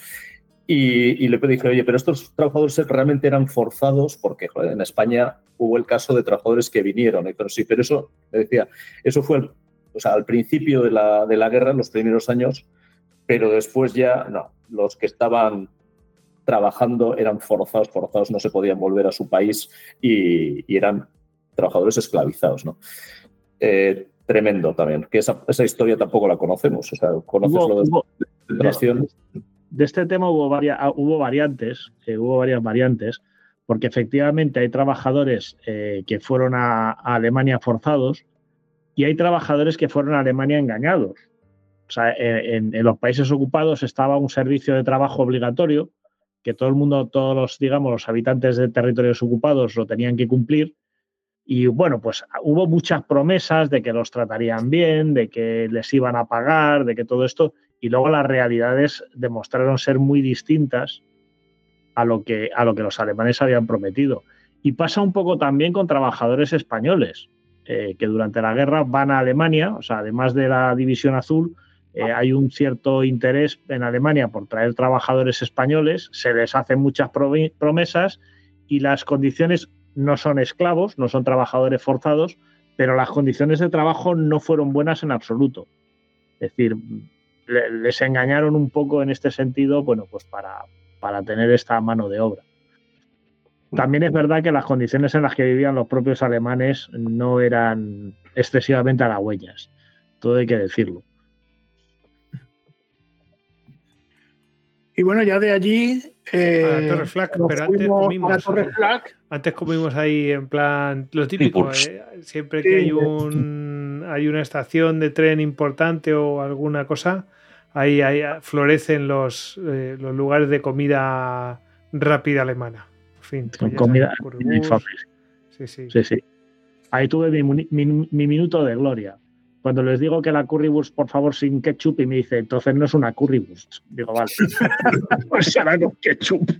Y, y le dije, oye, pero estos trabajadores realmente eran forzados porque joder, en España hubo el caso de trabajadores que vinieron. Y, pero sí, pero eso, me decía, eso fue el, o sea, al principio de la, de la guerra, en los primeros años, pero después ya, no, los que estaban trabajando eran forzados, forzados, no se podían volver a su país y, y eran trabajadores esclavizados, ¿no? Eh, tremendo también, que esa, esa historia tampoco la conocemos, o sea, conoces Hubo, lo de hubo, concentración. De, de este tema hubo, varia, hubo variantes, eh, hubo varias variantes, porque efectivamente hay trabajadores eh, que fueron a, a Alemania forzados, y hay trabajadores que fueron a Alemania engañados. O sea, en, en los países ocupados estaba un servicio de trabajo obligatorio que todo el mundo, todos los, digamos, los habitantes de territorios ocupados lo tenían que cumplir. Y bueno, pues hubo muchas promesas de que los tratarían bien, de que les iban a pagar, de que todo esto. Y luego las realidades demostraron ser muy distintas a lo que, a lo que los alemanes habían prometido. Y pasa un poco también con trabajadores españoles. Eh, que durante la guerra van a Alemania, o sea, además de la División Azul, eh, hay un cierto interés en Alemania por traer trabajadores españoles, se les hacen muchas promesas y las condiciones no son esclavos, no son trabajadores forzados, pero las condiciones de trabajo no fueron buenas en absoluto. Es decir, le, les engañaron un poco en este sentido, bueno, pues para, para tener esta mano de obra. También es verdad que las condiciones en las que vivían los propios alemanes no eran excesivamente halagüeñas. Todo hay que decirlo. Y bueno, ya de allí... Eh, a la Torre Flak, pero antes comimos, a la Torre Flak. antes comimos ahí en plan lo típico, eh, siempre que hay un hay una estación de tren importante o alguna cosa, ahí, ahí florecen los, eh, los lugares de comida rápida alemana. En fin, con comida infame. Sí, sí. sí, sí. Ahí tuve mi, mi, mi minuto de gloria. Cuando les digo que la currywurst, por favor, sin ketchup, y me dice, entonces no es una currywurst. Digo, vale. Pues será con ketchup.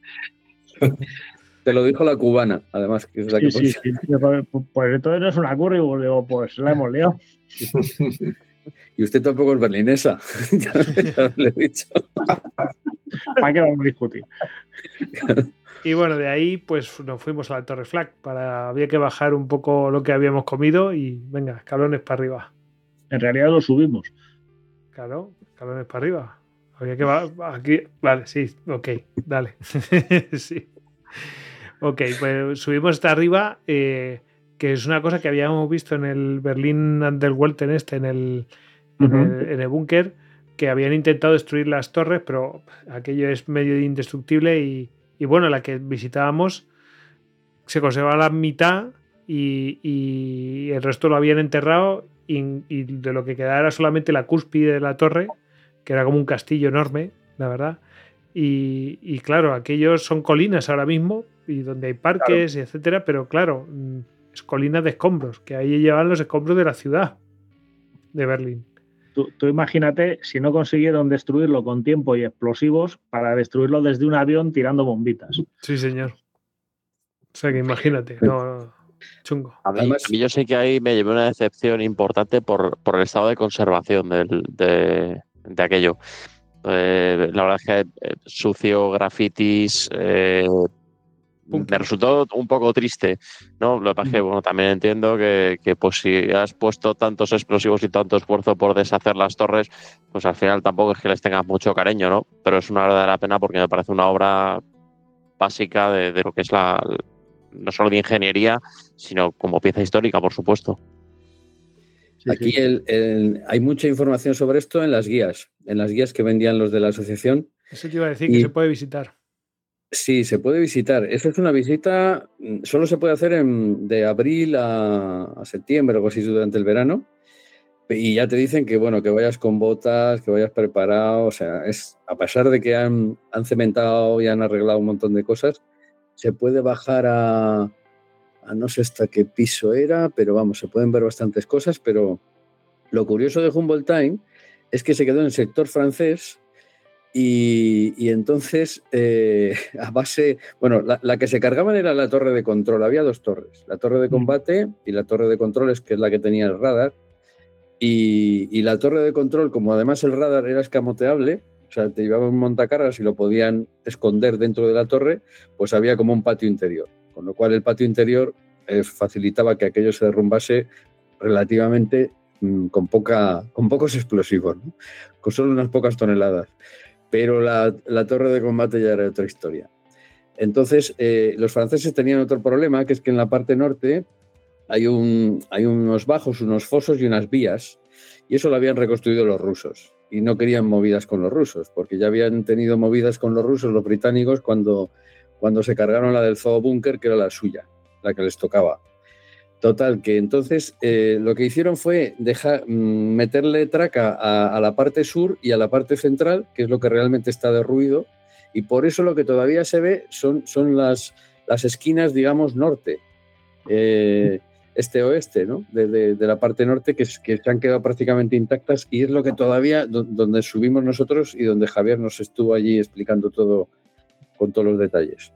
Te lo dijo la cubana, además. Que es la que sí, sí, sí. Pues, pues entonces no es una currywurst. Digo, pues la hemos liado. Y usted tampoco es berlinesa. ya, ya le he dicho. ¿Para qué vamos a discutir? Y bueno, de ahí pues nos fuimos a la Torre Flak. Para, había que bajar un poco lo que habíamos comido y venga, escalones para arriba. En realidad lo subimos. Claro, escalones para arriba. Había que bajar aquí. Vale, sí, ok, dale. sí. Ok, pues subimos hasta arriba, eh, que es una cosa que habíamos visto en el Berlin Underworld, en este, en el, uh-huh. en el, en el búnker, que habían intentado destruir las torres, pero aquello es medio indestructible y Y bueno, la que visitábamos se conservaba la mitad y, y el resto lo habían enterrado y, y de lo que quedaba era solamente la cúspide de la torre, que era como un castillo enorme, la verdad. Y, y claro, aquellos son colinas ahora mismo y donde hay parques, claro. y etcétera, pero claro, es colinas de escombros, que ahí llevan los escombros de la ciudad de Berlín. Tú, tú imagínate si no consiguieron destruirlo con tiempo y explosivos para destruirlo desde un avión tirando bombitas. Sí, señor. O sea que imagínate, no, chungo. A mí, a mí yo sé que ahí me llevé una decepción importante por, por el estado de conservación del, de, de aquello. Eh, la verdad es que eh, sucio, grafitis, eh, me resultó un poco triste, ¿no? Lo que pasa es que, bueno, también entiendo que, que pues si has puesto tantos explosivos y tanto esfuerzo por deshacer las torres, pues al final tampoco es que les tengas mucho cariño, ¿no? Pero es una verdadera pena porque me parece una obra básica de, de lo que es la, no solo de ingeniería, sino como pieza histórica, por supuesto. Aquí el, el, hay mucha información sobre esto en las guías, en las guías que vendían los de la asociación. Eso te iba a decir, y, que se puede visitar. Sí, se puede visitar. Eso es una visita, solo se puede hacer en, de abril a, a septiembre o algo así durante el verano. Y ya te dicen que, bueno, que vayas con botas, que vayas preparado. O sea, es, a pesar de que han, han cementado y han arreglado un montón de cosas, se puede bajar a... a no sé hasta qué piso era, pero vamos, se pueden ver bastantes cosas, pero lo curioso de Humboldt Time es que se quedó en el sector francés y, y entonces eh, a base, bueno, la, la que se cargaban era la torre de control, había dos torres, la torre de combate y la torre de controles, que es la que tenía el radar, y, y la torre de control, como además el radar era escamoteable, o sea, te llevaban un montacargas y lo podían esconder dentro de la torre, pues había como un patio interior. Con lo cual el patio interior eh, facilitaba que aquello se derrumbase relativamente mmm, con, poca, con pocos explosivos, ¿no? Con solo unas pocas toneladas. Pero la, la torre de combate ya era otra historia. Entonces, eh, los franceses tenían otro problema, que es que en la parte norte hay, un, hay unos bajos, unos fosos y unas vías, y eso lo habían reconstruido los rusos. Y no querían movidas con los rusos, porque ya habían tenido movidas con los rusos, los británicos, cuando... cuando se cargaron la del Zoo Bunker, que era la suya, la que les tocaba. Total, que entonces eh, lo que hicieron fue dejar, mmm, meterle traca a, a la parte sur y a la parte central, que es lo que realmente está derruido, y por eso lo que todavía se ve son, son las, las esquinas, digamos, norte, eh, este-oeste, ¿no? De, de, de la parte norte, que, que se han quedado prácticamente intactas, y es lo que todavía, do, donde subimos nosotros y donde Javier nos estuvo allí explicando todo con todos los detalles.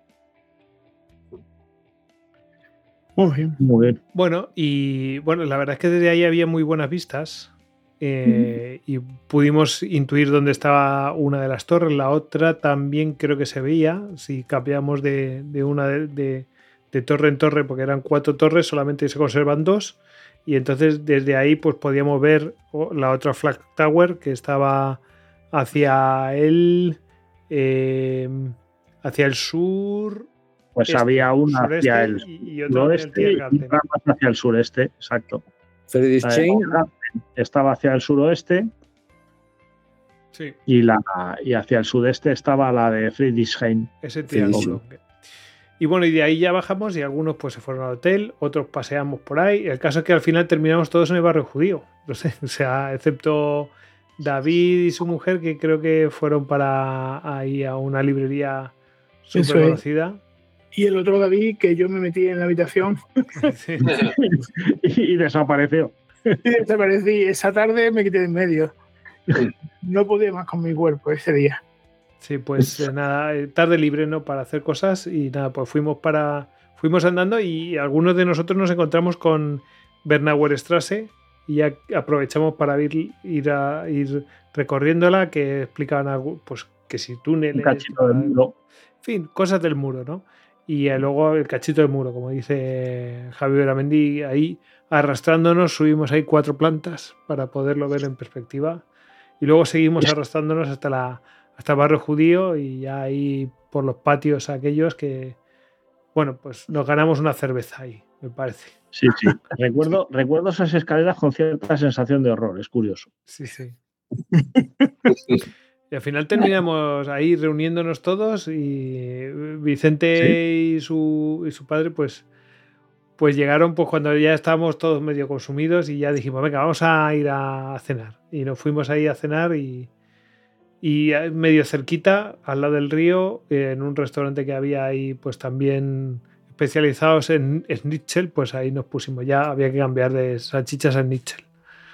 Muy bien. Muy bien. Bueno, y bueno, la verdad es que desde ahí había muy buenas vistas eh, mm. y pudimos intuir dónde estaba una de las torres, la otra también creo que se veía, si cambiamos de, de una de, de, de torre en torre, porque eran cuatro torres, solamente se conservan dos, y entonces desde ahí pues podíamos ver la otra Flag Tower que estaba hacia el... Eh, hacia el sur, pues este, había una hacia el y suroeste y otra más hacia el sureste, exacto. Friedrich Chain estaba hacia el suroeste, sí. y, la, y hacia el sudeste estaba la de Friedrichshain. Ese triángulo. Y bueno, y de ahí ya bajamos y algunos pues se fueron al hotel, otros paseamos por ahí. El caso es que al final terminamos todos en el barrio judío, no sé, o sea, excepto David y su mujer, que creo que fueron para ahí a una librería súper conocida. Y el otro David, que yo me metí en la habitación. Sí. y, y desapareció. Y desaparecí. Esa tarde me quité de en medio. No podía más con mi cuerpo ese día. Sí, pues eh, nada, tarde libre, ¿no? Para hacer cosas y nada, pues fuimos para fuimos andando y algunos de nosotros nos encontramos con Bernauer Straße y ya aprovechamos para ir, ir, a, ir recorriéndola, que explicaban algo, pues que si túneles, un cachito del muro. En fin, cosas del muro, ¿no? Y eh, luego el cachito del muro, como dice Javi Beramendi, ahí arrastrándonos, subimos ahí cuatro plantas para poderlo ver en perspectiva y luego seguimos arrastrándonos hasta la hasta el barrio judío y ya ahí por los patios aquellos que, bueno, pues nos ganamos una cerveza ahí, me parece. Sí, sí. recuerdo, recuerdo esas escaleras con cierta sensación de horror, es curioso. Sí, sí. Y al final terminamos ahí reuniéndonos todos y Vicente sí. y, su, y su padre pues, pues llegaron pues cuando ya estábamos todos medio consumidos y ya dijimos, venga, vamos a ir a cenar. Y nos fuimos ahí a cenar y, y medio cerquita, al lado del río, en un restaurante que había ahí pues también especializados en schnitzel, pues ahí nos pusimos. Ya había que cambiar de salchichas a schnitzel.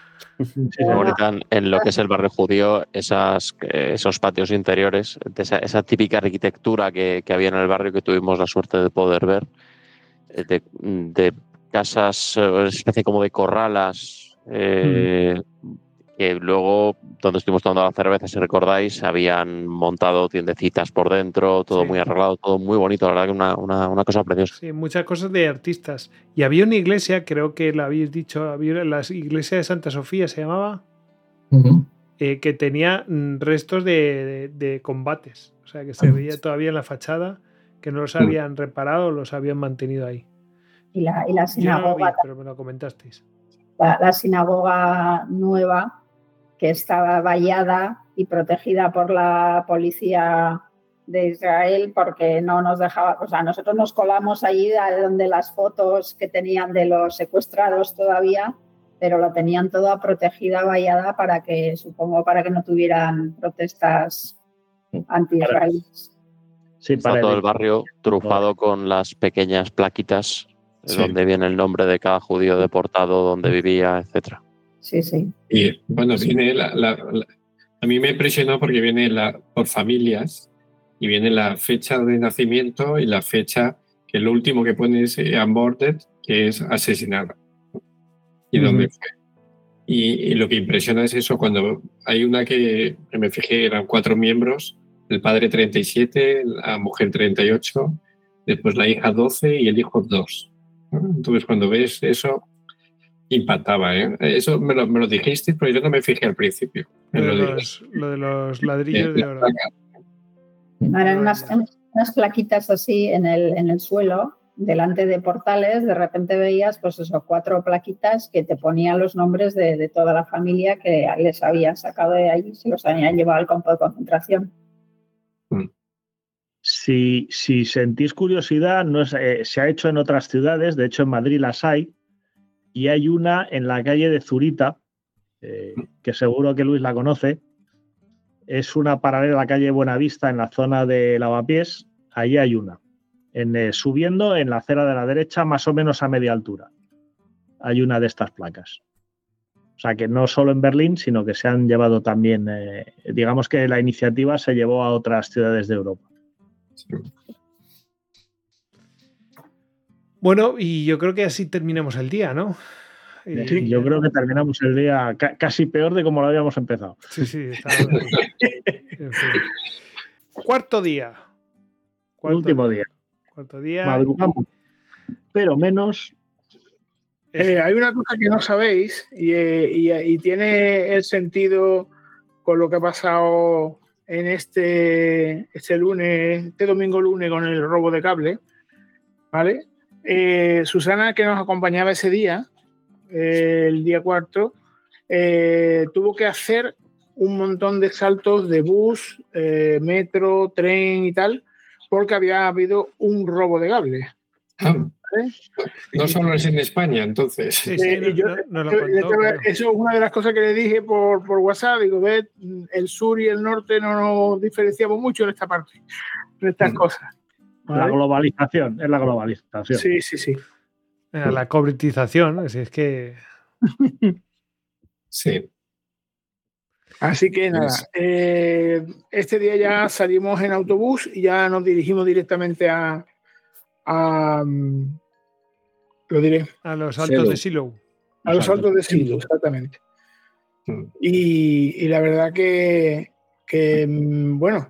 Sí, bonita en, en lo que es el barrio judío, esas, esos patios interiores, esa, esa típica arquitectura que, que había en el barrio que tuvimos la suerte de poder ver, de, de casas, una especie como de corralas, eh, mm. que luego, donde estuvimos tomando la cerveza, si recordáis, habían montado tiendecitas por dentro, todo sí. muy arreglado, todo muy bonito, la verdad que una, una, una cosa preciosa. Sí, muchas cosas de artistas. Y había una iglesia, creo que la habéis dicho, había la iglesia de Santa Sofía se llamaba, uh-huh. eh, que tenía restos de, de, de combates, o sea que se uh-huh. veía todavía en la fachada, que no los habían uh-huh. reparado, los habían mantenido ahí. Y la, y la sinagoga. Yo no lo vi, pero me lo comentasteis. La, la sinagoga nueva, que estaba vallada y protegida por la policía de Israel porque no nos dejaba, o sea, nosotros nos colamos allí donde las fotos que tenían de los secuestrados todavía, pero lo tenían toda protegida, vallada para que, supongo, para que no tuvieran protestas anti-israelíes. Sí, Está para todo el barrio trufado con las pequeñas plaquitas sí. donde viene el nombre de cada judío deportado, donde vivía, etcétera. Sí, sí. Y bueno, viene la, la, la, a mí me impresionó porque viene la, por familias y viene la fecha de nacimiento y la fecha que lo último que pone es eh, aborted, que es asesinada. Y uh-huh. dónde fue. Y, y lo que impresiona es eso, cuando hay una que, que me fijé, eran cuatro miembros, el padre treinta y siete, la mujer treinta y ocho, después la hija doce y el hijo dos. Entonces cuando ves eso... impactaba, ¿eh? Eso me lo, me lo dijiste, pero yo no me fijé al principio. Lo de, los, lo de los ladrillos de oro. Eran unas, unas plaquitas así en el, en el suelo, delante de portales, de repente veías pues eso, cuatro plaquitas que te ponían los nombres de, de toda la familia que les habían sacado de allí, se los habían llevado al campo de concentración. Si, si sentís curiosidad, no es, eh, se ha hecho en otras ciudades, de hecho en Madrid las hay, y hay una en la calle de Zurita, eh, que seguro que Luis la conoce. Es una paralela a la calle Buenavista en la zona de Lavapiés. Allí hay una. En, eh, subiendo en la acera de la derecha, más o menos a media altura. Hay una de estas placas. O sea que no solo en Berlín, sino que se han llevado también, eh, digamos que la iniciativa se llevó a otras ciudades de Europa. Sí. Bueno, y yo creo que así terminamos el día, ¿no? Sí, yo creo que terminamos el día ca- casi peor de como lo habíamos empezado. Sí, sí. Está en fin. Cuarto día. Cuarto Último día. Cuarto día. Madrugamos, pero menos. Eh, hay una cosa que no sabéis y, eh, y, y tiene el sentido con lo que ha pasado en este, este lunes, este domingo lunes con el robo de cable, ¿vale? Eh, Susana, que nos acompañaba ese día, eh, el día cuarto, eh, tuvo que hacer un montón de saltos de bus, eh, metro, tren y tal, porque había habido un robo de cable. ¿Vale? No solo es en España, entonces. Sí, sí, no, yo, no, no lo contó, yo, claro. Eso es una de las cosas que le dije por, por WhatsApp. Digo, ve, el sur y el norte no nos diferenciamos mucho en esta parte, en estas mm. cosas. ¿Vale? La globalización, es la globalización. Sí, sí, sí. La cobritización, así es que... Sí. Así que nada, eh, este día ya salimos en autobús y ya nos dirigimos directamente a... a lo diré. A los altos Silo. de Silo. A los altos de Silo, exactamente. Mm. Y, y la verdad que, que bueno...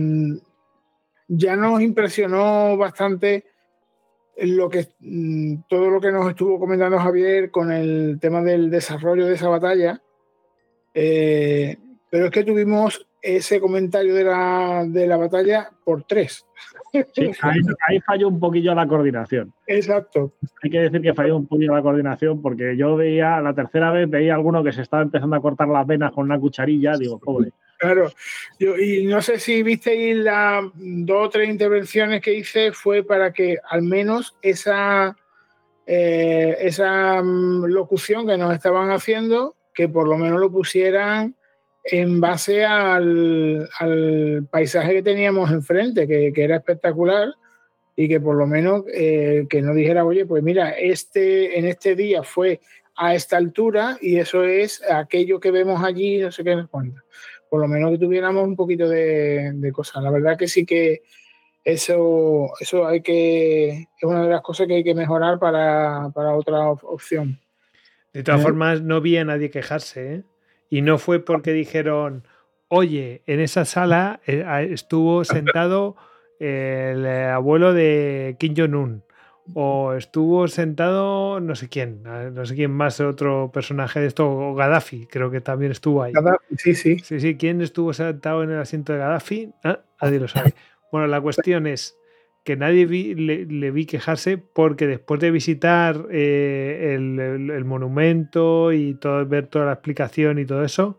ya nos impresionó bastante lo que, todo lo que nos estuvo comentando Javier con el tema del desarrollo de esa batalla, eh, pero es que tuvimos ese comentario de la, de la batalla por tres. Sí, ahí, ahí falló un poquillo la coordinación. Exacto. Hay que decir que falló un poquillo la coordinación porque yo veía, la tercera vez veía a alguno que se estaba empezando a cortar las venas con una cucharilla, digo, pobre. Claro, yo, y no sé si visteis las dos o tres intervenciones que hice, fue para que al menos esa, eh, esa um, locución que nos estaban haciendo, que por lo menos lo pusieran en base al, al paisaje que teníamos enfrente, que, que era espectacular, y que por lo menos eh, que no dijera, oye, pues mira, este, en este día fue a esta altura y eso es aquello que vemos allí, no sé qué nos cuenta. Por lo menos que tuviéramos un poquito de, de cosas. La verdad que sí que eso, eso hay que, es una de las cosas que hay que mejorar para, para otra opción. De todas ¿Eh? formas, no vi a nadie quejarse, ¿eh? Y no fue porque dijeron, oye, en esa sala eh, estuvo sentado el abuelo de Kim Jong-un, o estuvo sentado no sé quién, no sé quién más, otro personaje de esto, o Gaddafi, creo que también estuvo ahí. Gaddafi, sí, sí. Sí, sí, ¿quién estuvo sentado en el asiento de Gaddafi? Ah, nadie lo sabe. Bueno, la cuestión es que nadie vi, le, le vi quejarse porque después de visitar eh, el, el, el monumento y todo, ver toda la explicación y todo eso,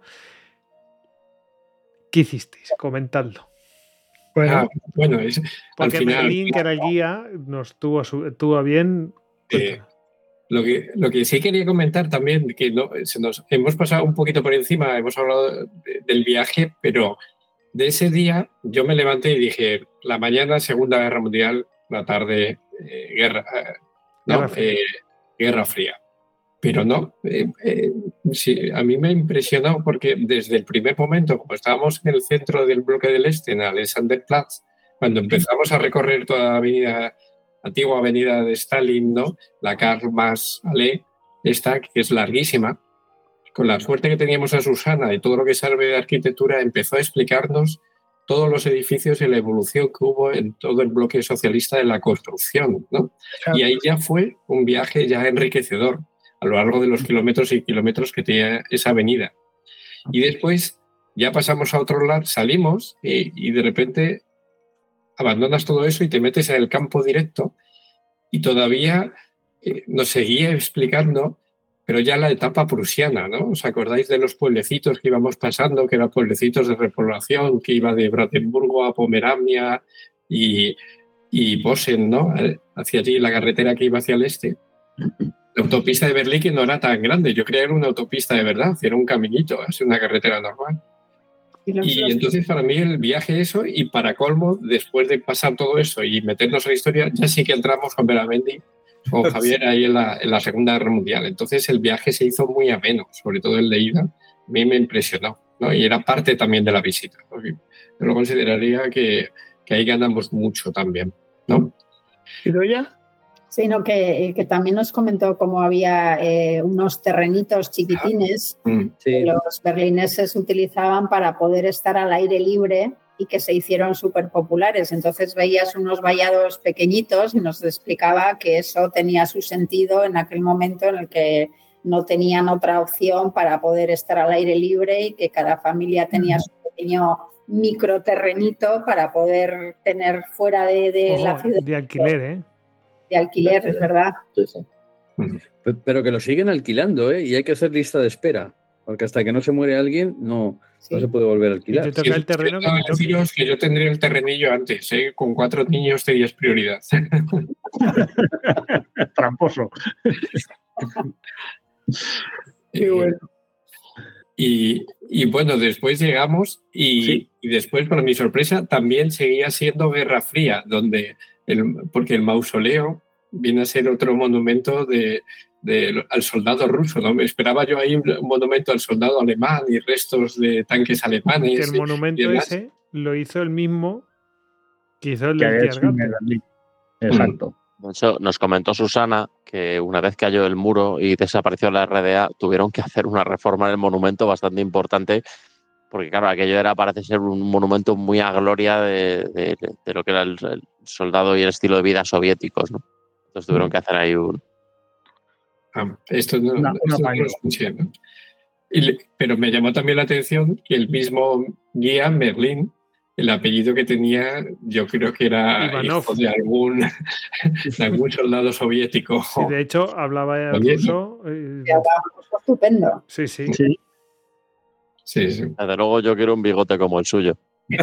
¿qué hicisteis? Comentadlo. Bueno, ah, bueno es, porque al final, Merlín, que era el guía, nos tuvo, tuvo bien. Eh, lo, que, lo que sí quería comentar también, que no, se nos hemos pasado un poquito por encima, hemos hablado de, del viaje, pero de ese día yo me levanté y dije, la mañana Segunda Guerra Mundial, la tarde eh, guerra, eh, ¿no? guerra, fría. Eh, guerra Fría. Pero no, eh, eh, sí, a mí me ha impresionado porque desde el primer momento, como estábamos en el centro del bloque del Este, en Alexanderplatz, cuando empezamos a recorrer toda la avenida, antigua avenida de Stalin, ¿no? La Karl Marx Allee, esta que es larguísima, con la suerte que teníamos a Susana y todo lo que sabe de arquitectura, empezó a explicarnos todos los edificios y la evolución que hubo en todo el bloque socialista de la construcción, ¿no? Claro. Y ahí ya fue un viaje ya enriquecedor a lo largo de los kilómetros y kilómetros que tenía esa avenida. Y después ya pasamos a otro lado, salimos y, y de repente abandonas todo eso y te metes en el campo directo y todavía eh, nos seguía explicando, pero ya la etapa prusiana, ¿no? ¿Os acordáis de los pueblecitos que íbamos pasando, que eran pueblecitos de repoblación, que iba de Brandenburgo a Pomerania y, y Bosen, ¿no? Hacia allí, la carretera que iba hacia el este. La autopista de Berlín, que no era tan grande, yo creía que era una autopista de verdad, era un caminito, es una carretera normal. Y entonces para mí el viaje eso, y para colmo, después de pasar todo eso y meternos en la historia, ya sí que entramos con Beramendi, con Javier ahí en la, en la Segunda Guerra Mundial. Entonces el viaje se hizo muy ameno, sobre todo el de ida, a mí me impresionó, ¿no? Y era parte también de la visita, ¿no? Yo lo consideraría que, que ahí ganamos mucho también, ¿no? ¿Y Doya? Sino que, que también nos comentó cómo había eh, unos terrenitos chiquitines Mm, que Sí. los berlineses utilizaban para poder estar al aire libre y que se hicieron súper populares. Entonces veías unos vallados pequeñitos y nos explicaba que eso tenía su sentido en aquel momento en el que no tenían otra opción para poder estar al aire libre y que cada familia tenía su pequeño microterrenito para poder tener fuera de, de Ojo, la ciudad de alquiler, ¿eh? de alquiler, es verdad. Sí, sí. Pe- Pero que lo siguen alquilando, ¿eh? Y hay que hacer lista de espera. Porque hasta que no se muere alguien, no, Sí. no se puede volver a Y alquilar. te toca el terreno que Quiero te toque. deciros que yo tendría el terrenillo antes, ¿eh? Con cuatro niños tenías prioridad. Tramposo. Qué bueno. Y, y bueno, después llegamos y, Sí. y después, para mi sorpresa, también seguía siendo Guerra Fría, donde el, porque el mausoleo viene a ser otro monumento de, de- al soldado ruso, ¿no? Me esperaba yo ahí un monumento al soldado alemán y restos de tanques alemanes. Que el y monumento demás. ese lo hizo el mismo que hizo el Que del había hecho en Tiergarten. Berlín. Exacto. De hecho, nos comentó Susana que una vez cayó el muro y desapareció la R D A, tuvieron que hacer una reforma en el monumento bastante importante, porque claro, aquello era, parece ser un monumento muy a gloria de, de- de lo que era el, el soldado y el estilo de vida soviéticos, ¿no? Entonces tuvieron que hacer ahí un... Ah, esto no, Una- esto una no lo paño. escuché, ¿no? Y le- pero me llamó también la atención que el mismo guía, Merlín, el apellido que tenía, yo creo que era Ivanov. hijo de algún, de algún soldado soviético. Sí, de hecho, hablaba Oye, ruso. eh, Que hablaba, pues, estupendo. sí, sí. Sí. Sí, sí. Desde luego yo quiero un bigote como el suyo.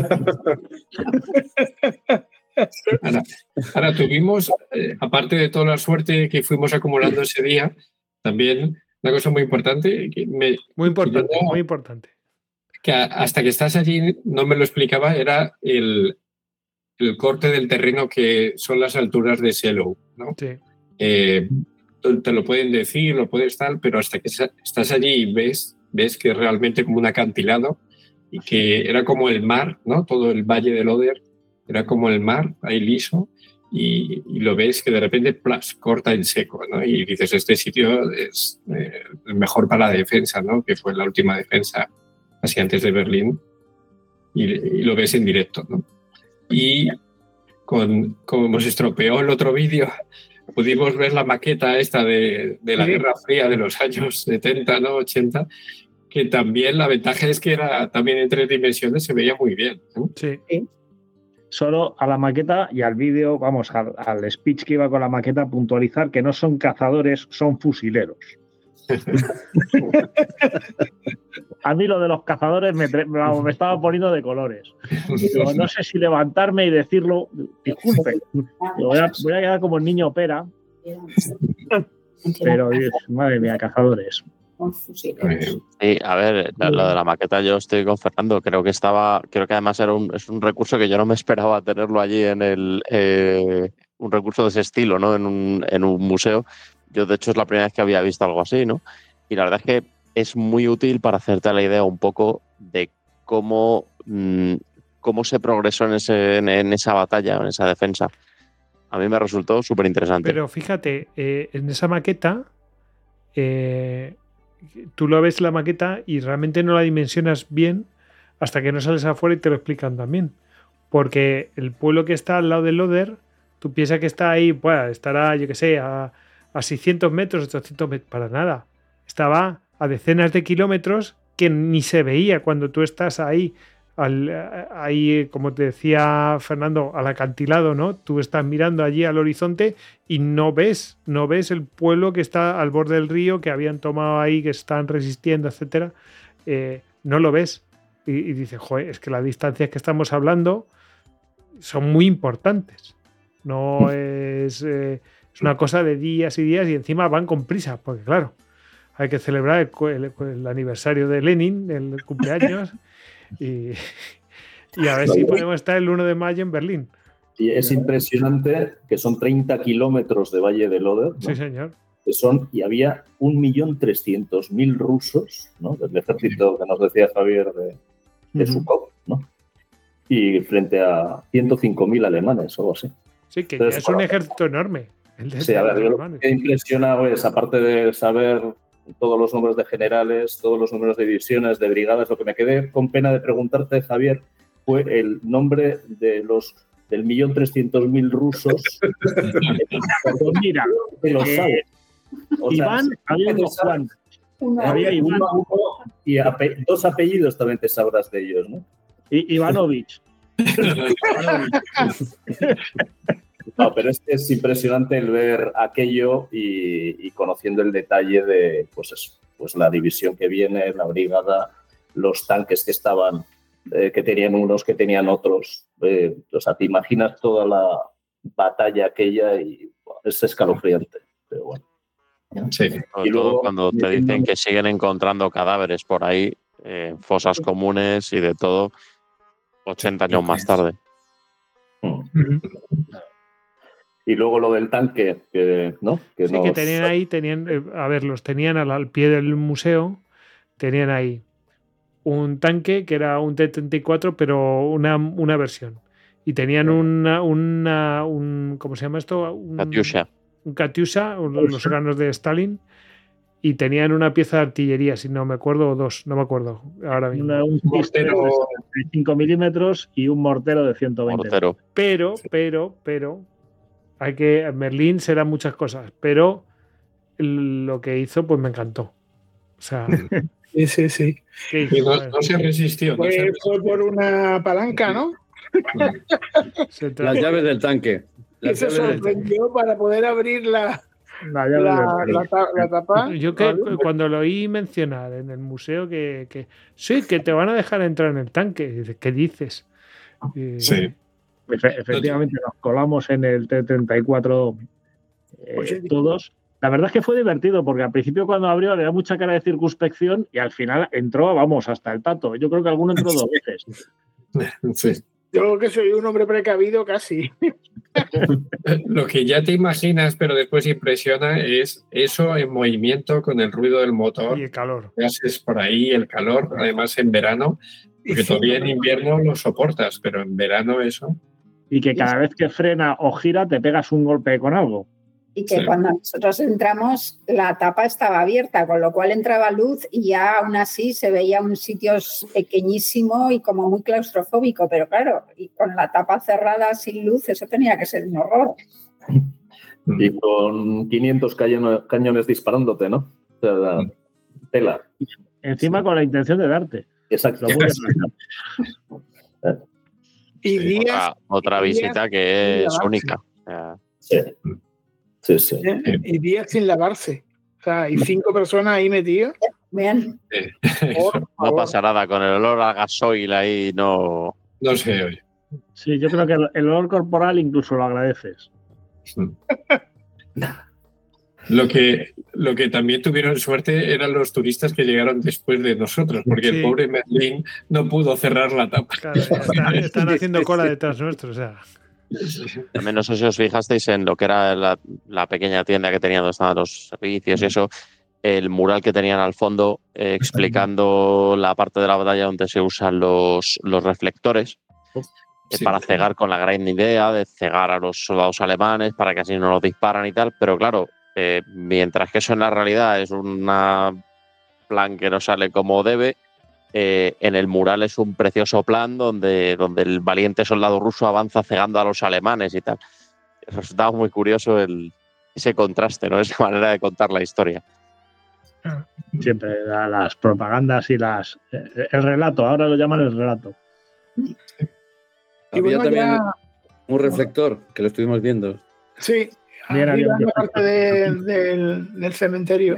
Ahora, ahora tuvimos, eh, aparte de toda la suerte que fuimos acumulando ese día, también una cosa muy importante. Que me, muy importante, que yo, muy importante. Que hasta que estás allí no me lo explicaba, era el, el corte del terreno que son las alturas de Selo, ¿no? Sí. Eh, te lo pueden decir, lo puedes tal, pero hasta que estás allí y ves, ves que es realmente como un acantilado y que era como el mar, ¿no? Todo el valle del Oder era como el mar, ahí liso, y, y lo ves que de repente plas, corta en seco, ¿no? Y dices, este sitio es eh, el mejor para la defensa, ¿no? Que fue la última defensa casi antes de Berlín, y, y lo ves en directo, ¿no? Y con, como se estropeó el otro vídeo, pudimos ver la maqueta esta de, de la sí. Guerra Fría de los años setenta, ¿no? ochenta, que también la ventaja es que era también en tres dimensiones, se veía muy bien, ¿no? Sí. Solo a la maqueta y al vídeo, vamos, al, al speech que iba con la maqueta, puntualizar que no son cazadores, son fusileros. A mí lo de los cazadores me, me, me estaba poniendo de colores. Digo, no sé si levantarme y decirlo. Disculpe, voy a, voy a quedar como el niño pera. Pero, madre mía, cazadores. Sí, a ver, lo de la maqueta yo estoy con Fernando, creo que estaba, creo que además era un, es un recurso que yo no me esperaba tenerlo allí en el, eh, un recurso de ese estilo, ¿no? En un, en un museo. Yo de hecho es la primera vez que había visto algo así, ¿no? Y la verdad es que es muy útil para hacerte la idea un poco de cómo, mmm, cómo se progresó en, ese, en, en esa batalla, en esa defensa. A mí me resultó súper interesante. Pero fíjate, eh, en esa maqueta eh, tú lo ves la maqueta y realmente no la dimensionas bien hasta que no sales afuera y te lo explican también. Porque el pueblo que está al lado del Oder, tú piensas que está ahí, pues estará, yo qué sé, a, a seiscientos metros, ochocientos metros, para nada. Estaba a decenas de kilómetros que ni se veía cuando tú estás ahí, al, ahí, como te decía Fernando, al acantilado, ¿no? Tú estás mirando allí al horizonte y no ves, no ves el pueblo que está al borde del río, que habían tomado ahí, que están resistiendo, etcétera. Eh, no lo ves. Y, y dices, joder, es que las distancias que estamos hablando son muy importantes. No es, eh, es una cosa de días y días y encima van con prisa, porque claro, hay que celebrar el, el, el aniversario de Lenin, el cumpleaños. Y, y a ver si podemos estar el uno de mayo en Berlín. Y es impresionante que son treinta kilómetros de Valle del Oder, ¿no? Sí, señor. Que son, y había un millón trescientos mil rusos, ¿no? Del ejército que nos decía Javier de, de uh-huh. Zhukov, ¿no? Y frente a ciento cinco mil alemanes o algo así. Sí, que Entonces, es un ejército enorme. El de sí, a ver, yo lo que he impresionado es, aparte de saber todos los nombres de generales, todos los números de divisiones, de brigadas, lo que me quedé con pena de preguntarte, Javier, fue el nombre de los del millón trescientos mil rusos. Pues mira, que lo sabes. O Iván, sea, había unos Juan. Había Iván y ape- dos apellidos también te sabrás de ellos, ¿no? I- Ivanovich. No, pero es, es impresionante el ver aquello y, y conociendo el detalle de pues, eso, pues la división que viene, la brigada, los tanques que estaban, eh, que tenían unos, que tenían otros. Eh, o sea, te imaginas toda la batalla aquella y bueno, es escalofriante. Pero bueno. Sí, y luego cuando te dicen que siguen encontrando cadáveres por ahí, eh, fosas comunes y de todo, ochenta años más tarde. Y luego lo del tanque, que, ¿no? Que sí, nos... que tenían ahí, tenían, eh, a ver, los tenían al, al pie del museo, tenían ahí un tanque que era un T treinta y cuatro, pero una, una versión. Y tenían una, una un, ¿cómo se llama esto? Un Katyusha. Un Katyusha, los órganos de Stalin, y tenían una pieza de artillería, si no me acuerdo, o dos, no me acuerdo ahora mismo. Una, un mortero de cinco milímetros y un mortero de ciento veinte. Mortero. Pero, pero, pero, hay que, Merlín será muchas cosas, pero lo que hizo, pues me encantó. O sea, sí, sí, sí. Y no, no se resistió. Fue, no se resistió. Fue por una palanca, ¿no? Las llaves del tanque. Y se sorprendió para poder abrir la, No, ya la, lo la, ta- la tapa. Yo que ¿vale? cuando lo oí mencionar en el museo que, que sí, que te van a dejar entrar en el tanque, dices, ¿qué dices? Y- Sí. Efe- efectivamente, nos colamos en el T treinta y cuatro eh, Oye, todos. La verdad es que fue divertido porque al principio cuando abrió le da mucha cara de circunspección y al final entró, vamos, hasta el tato. Yo creo que alguno entró dos veces. Sí. Yo que soy un hombre precavido casi. Lo que ya te imaginas, pero después impresiona, es eso en movimiento con el ruido del motor. y el calor. Gases por ahí, el calor, además en verano, porque todavía en invierno lo soportas, pero en verano eso. Y que cada vez que frena o gira te pegas un golpe con algo. Y que Sí. cuando nosotros entramos, la tapa estaba abierta, con lo cual entraba luz y ya aún así se veía un sitio pequeñísimo y como muy claustrofóbico. Pero claro, y con la tapa cerrada sin luz, eso tenía que ser un horror. Y con quinientos cañones, cañones disparándote, ¿no? O sea, la tela. Encima con la intención de darte. Exacto. Lo voy a- Y Sí, días, Otra, otra días visita que sin es lavarse. única. O sea, Sí, sí. sí. ¿eh? y días sin lavarse. O sea, y cinco personas ahí metidas. Bien, Por no favor. pasa nada, con el olor a gasoil ahí no. No sé, oye. Sí, yo creo que el, el olor corporal incluso lo agradeces. Lo que, lo que también tuvieron suerte eran los turistas que llegaron después de nosotros, porque Sí. el pobre Merlín no pudo cerrar la tapa. Claro, ya están, están haciendo cola detrás nuestro. O sea, También no sé si os fijasteis en lo que era la, la pequeña tienda que tenían donde estaban los servicios y eso, el mural que tenían al fondo eh, explicando la parte de la batalla donde se usan los, los reflectores eh, Sí. para cegar, con la gran idea de cegar a los soldados alemanes para que así no los disparan y tal, pero claro, eh, mientras que eso en la realidad es un plan que no sale como debe, Eh, en el mural es un precioso plan donde, donde el valiente soldado ruso avanza cegando a los alemanes y tal. Resultaba muy curioso el, ese contraste, ¿no? Esa manera de contar la historia. Siempre da las propagandas y las eh, el relato, ahora lo llaman el relato. Y Había bueno, también ya, un reflector que lo estuvimos viendo. sí, Bien, arriba había- en la parte de- del, del cementerio.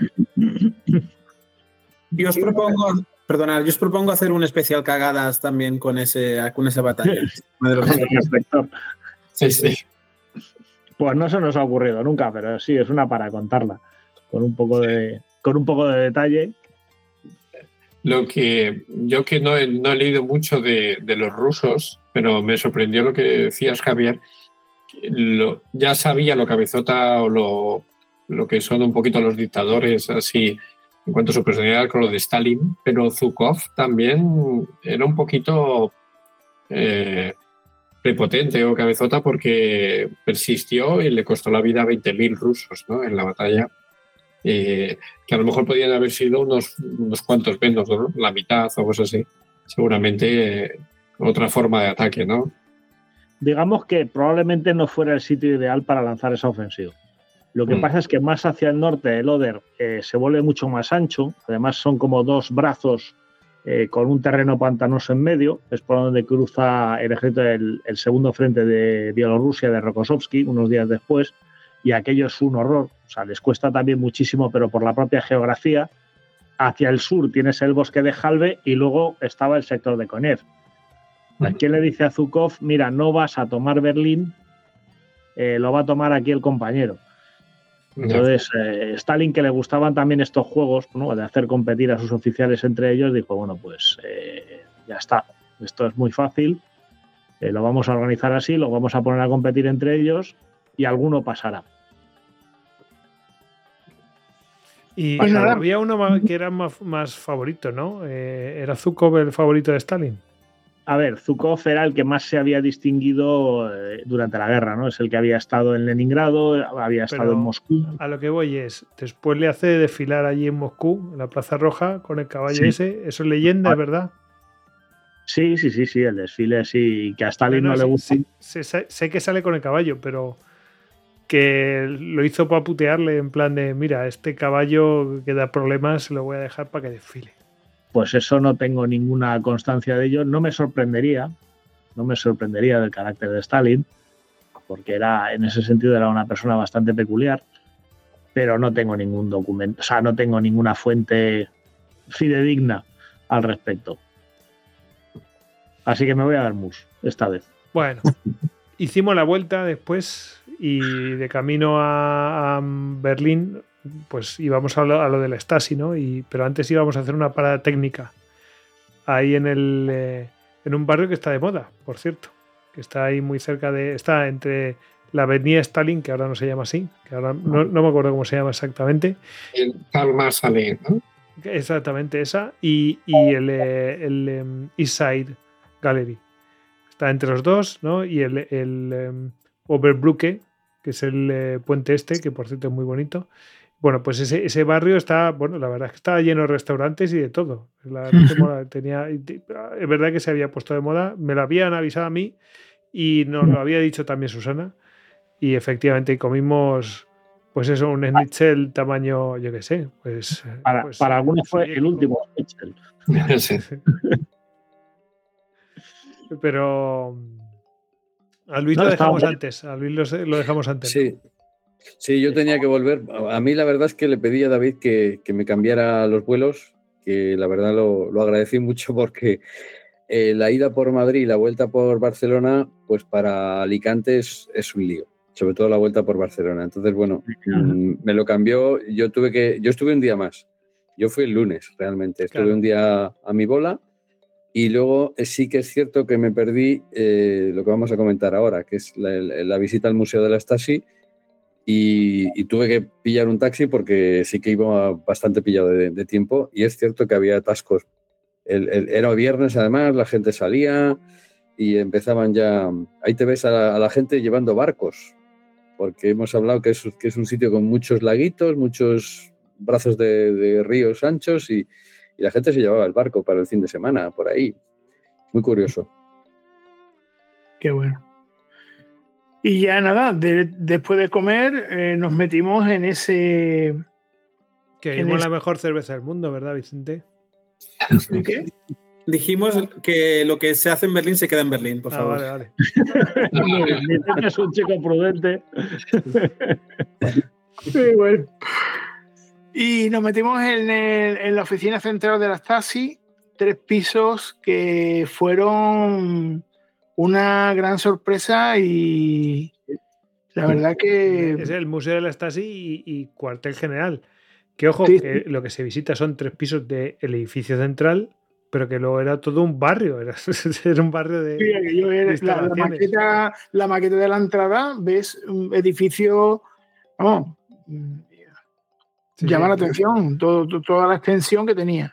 Yo os propongo, perdonad, yo os propongo hacer un especial cagadas también con ese con esa batalla. Uno de los- El reflector. Sí, sí. Pues no se nos ha ocurrido nunca, pero sí, es una para contarla. Con un poco de, con un poco de detalle. Lo que yo que no he, no he leído mucho de, de los rusos, pero me sorprendió lo que decías, Javier. Lo, ya sabía lo cabezota o lo, lo que son un poquito los dictadores, así en cuanto a su personalidad con lo de Stalin, pero Zhukov también era un poquito eh, prepotente o cabezota porque persistió y le costó la vida a veinte mil rusos, ¿no? En la batalla. Eh, que a lo mejor podían haber sido unos, unos cuantos menos, ¿no? La mitad o cosas así. Seguramente eh, otra forma de ataque, ¿no? Digamos que probablemente no fuera el sitio ideal para lanzar esa ofensiva. Lo que Mm. pasa es que más hacia el norte el Oder eh, se vuelve mucho más ancho. Además son como dos brazos eh, con un terreno pantanoso en medio. Es por donde cruza el ejército del el segundo frente de Bielorrusia de Rokossovsky unos días después. Y aquello es un horror. O sea, les cuesta también muchísimo, pero por la propia geografía. Hacia el sur tienes el bosque de Halve y luego estaba el sector de Konev. ¿A quién le dice a Zhukov, mira, no vas a tomar Berlín, eh, lo va a tomar aquí el compañero? Entonces, eh, Stalin, que le gustaban también estos juegos, ¿no? De hacer competir a sus oficiales entre ellos, dijo, bueno, pues eh, ya está, esto es muy fácil, eh, lo vamos a organizar así, lo vamos a poner a competir entre ellos y alguno pasará. y Pues nada. había uno más- que era más, más favorito, ¿no? Eh, ¿Era Zhukov el favorito de Stalin? A ver, Zhukov era el que más se había distinguido eh, durante la guerra, ¿no? Es el que había estado en Leningrado, había estado Pero- en Moscú. A lo que voy es, después le hace desfilar allí en Moscú, en la Plaza Roja, con el caballo Sí. ese. Eso es leyenda, Ah. es verdad. Sí, sí, sí, sí, el desfile sí, que a Stalin No, no, no, le sí, gusta. sí, sé, sé- sé que sale con el caballo, pero que lo hizo para putearle en plan de, mira, este caballo que da problemas lo voy a dejar para que desfile. Pues eso no tengo ninguna constancia de ello. No me sorprendería, no me sorprendería del carácter de Stalin, porque era, en ese sentido, era una persona bastante peculiar. pero no tengo ningún documento, o sea, no tengo ninguna fuente fidedigna al respecto. Así que me voy a dar mus esta vez. Bueno, hicimos la vuelta después y de camino a, a Berlín, pues íbamos a lo, a lo de la Stasi, ¿no? Y, pero antes íbamos a hacer una parada técnica ahí en el eh, en un barrio que está de moda, por cierto, que está ahí muy cerca de, está entre la avenida Stalin, que ahora no se llama así, que ahora no, no me acuerdo cómo se llama exactamente. El Palma Salé, ¿no? Exactamente esa, y, y el, el, el um, East Side Gallery. Está entre los dos, ¿no? Y el, el um, Overbrücke, que es el eh, puente este, que por cierto es muy bonito. Bueno, pues ese, ese barrio está, bueno, la verdad es que estaba lleno de restaurantes y de todo. La verdad que mola, tenía, es verdad que se había puesto de moda, me lo habían avisado a mí y nos lo había dicho también Susana. Y efectivamente comimos, pues eso, un schnitzel tamaño, yo qué sé, pues... Para, pues, para algunos fue el último schnitzel. Sí. Pero a Luis No, lo estaba dejamos bien. antes, a Luis lo, lo dejamos antes. Sí. Sí, yo tenía que volver. A mí la verdad es que le pedí a David que, que me cambiara los vuelos, que la verdad lo, lo agradecí mucho porque eh, la ida por Madrid y la vuelta por Barcelona, pues para Alicante es, es un lío, sobre todo la vuelta por Barcelona. Entonces, bueno, uh-huh. me lo cambió. Yo tuve que, yo estuve un día más. Yo fui el lunes, realmente. Estuve claro. un día a mi bola y luego eh, sí que es cierto que me perdí eh, lo que vamos a comentar ahora, que es la, la visita al Museo de la Stasi. Y, y tuve que pillar un taxi porque sí que iba bastante pillado de, de tiempo y es cierto que había atascos. El, el, era viernes además, la gente salía y empezaban ya... Ahí te ves a la, a la gente llevando barcos, porque hemos hablado que es, que es un sitio con muchos laguitos, muchos brazos de, de ríos anchos y, y la gente se llevaba el barco para el fin de semana, por ahí. Muy curioso. Qué bueno. Y ya nada, de, después de comer eh, nos metimos en ese... Que vimos ese... la mejor cerveza del mundo, ¿verdad, Vicente? ¿Qué? Dijimos que lo que se hace en Berlín se queda en Berlín, por ah, favor. Vale, vale. Vicente es un chico prudente. Sí, bueno. Y nos metimos en, el, en la oficina central de la Stasi, tres pisos que fueron... una gran sorpresa y la verdad que... Es el Museo de la Stasi y, y cuartel general. Que ojo, sí, que sí. lo que se visita son tres pisos del edificio central, pero que luego era todo un barrio, era, era un barrio de, sí, yo era, de la, la, maqueta, la maqueta de la entrada, ves un edificio, vamos, sí, llama sí, la atención, todo, todo, toda la extensión que tenía.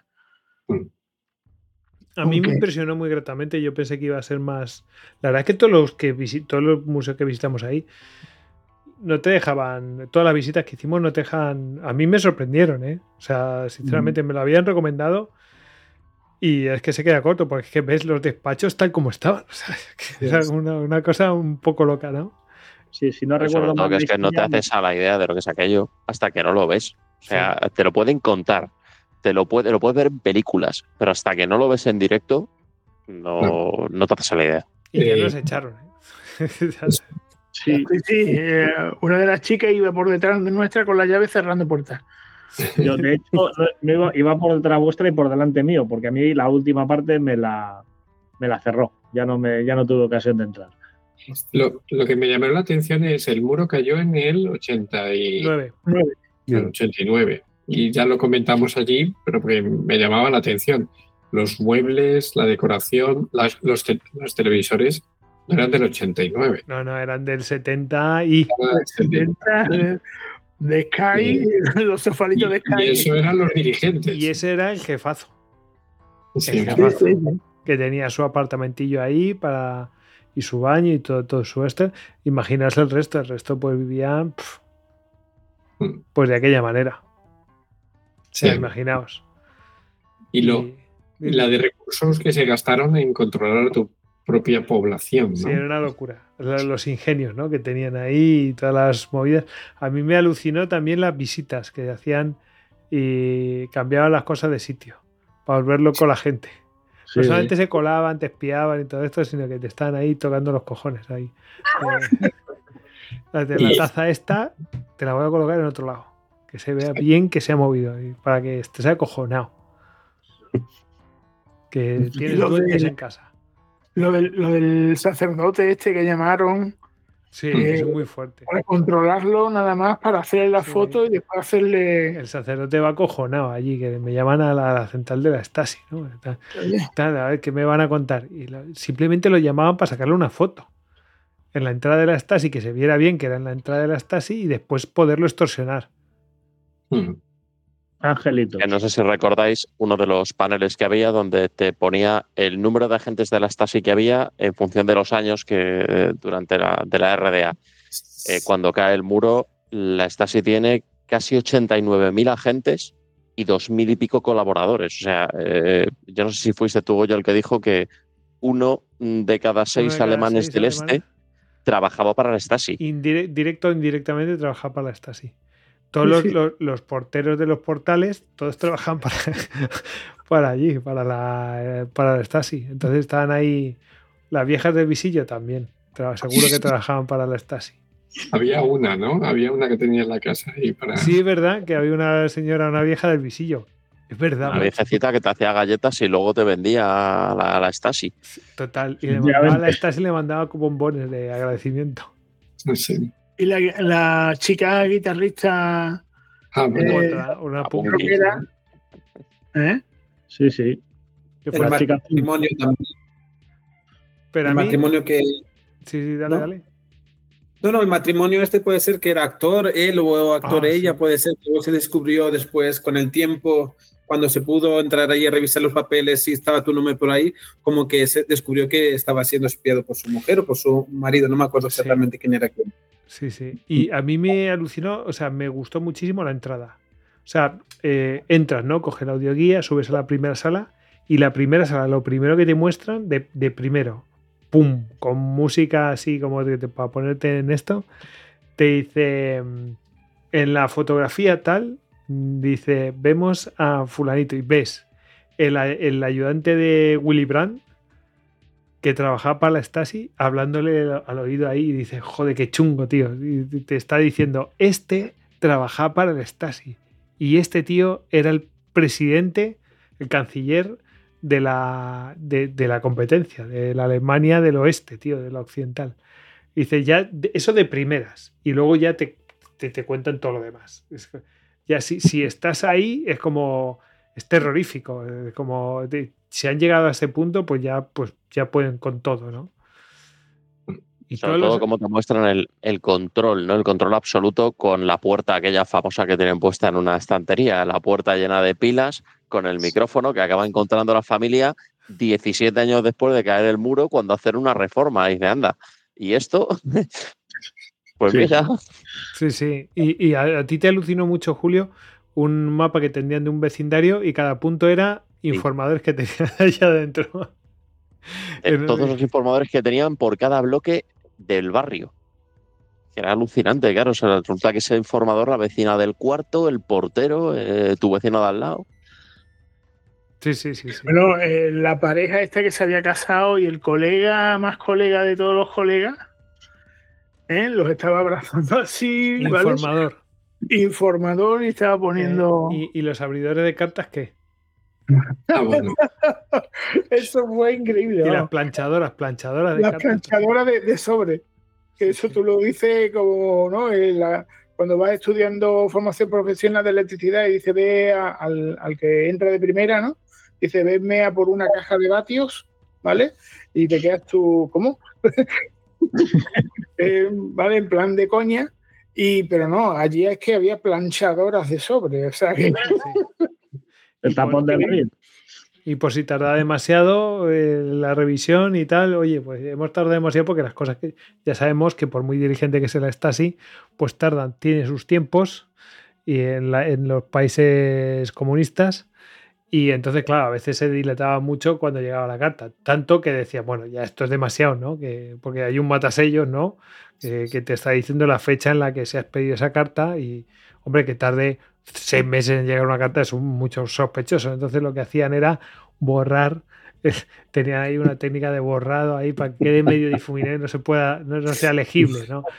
A mí okay. me impresionó muy gratamente. Yo pensé que iba a ser más. La verdad es que todos los que visit... todos los museos que visitamos ahí no te dejaban. Todas las visitas que hicimos no te dejan. A mí me sorprendieron, ¿eh? O sea, sinceramente mm. me lo habían recomendado y es que se queda corto porque es que ves los despachos tal como estaban. O sea, que era una, una cosa un poco loca, ¿no? Sí, si no recuerdo mal. Es que no te haces a la idea de lo que es aquello hasta que no lo ves. O sea, sí. te lo pueden contar. Te lo, puede, lo puedes ver en películas, pero hasta que no lo ves en directo, no, no. no te haces a la idea. Y ya eh, nos echaron. ¿eh? sí, sí, sí. Eh, una de las chicas iba por detrás de nuestra con la llave cerrando puertas. Yo, de hecho, no iba, iba por detrás vuestra y por delante mío, porque a mí la última parte me la, me la cerró. Ya no, me, ya no tuve ocasión de entrar. Lo, lo que me llamó la atención es el muro cayó en el ochenta y nueve. En el ochenta y nueve. Y ya lo comentamos allí, pero porque me llamaba la atención. Los muebles, la decoración, las, los, te, los televisores no eran del ochenta y nueve. No, no, eran del setenta y... setenta, de Sky, sí. Los sofalitos de Sky. Y eso eran los dirigentes. Y ese era el jefazo. Sí, el jefazo sí, sí. Que tenía su apartamentillo ahí para y su baño y todo, todo su este. Imaginaos el resto, el resto pues vivían pff, mm. pues de aquella manera. Sí. O sea, imaginaos. Y, lo, y, y la de recursos que se gastaron en controlar a tu propia población, ¿no? Sí, era una locura. Los ingenios, ¿no? Que tenían ahí y todas las movidas. A mí me alucinó también las visitas que hacían y cambiaban las cosas de sitio para volver loco a la gente. Sí, no solamente sí. se colaban, te espiaban y todo esto, sino que te estaban ahí tocando los cojones ahí. Eh, la, la taza esta te la voy a colocar en otro lado. que se vea bien que se ha movido, y para que estés acojonado. Que tienes duendes en casa. Lo del, lo del sacerdote este que llamaron. Sí, eh, es muy fuerte. Para controlarlo nada más, para hacerle la Sí. foto y después hacerle... El sacerdote va acojonado allí, que me llaman a la, a la central de la Stasi, ¿no? Tal, tal, a ver qué me van a contar. Y lo, simplemente lo llamaban para sacarle una foto en la entrada de la Stasi, que se viera bien que era en la entrada de la Stasi, y después poderlo extorsionar. Hmm. Angelito. Que no sé si recordáis uno de los paneles que había donde te ponía el número de agentes de la Stasi que había en función de los años que eh, durante la, de la R D A. Eh, cuando cae el muro, la Stasi tiene casi ochenta y nueve mil agentes y dos mil y pico colaboradores. O sea, eh, yo no sé si fuiste tú, Goyo, el que dijo que uno de cada seis de cada alemanes seis del alemanes. este trabajaba para la Stasi. Indire- directo o indirectamente trabajaba para la Stasi. Todos Sí, los, sí. los, los porteros de los portales, todos trabajan para, para allí, para la, eh, para la Stasi. Entonces estaban ahí las viejas del visillo también. Tra- Seguro que trabajaban para la Stasi. Había una, ¿no? Había una que tenía en la casa ahí para... Sí, es verdad que había una señora, una vieja del visillo. Es verdad. Una macho. viejecita que te hacía galletas y luego te vendía a la, a la Stasi. Total. Y le Ya mandaba a ven. la Stasi le mandaba bombones de agradecimiento. No sé. Y la, la chica guitarrista... Ah, bueno. Eh, Otra, una a punky, punky. rockera, ¿eh? Sí, sí. que El fue la chica- matrimonio también. Pero a El mí, matrimonio que... sí, sí, dale, ¿no? dale. No, no, el matrimonio este puede ser que era actor él o actor Ah, ella, sí. puede ser que luego se descubrió después con el tiempo, cuando se pudo entrar ahí a revisar los papeles si estaba tu nombre por ahí, como que se descubrió que estaba siendo espiado por su mujer o por su marido, no me acuerdo Sí. exactamente quién era quién. Sí, sí. Y a mí me alucinó, o sea, me gustó muchísimo la entrada. O sea, eh, entras, ¿no? Coges la audioguía, subes a la primera sala y la primera sala, lo primero que te muestran de, de primero, ¡pum! Con música así como de, de- para ponerte en esto, te dice, mm, en la fotografía tal, mm, dice, vemos a fulanito y ves el, a- el ayudante de Willy Brandt que trabajaba para la Stasi, hablándole al- al oído ahí y dice, joder, qué chungo, tío. Y te está diciendo, este trabajaba para la Stasi y este tío era el presidente, el canciller de la, de, de la competencia, de la Alemania del oeste, tío, de la occidental. Dice, ya, de- eso de primeras. Y luego ya te, te, te cuentan todo lo demás. Es que ya si, si estás ahí, es como, es terrorífico. Es como, de- si han llegado a ese punto, pues ya, pues ya pueden con todo, ¿no? Y Sobre todos todo los- como te muestran el, el control, ¿no? El control absoluto con la puerta aquella famosa que tienen puesta en una estantería, la puerta llena de pilas, con el micrófono que acaba encontrando la familia diecisiete años después de caer el muro cuando hacen una reforma. Y dice, anda, ¿y esto? Pues Sí. mira, Sí, sí. Y, y a, a ti te alucinó mucho, Julio, un mapa que tenían de un vecindario y cada punto era informadores que tenían allá adentro. eh, En- todos los informadores que tenían por cada bloque del barrio. Que era alucinante, claro. O sea, resulta que ese informador, la vecina del cuarto, el portero, eh, tu vecino de al lado. Sí, sí, sí, sí. Bueno, eh, la pareja esta que se había casado y el colega más colega de todos los colegas, ¿eh? Los estaba abrazando así, ¿vale? Informador. Informador y estaba poniendo... Eh, y, y los abridores de cartas qué? Ah, bueno. Eso fue increíble. Y las vamos. planchadoras, planchadoras de Las cartas. planchadoras de, de sobre. Que eso tú lo dices como, ¿no? En la- cuando vas estudiando formación profesional de electricidad y dice, ve a- al, al que entra de primera, ¿no? Dice, venme a por una caja de vatios, ¿vale? Y te quedas tú, ¿cómo? Eh, ¿vale? En plan de coña. Y, pero no, allí es que había planchadoras de sobre, o sea que... El tapón del río. Y por si tarda demasiado eh, la revisión y tal, oye, pues hemos tardado demasiado porque las cosas que ya sabemos que por muy dirigente que sea la Stasi, pues tardan, tiene sus tiempos y en, la- en los países comunistas. Y entonces, claro, a veces se dilataba mucho cuando llegaba la carta. Tanto que decía, bueno, ya esto es demasiado, ¿no? Que, porque hay un matasellos, ¿no? Que, que te está diciendo la fecha en la que se has pedido esa carta y, hombre, que tarde seis meses en llegar una carta es un, mucho sospechoso. Entonces lo que hacían era borrar, eh, tenían ahí una técnica de borrado ahí para que quede medio difuminado y no se pueda, no, no sea legible, ¿no?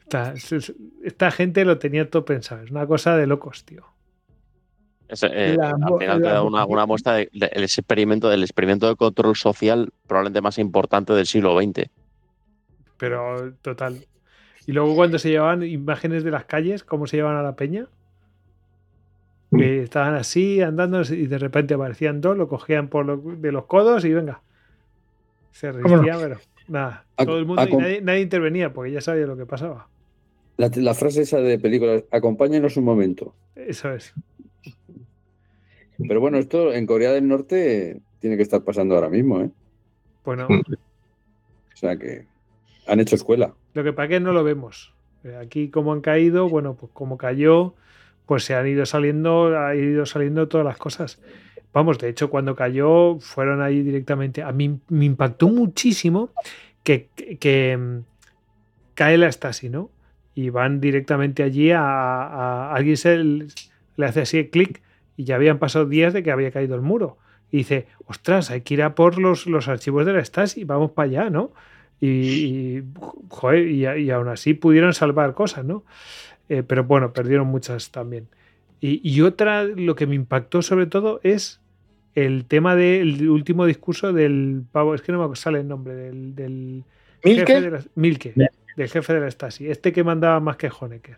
Esta, esta gente lo tenía todo pensado. Es una cosa de locos, tío. Es, eh, La- al final te la- da una, una muestra del de, el experimento, del experimento de control social probablemente más importante del siglo veinte. Pero total. Y luego cuando se llevaban imágenes de las calles, cómo se llevaban a la peña, que estaban así andando y de repente aparecían dos, lo cogían por lo- de los codos y venga. Se ¿Cómo no? resistía, pero nada. A- Todo el mundo a y com- nadie, nadie intervenía porque ya sabía lo que pasaba. La, la frase esa de películas, acompáñenos un momento. Eso es. Pero bueno, esto en Corea del Norte tiene que estar pasando ahora mismo, ¿eh? Bueno, O sea que han hecho escuela. lo que pasa es que no lo vemos. Eh, Aquí como han caído, bueno, pues como cayó, pues se han ido saliendo, ha ido saliendo todas las cosas. Vamos, de hecho, cuando cayó, fueron ahí directamente. A mí me impactó muchísimo que, que, que, mm, cae la Stasi, ¿no? Y van directamente allí a, a- a- alguien se l- le hace así clic y ya habían pasado días de que había caído el muro. Y dice, ostras, hay que ir a por los, los archivos de la Stasi, vamos para allá, ¿no? Y, y, joder, y, a- y aún así pudieron salvar cosas, ¿no? Eh, pero bueno, perdieron muchas también. Y, y otra, lo que me impactó sobre todo es el tema del último discurso del pavo, es que no me sale el nombre, del, del ¿Milke? jefe de la, Milke, del jefe de la Stasi, este que mandaba más que Honecker.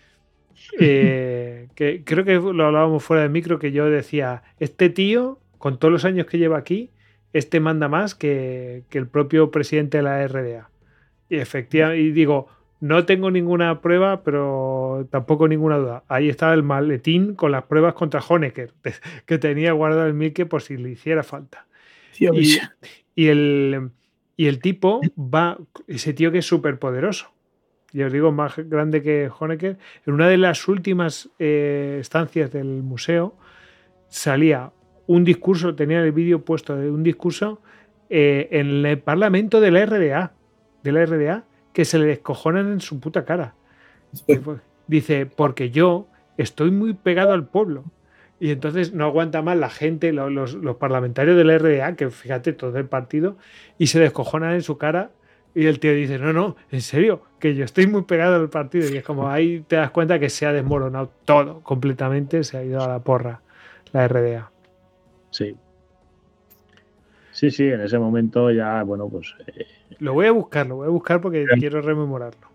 Eh, que creo que lo hablábamos fuera de micro, que yo decía, este tío, con todos los años que lleva aquí, este manda más que, que el propio presidente de la R D A. Y efectivamente, y digo, no tengo ninguna prueba, pero tampoco ninguna duda. Ahí estaba el maletín con las pruebas contra Honecker, que tenía guardado el Milke por si le hiciera falta. Tío, Y, bicho. y el, y el tipo va, ese tío que es súper poderoso, y os digo, más grande que Honecker, en una de las últimas eh, estancias del museo salía un discurso, tenía el vídeo puesto de un discurso eh, en el Parlamento de la R D A, de la R D A, que se le descojonan en su puta cara. Dice, porque yo estoy muy pegado al pueblo. Y entonces no aguanta más la gente, lo- los, los parlamentarios de la R D A, que fíjate, todo el partido, y se descojonan en su cara. Y el tío dice, no, no, en serio, que yo estoy muy pegado al partido. Y es como ahí te das cuenta que se ha desmoronado todo completamente, se ha ido a la porra la R D A. Sí. Sí, sí, en ese momento ya, bueno, pues. eh, Lo voy a buscar, lo voy a buscar porque quiero rememorarlo.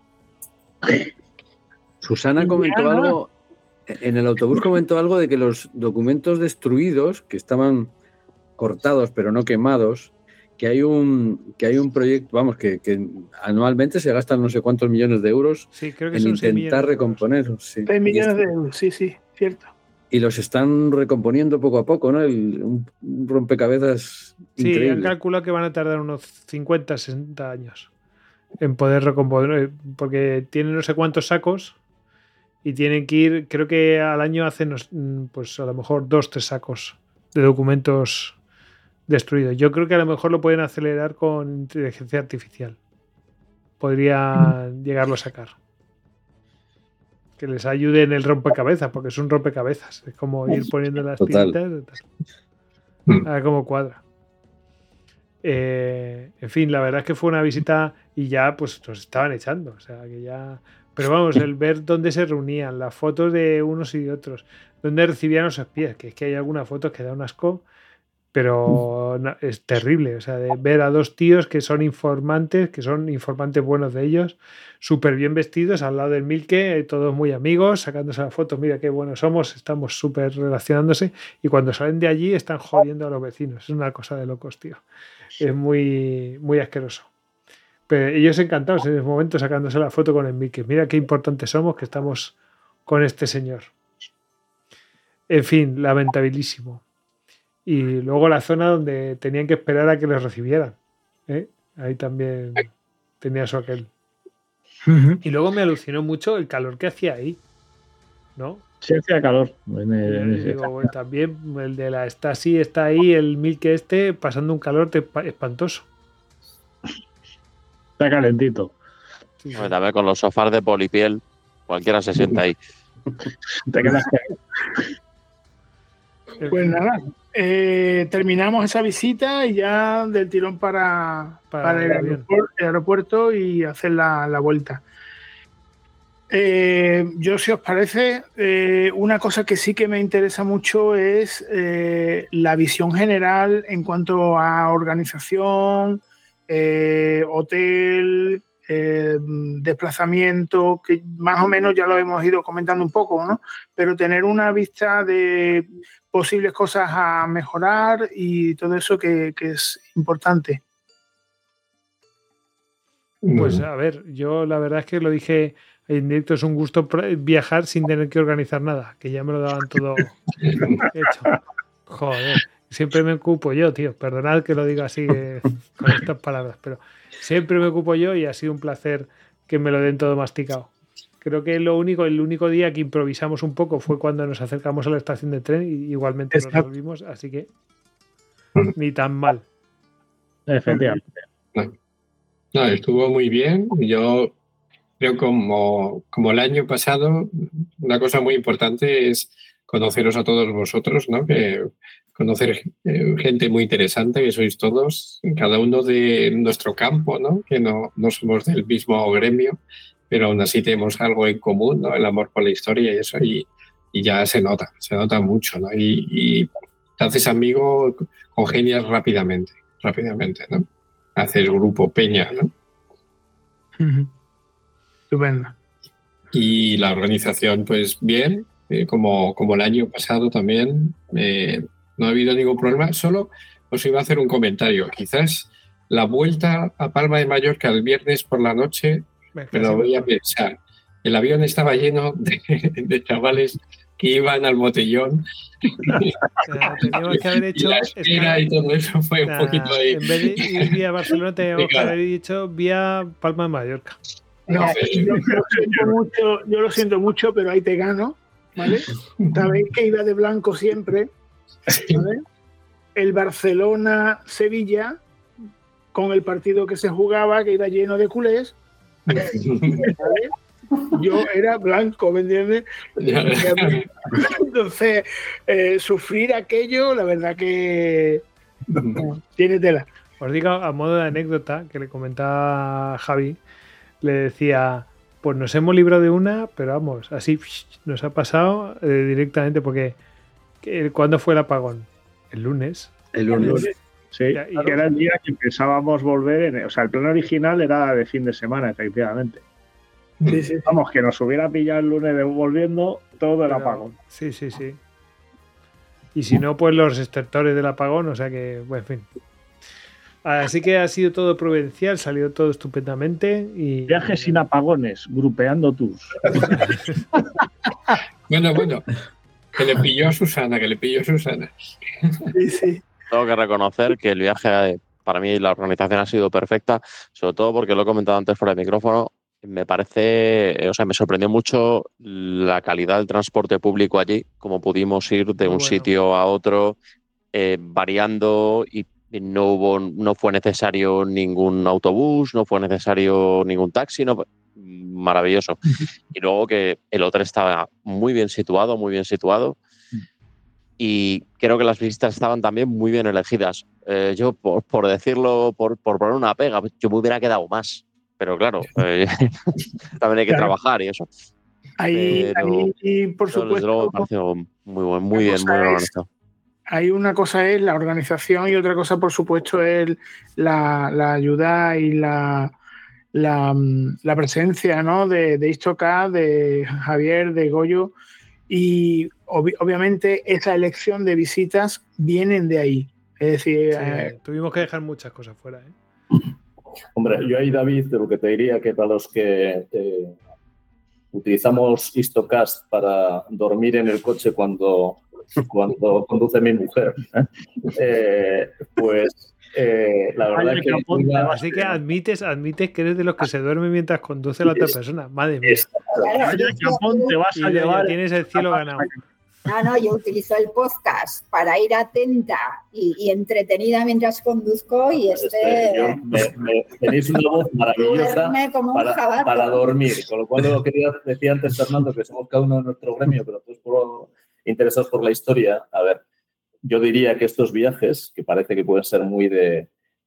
Susana comentó Indiana. algo, en el autobús comentó algo de que los documentos destruidos, que estaban cortados pero no quemados, que hay un, que hay un proyecto, vamos, que, que anualmente se gastan no sé cuántos millones de euros Sí, creo que en son seis millones intentar de euros. recomponerlos. Sí. seis Y, millones es- de euros, sí, sí, cierto. y los están recomponiendo poco a poco, ¿no? El- un, un rompecabezas Sí, han increíble. calculado que van a tardar unos cincuenta, sesenta años en poder recomponer, porque tienen no sé cuántos sacos y tienen que ir, creo que al año hacen nos- mm, pues a lo mejor dos, tres sacos de documentos destruidos. Yo creo que a lo mejor lo pueden acelerar con inteligencia artificial. Podrían llegarlo a sacar. Que les ayude en el rompecabezas, porque es un rompecabezas. Es como ir poniendo las Total. tintas. A ver cómo cuadra. Eh, en fin, la verdad es que fue una visita y ya pues nos estaban echando. O sea, que ya. Pero vamos, el ver dónde se reunían, las fotos de unos y de otros, dónde recibían los espías, que es que hay algunas fotos que da un asco, pero no, es terrible. O sea, de ver a dos tíos que son informantes, que son informantes buenos de ellos, súper bien vestidos al lado del Milke, todos muy amigos, sacándose la foto, mira qué buenos somos, estamos súper relacionándose, y cuando salen de allí están jodiendo a los vecinos. Es una cosa de locos, tío. Es muy, muy asqueroso. Pero ellos encantados en ese momento sacándose la foto con el Milke. Mira qué importantes somos que estamos con este señor. En fin, lamentabilísimo. Y luego la zona donde tenían que esperar a que los recibieran. ¿eh? Ahí también tenía su aquel. Y luego me alucinó mucho el calor que hacía ahí. ¿No? Sí, hacía calor. En el- en Y ese- digo, bueno, también el de la Stasi está ahí, el Milke este, pasando un calor te- espantoso. Está calentito. Sí, sí. Hombre, también con los sofás de polipiel, cualquiera se sienta ahí. Te quedas Pues nada, eh, terminamos esa visita y ya del tirón para, Para para el el, avión. aeropuerto, el aeropuerto y hacer la, la vuelta. Eh, yo, si os parece, eh, una cosa que sí que me interesa mucho es eh, la visión general en cuanto a organización, eh, hotel, eh, desplazamiento, que más o menos ya lo hemos ido comentando un poco, ¿no? Pero tener una vista de posibles cosas a mejorar y todo eso que, que es importante. Pues a ver, yo la verdad es que lo dije en directo, es un gusto viajar sin tener que organizar nada, que ya me lo daban todo hecho. Joder, siempre me ocupo yo, tío. Perdonad que lo diga así eh, con estas palabras, pero siempre me ocupo yo y ha sido un placer que me lo den todo masticado. Creo que lo único, el único día que improvisamos un poco fue cuando nos acercamos a la estación de tren y igualmente Exacto. nos volvimos, así que ni tan mal. Efectivamente. No, estuvo muy bien. Yo creo como, como el año pasado, una cosa muy importante es conoceros a todos vosotros, ¿no? Que conocer gente muy interesante, que sois todos, cada uno de nuestro campo, ¿no? Que no, no somos del mismo gremio, pero aún así tenemos algo en común, ¿no? El amor por la historia y eso, y, y ya se nota, se nota mucho, ¿no? Y, y te haces amigo, congenias rápidamente, rápidamente, ¿no? Haces grupo, peña, ¿no? Uh-huh. Estupendo. Y la organización, pues bien, eh, como, como el año pasado también, eh, no ha habido ningún problema. Solo os iba a hacer un comentario. Quizás la vuelta a Palma de Mallorca el viernes por la noche, me, me lo voy a pensar. El avión estaba lleno de, de chavales que iban al botellón. Teníamos que haber hecho y la espera y todo eso fue nah, un poquito ahí. En vez de ir vía Barcelona, teníamos que haber dicho vía Palma de Mallorca. No, yo, yo, lo siento mucho, yo lo siento mucho, pero ahí te gano, ¿vale? Sabéis que iba de blanco siempre, ¿vale? El Barcelona-Sevilla, con el partido que se jugaba, que iba lleno de culés, ¿vale? Yo era blanco, ¿me entiendes? Entonces, eh, sufrir aquello, la verdad que bueno, tiene tela. Os digo, a modo de anécdota, que le comentaba a Javi, le decía, pues nos hemos librado de una, pero vamos, así nos ha pasado eh, directamente, porque ¿cuándo fue el apagón? El lunes. El lunes. Sí, y, claro, que era el día que pensábamos volver, en, o sea, el plan original era de fin de semana, efectivamente. Sí, sí, vamos, que nos hubiera pillado el lunes de volviendo todo el pero, apagón. Sí, sí, sí. Y si no, pues los estertores del apagón, o sea que, bueno, en fin. Así que ha sido todo provincial, salió todo estupendamente. Y viajes sin apagones, grupeando tours. Bueno, bueno, que le pilló a Susana, que le pilló a Susana. Sí, sí. Tengo que reconocer que el viaje, para mí, la organización ha sido perfecta, sobre todo porque lo he comentado antes fuera del micrófono. Me parece, o sea, me sorprendió mucho la calidad del transporte público allí, como pudimos ir de un bueno. sitio a otro, eh, variando, y no hubo, no fue necesario ningún autobús, no fue necesario ningún taxi, no, maravilloso. Y luego que el hotel estaba muy bien situado, muy bien situado, y creo que las visitas estaban también muy bien elegidas. Eh, yo, por, por decirlo, por, por poner una pega, yo me hubiera quedado más. Pero claro, eh, también hay que claro. trabajar y eso. Ahí, pero, ahí y por pero supuesto. Luego me pareció muy, buen, muy bien, muy bien organizado. Hay una cosa es la organización y otra cosa, por supuesto, es la, la ayuda y la, la, la presencia, ¿no? de, de Istocad, de Javier, de Goyo. Y ob- obviamente esa elección de visitas vienen de ahí. Es decir, sí, eh, tuvimos que dejar muchas cosas fuera, ¿eh? Hombre, yo ahí, David, de lo que te diría que para los que eh, utilizamos Istocast para dormir en el coche cuando, cuando conduce mi mujer, ¿eh? Eh, pues eh, la verdad es que... Apunta, así que admites, admites que eres de los que se duerme mientras conduce la otra persona. Madre mía. Claro, te vas a llevar... Tienes el cielo ganado. No, no, yo utilizo el podcast para ir atenta y, y entretenida mientras conduzco y este... este yo, me, me, tenéis una voz maravillosa para, para dormir, con lo cual lo quería decir antes, Fernando, que somos cada uno de nuestro gremio, pero todos por, interesados por la historia. A ver, yo diría que estos viajes, que parece que pueden ser muy de,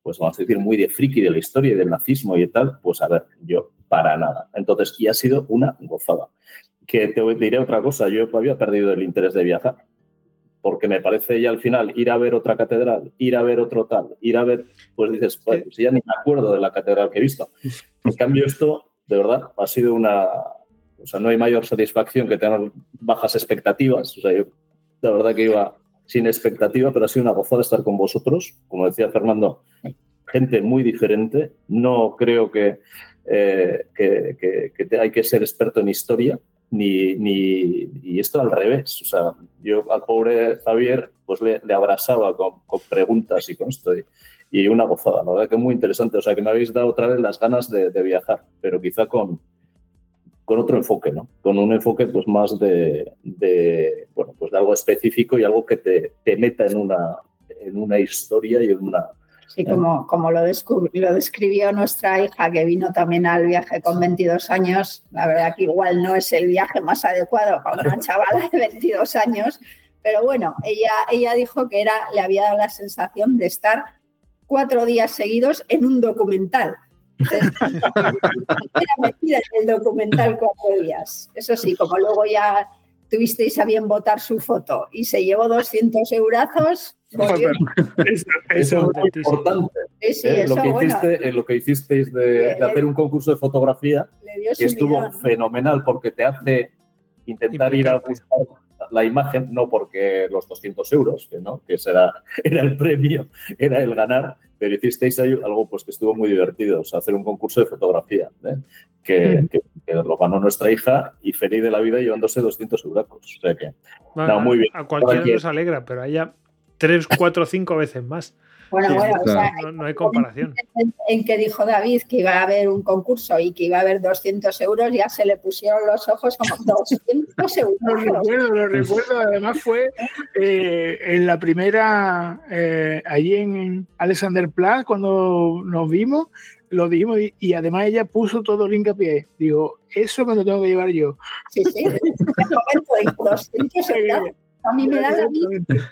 pues vamos a decir, muy de friki de la historia y del nazismo y tal, pues a ver, yo para nada. Entonces, y ha sido una gozada. Que te diré otra cosa, yo había perdido el interés de viajar, porque me parece ya al final ir a ver otra catedral, ir a ver otro tal, ir a ver, pues dices, pues ya ni me acuerdo de la catedral que he visto. En cambio, esto, de verdad, ha sido una... O sea, no hay mayor satisfacción que tener bajas expectativas. O sea, yo la verdad que iba sin expectativa, pero ha sido una gozada estar con vosotros. Como decía Fernando, gente muy diferente. No creo que, eh, que, que, que te, hay que ser experto en historia, ni, ni y esto al revés. O sea, yo al pobre Javier pues le, le abrazaba con, con preguntas y con esto. Y, y una gozada, la verdad que muy interesante. O sea, que me habéis dado otra vez las ganas de, de viajar, pero quizá con... con otro enfoque, ¿no? Con un enfoque pues más de, de bueno, pues de algo específico y algo que te, te meta en una, en una historia y en una... Sí, como, como lo, lo describió nuestra hija, que vino también al viaje con veintidós años. La verdad que igual no es el viaje más adecuado para una chavala de veintidós años, pero bueno, ella, ella dijo que era, le había dado la sensación de estar cuatro días seguidos en un documental. Entonces, era metida en el documental cuatro días. Eso sí, como luego ya tuvisteis a bien votar su foto y se llevó doscientos eurazos. Eso, eso, eso es muy importante. Sí, sí, ¿eh? Eso, lo, que bueno, hiciste, lo que hicisteis de, de hacer un concurso de fotografía que estuvo millón, fenomenal, porque te hace intentar ir a buscar la imagen, no porque los doscientos euros, que no, que ese era, era el premio, era el ganar, pero hicisteis ahí algo pues que estuvo muy divertido, o sea, hacer un concurso de fotografía, ¿eh? que, mm. que, que lo ganó nuestra hija y feliz de la vida llevándose doscientos euros. O sea que, bueno, no, muy bien. A cualquiera nos alegra, pero a ella tres, cuatro, cinco veces más. Bueno, sí, bueno, claro. o sea, no, no hay comparación. En, en que dijo David que iba a haber un concurso y que iba a haber doscientos euros, ya se le pusieron los ojos como doscientos euros. Lo recuerdo, lo recuerdo. Además fue eh, en la primera, eh, allí en Alexanderplatz, cuando nos vimos, lo dijimos y, y además ella puso todo el hincapié. Digo, eso me lo tengo que llevar yo. Sí, sí. En el momento de doscientos euros, a mí me da la vida.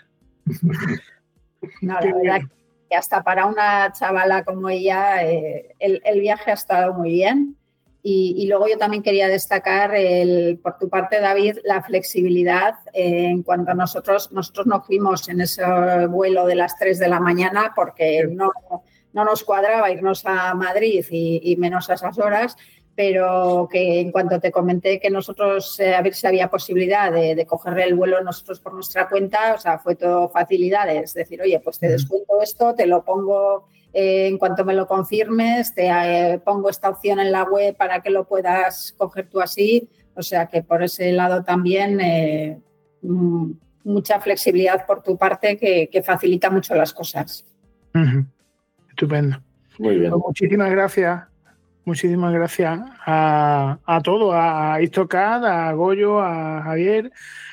No, la verdad que hasta para una chavala como ella eh, el, el viaje ha estado muy bien y, y luego yo también quería destacar el, por tu parte, David, la flexibilidad eh, en cuanto a nosotros nosotros no fuimos en ese vuelo de las tres de la mañana porque no, no nos cuadraba irnos a Madrid y, y menos a esas horas, pero que en cuanto te comenté que nosotros, eh, a ver si había posibilidad de, de coger el vuelo nosotros por nuestra cuenta, o sea, fue todo facilidades, decir, oye, pues te descuento esto, te lo pongo eh, en cuanto me lo confirmes, te eh, pongo esta opción en la web para que lo puedas coger tú así, o sea, que por ese lado también eh, mucha flexibilidad por tu parte que, que facilita mucho las cosas. Uh-huh. Estupendo. Muy bien. Pues muchísimas gracias. Muchísimas gracias a, a todos, a Istocad, a Goyo, a Javier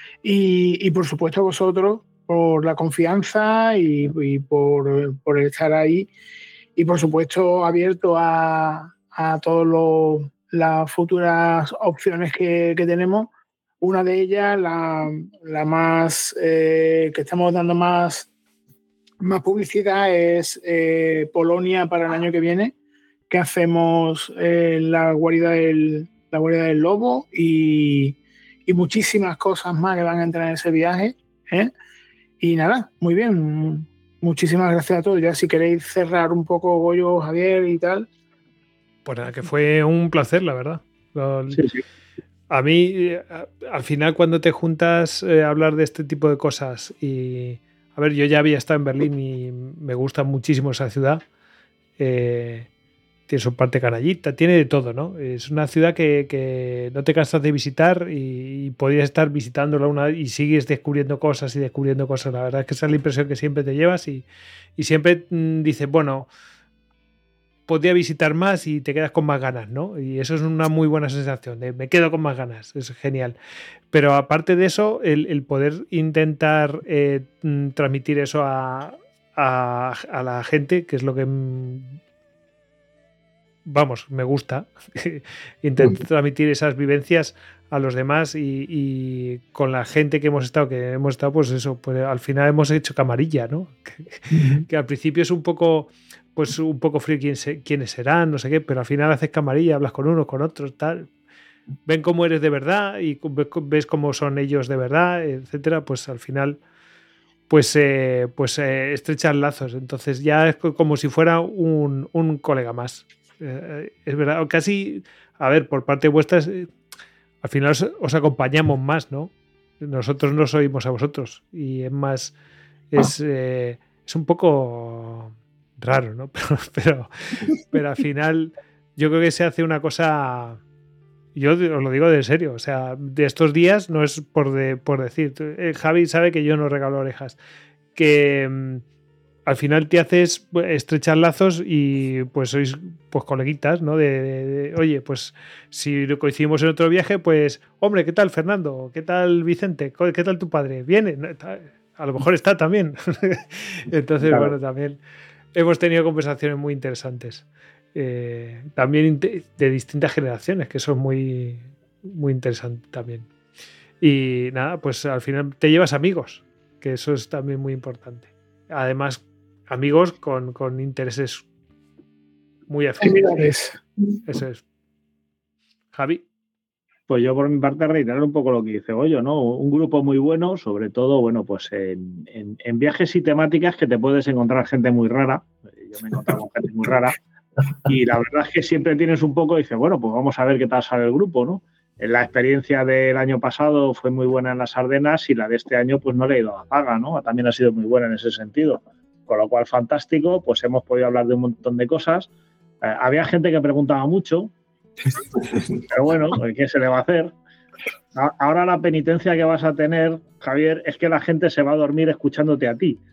y, y por supuesto a vosotros por la confianza y, y por, por estar ahí y por supuesto abierto a, a todas las futuras opciones que, que tenemos. Una de ellas, la, la más eh, que estamos dando más, más publicidad es eh, Polonia para el año que viene, que hacemos eh, la guarida del la guarida del lobo y, y muchísimas cosas más que van a entrar en ese viaje, ¿eh? Y nada, muy bien, muchísimas gracias a todos. Ya si queréis cerrar un poco, Goyo, Javier y tal. Pues nada, que fue un placer, la verdad. Lo, sí, sí. A mí, al final, cuando te juntas eh, a hablar de este tipo de cosas y, a ver, yo ya había estado en Berlín y me gusta muchísimo esa ciudad. Eh, tiene su parte canallita, tiene de todo, ¿no? Es una ciudad que, que no te cansas de visitar y, y podrías estar visitándola una y sigues descubriendo cosas y descubriendo cosas. La verdad es que esa es la impresión que siempre te llevas y, y siempre mmm, dices, bueno, podría visitar más y te quedas con más ganas, ¿no? Y eso es una muy buena sensación, de me quedo con más ganas, es genial. Pero aparte de eso, el, el poder intentar eh, transmitir eso a, a, a la gente, que es lo que... vamos, me gusta intentar transmitir esas vivencias a los demás y, y con la gente que hemos estado, que hemos estado, pues eso, pues al final hemos hecho camarilla, ¿no? Que, uh-huh. que al principio es un poco pues un poco frío quién se, quiénes serán, no sé qué, pero al final haces camarilla, hablas con unos, con otros, tal. Ven cómo eres de verdad y ves cómo son ellos de verdad, etcétera, pues al final pues, eh, pues eh, estrechas lazos. Entonces ya es como si fuera un, un colega más. Eh, es verdad, casi, a ver, por parte vuestra, eh, al final os, os acompañamos más, ¿no? Nosotros nos oímos a vosotros y es más, es, eh, es un poco raro, ¿no? Pero, pero, pero al final yo creo que se hace una cosa... Yo os lo digo de serio, o sea, de estos días no es por, de, por decir, eh, Javi sabe que yo no regalo orejas, que mm, al final te haces estrechar lazos y pues sois pues coleguitas, ¿no? De, de, de, oye, pues si coincidimos en otro viaje, pues, hombre, ¿qué tal Fernando? ¿Qué tal Vicente? ¿Qué tal tu padre? ¿Viene? A lo mejor está también. Entonces, claro. Bueno, también hemos tenido conversaciones muy interesantes. Eh, también de distintas generaciones, que eso es muy, muy interesante también. Y nada, pues al final te llevas amigos, que eso es también muy importante. Además, amigos con, con intereses muy afines. Eso es. Javi. Pues yo por mi parte reiterar un poco lo que dice Goyo, ¿no? Un grupo muy bueno, sobre todo, bueno, pues en, en, en viajes y temáticas que te puedes encontrar gente muy rara. Yo me he encontrado con gente muy rara. Y la verdad es que siempre tienes un poco, dices, bueno, pues vamos a ver qué tal sale el grupo, ¿no? La experiencia del año pasado fue muy buena en las Ardenas y la de este año pues no le ha ido a la paga, ¿no? También ha sido muy buena en ese sentido. Con lo cual, fantástico, pues hemos podido hablar de un montón de cosas. Eh, había gente que preguntaba mucho, pero bueno, ¿qué se le va a hacer? Ahora la penitencia que vas a tener, Javier, es que la gente se va a dormir escuchándote a ti.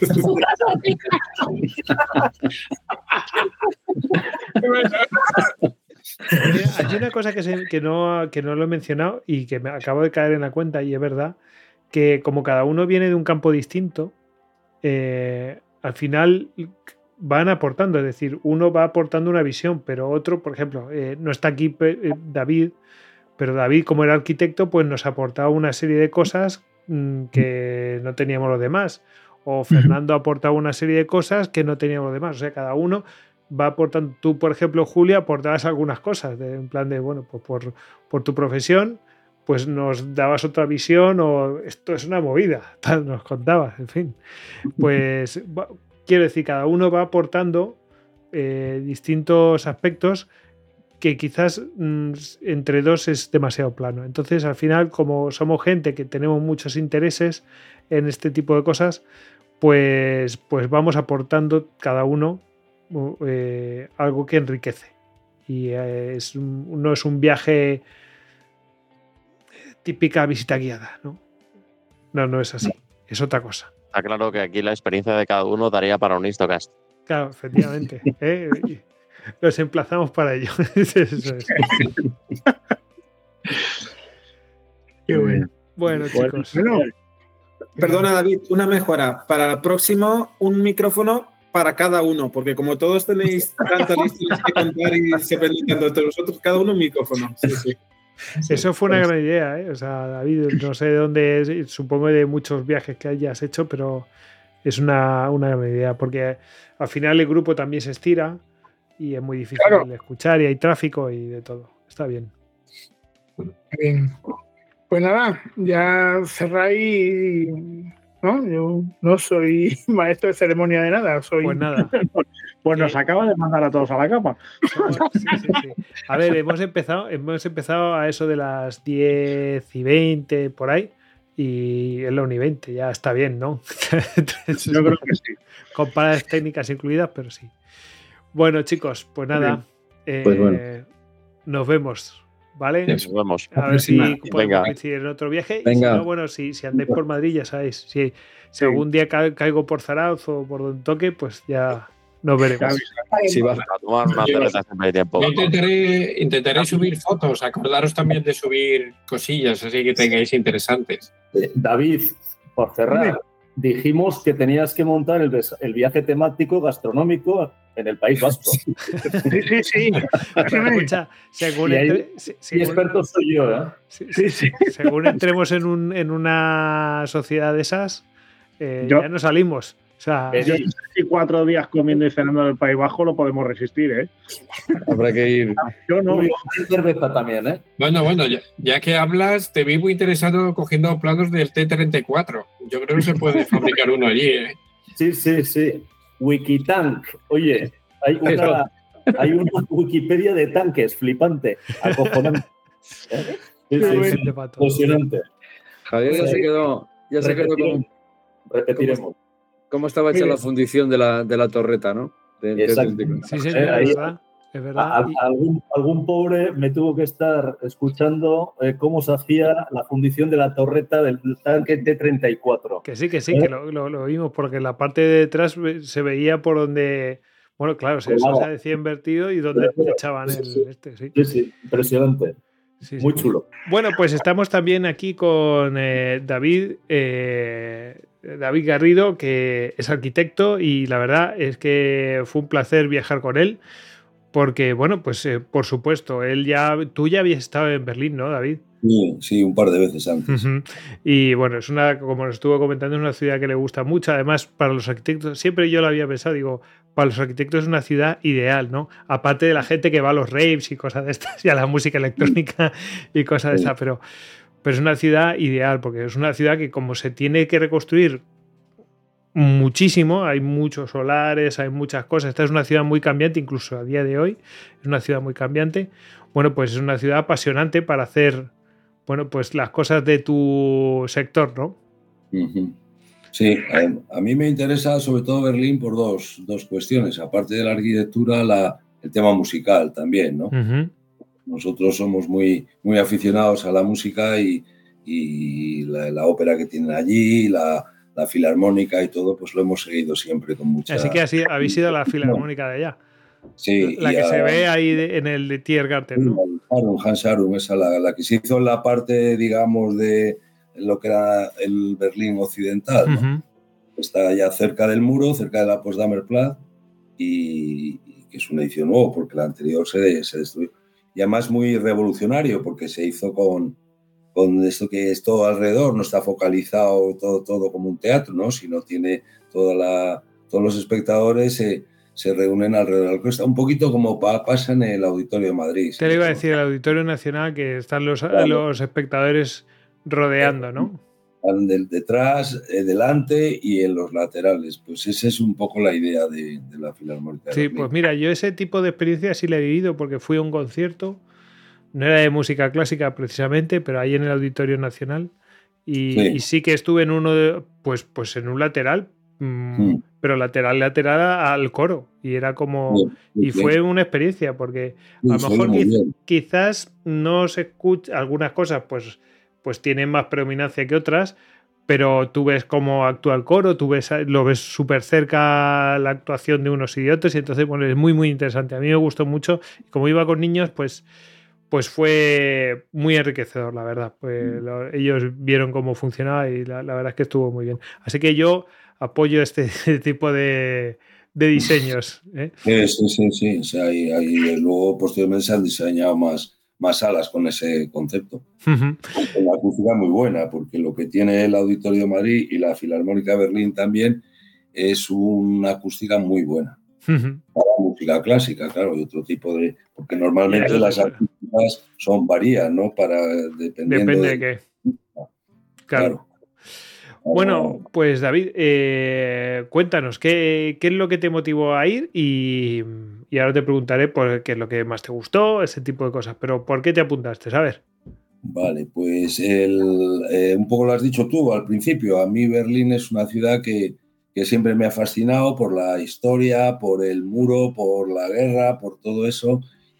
Hay una cosa que, se, que, no, que no lo he mencionado y que me acabo de caer en la cuenta, y es verdad que como cada uno viene de un campo distinto, eh, al final van aportando, es decir, uno va aportando una visión, pero otro, por ejemplo, eh, no está aquí eh, David, pero David, como era arquitecto, pues nos aportaba una serie de cosas mmm, que no teníamos los demás. O Fernando aportaba una serie de cosas que no teníamos los demás. O sea, cada uno va aportando. Tú, por ejemplo, Julia, aportabas algunas cosas, de, en plan de, bueno, pues por, por tu profesión, pues nos dabas otra visión o esto es una movida, tal, nos contabas, en fin. Pues va, quiero decir, cada uno va aportando eh, distintos aspectos que quizás mmm, entre dos es demasiado plano. Entonces, al final, como somos gente que tenemos muchos intereses en este tipo de cosas, pues, pues vamos aportando cada uno eh, algo que enriquece. Y eh, es un, no es un viaje típica visita guiada, ¿no? No, no es así. Es otra cosa. Está claro que aquí la experiencia de cada uno daría para un Histocast. Claro, efectivamente. ¿eh? Los emplazamos para ello. Eso es. Qué bueno. Bueno, chicos. Bueno, perdona, David, una mejora. Para el próximo, un micrófono para cada uno, porque como todos tenéis tantas historias que contar y se permiten entre vosotros, cada uno un micrófono. Sí, sí. Eso fue una gran idea, ¿eh? O sea, David, no sé de dónde es, supongo de muchos viajes que hayas hecho, pero es una, una gran idea, porque al final el grupo también se estira y es muy difícil claro. de escuchar y hay tráfico y de todo. Está bien. Bien. Pues nada, ya cerráis, ¿no? Yo no soy maestro de ceremonia de nada. Soy... Pues nada. Pues nos acaba de mandar a todos a la cama. Sí, sí, sí. A ver, hemos empezado, hemos empezado a eso de las diez y veinte por ahí y es la una y veinte, ya está bien, ¿no? Yo creo que sí. Con paradas técnicas incluidas, pero sí. Bueno, chicos, pues nada. Eh, pues bueno. Nos vemos. ¿Vale? Nos vemos. A ver si Venga. podemos coincidir en otro viaje. Venga. Y si no, bueno, si, si andáis por Madrid, ya sabéis. Si, si algún día ca caigo por Zarauz o por donde toque, pues ya nos veremos. Sí, va. A tomar una cerveza siempre hay tiempo. Yo intentaré, intentaré subir fotos. Acordaros también de subir cosillas así que tengáis interesantes. Eh, David, por cerrar, dijimos que tenías que montar el, el viaje temático gastronómico en el País Vasco. Sí, sí, sí. Escucha, según y ahí, entre, se, según, y experto soy yo, ¿eh? Sí, sí, sí. Según entremos en, un, en una sociedad de esas, eh, ya no salimos. O sea, yo no sé si cuatro días comiendo y cenando en el País Bajo lo podemos resistir, ¿eh? Habrá que ir. Yo no. Muy cerveza también, ¿eh? Bueno, bueno, ya, ya que hablas, te vi muy interesado cogiendo planos del T treinta y cuatro. Yo creo que se puede fabricar uno allí, ¿eh? Sí, sí, sí. Wikitank. Oye, hay una, hay una Wikipedia de tanques, flipante, acojonante. ¿Eh? Sí, sí, sí. Impresionante. Javier ya se quedó, ya se quedó con. Repetiremos. ¿Cómo estaba hecha la fundición de la, de la torreta, no? De, Exacto. de, sí, sí, eh, es verdad. Es verdad. A, a, algún, algún pobre me tuvo que estar escuchando eh, cómo se hacía la fundición de la torreta del tanque T treinta y cuatro. Que sí, que sí, ¿Eh? que lo, lo, lo vimos, porque la parte de detrás se veía por donde. Bueno, claro, se, eso se decía invertido y donde Pero, echaban sí, el. Sí, este, sí. sí, sí, impresionante. Sí, Muy sí. chulo. Bueno, pues estamos también aquí con eh, David, eh, David Garrido, que es arquitecto y la verdad es que fue un placer viajar con él, porque, bueno, pues eh, por supuesto, él ya, tú ya habías estado en Berlín, ¿no, David? Sí, sí, un par de veces antes. Uh-huh. Y bueno, es una, como nos estuvo comentando, es una ciudad que le gusta mucho. Además, para los arquitectos, siempre yo lo había pensado, digo, para los arquitectos es una ciudad ideal, ¿no? Aparte de la gente que va a los raves y cosas de estas, y a la música electrónica y cosas de Sí. estas, pero, pero es una ciudad ideal, porque es una ciudad que como se tiene que reconstruir muchísimo, hay muchos solares, hay muchas cosas. Esta es una ciudad muy cambiante, incluso a día de hoy, es una ciudad muy cambiante. Bueno, pues es una ciudad apasionante para hacer, bueno, pues las cosas de tu sector, ¿no? Uh-huh. Sí, a, a mí me interesa sobre todo Berlín por dos, dos cuestiones. Aparte de la arquitectura, la, el tema musical también, ¿no? Uh-huh. Nosotros somos muy, muy aficionados a la música y, y la, la ópera que tienen allí, la, la filarmónica y todo, pues lo hemos seguido siempre con mucha... Así que así, habéis ido a la filarmónica de allá. Sí. La que a, se ve ahí de, en el de Tiergarten, ¿no? Arum, Hans Arum, esa la, la que se hizo en la parte, digamos, de lo que era el Berlín occidental, ¿no? Uh-huh. Está ya cerca del muro, cerca de la Potsdamer Platz, y, y que es un edificio nuevo, porque la anterior se, se destruyó. Y además muy revolucionario, porque se hizo con, con esto que es todo alrededor, no está focalizado todo, todo como un teatro, ¿no? Sino tiene toda la, todos los espectadores se, se reúnen alrededor de la cuesta, un poquito como pa, pasa en el Auditorio de Madrid. Te le iba a decir, el Auditorio Nacional, que están los, claro. los espectadores rodeando, ¿no? Del detrás, eh, delante y en los laterales. Pues esa es un poco la idea de, de la Filarmónica. Sí, pues mira, yo ese tipo de experiencia sí la he vivido porque fui a un concierto, no era de música clásica precisamente, pero ahí en el Auditorio Nacional y sí, y sí que estuve en uno de, pues, pues en un lateral, mmm, mm. pero lateral, lateral al coro y era como, sí, sí, y fue sí. una experiencia porque sí, a lo mejor quiz, quizás no se escucha algunas cosas, pues pues tienen más predominancia que otras, pero tú ves cómo actúa el coro, tú ves, lo ves súper cerca la actuación de unos y de otros, y entonces, bueno, es muy, muy interesante. A mí me gustó mucho, y como iba con niños, pues, pues fue muy enriquecedor, la verdad. Pues mm. lo, ellos vieron cómo funcionaba y la, la verdad es que estuvo muy bien. Así que yo apoyo este tipo de, de diseños. ¿eh? Sí, sí, sí, sí. O sea, y, y luego posteriormente se han diseñado más más salas con ese concepto. Uh-huh. Una acústica muy buena, porque lo que tiene el Auditorio de Madrid y la Filarmónica de Berlín también es una acústica muy buena. Uh-huh. Para la música clásica, claro, y otro tipo de... Porque normalmente yeah, las acústicas son varían, ¿no? Para, dependiendo Depende de, de qué. Claro. claro. Bueno, pues David, eh, cuéntanos, ¿qué, ¿qué es lo que te motivó a ir? Y, y ahora te preguntaré por qué es lo que más te gustó, ese tipo de cosas. Pero ¿por qué te apuntaste? A ver. Vale, pues el, eh, un poco lo has dicho tú al principio. A mí Berlín es una ciudad que, que siempre me ha fascinado por la historia, por el muro, por la guerra, por todo eso.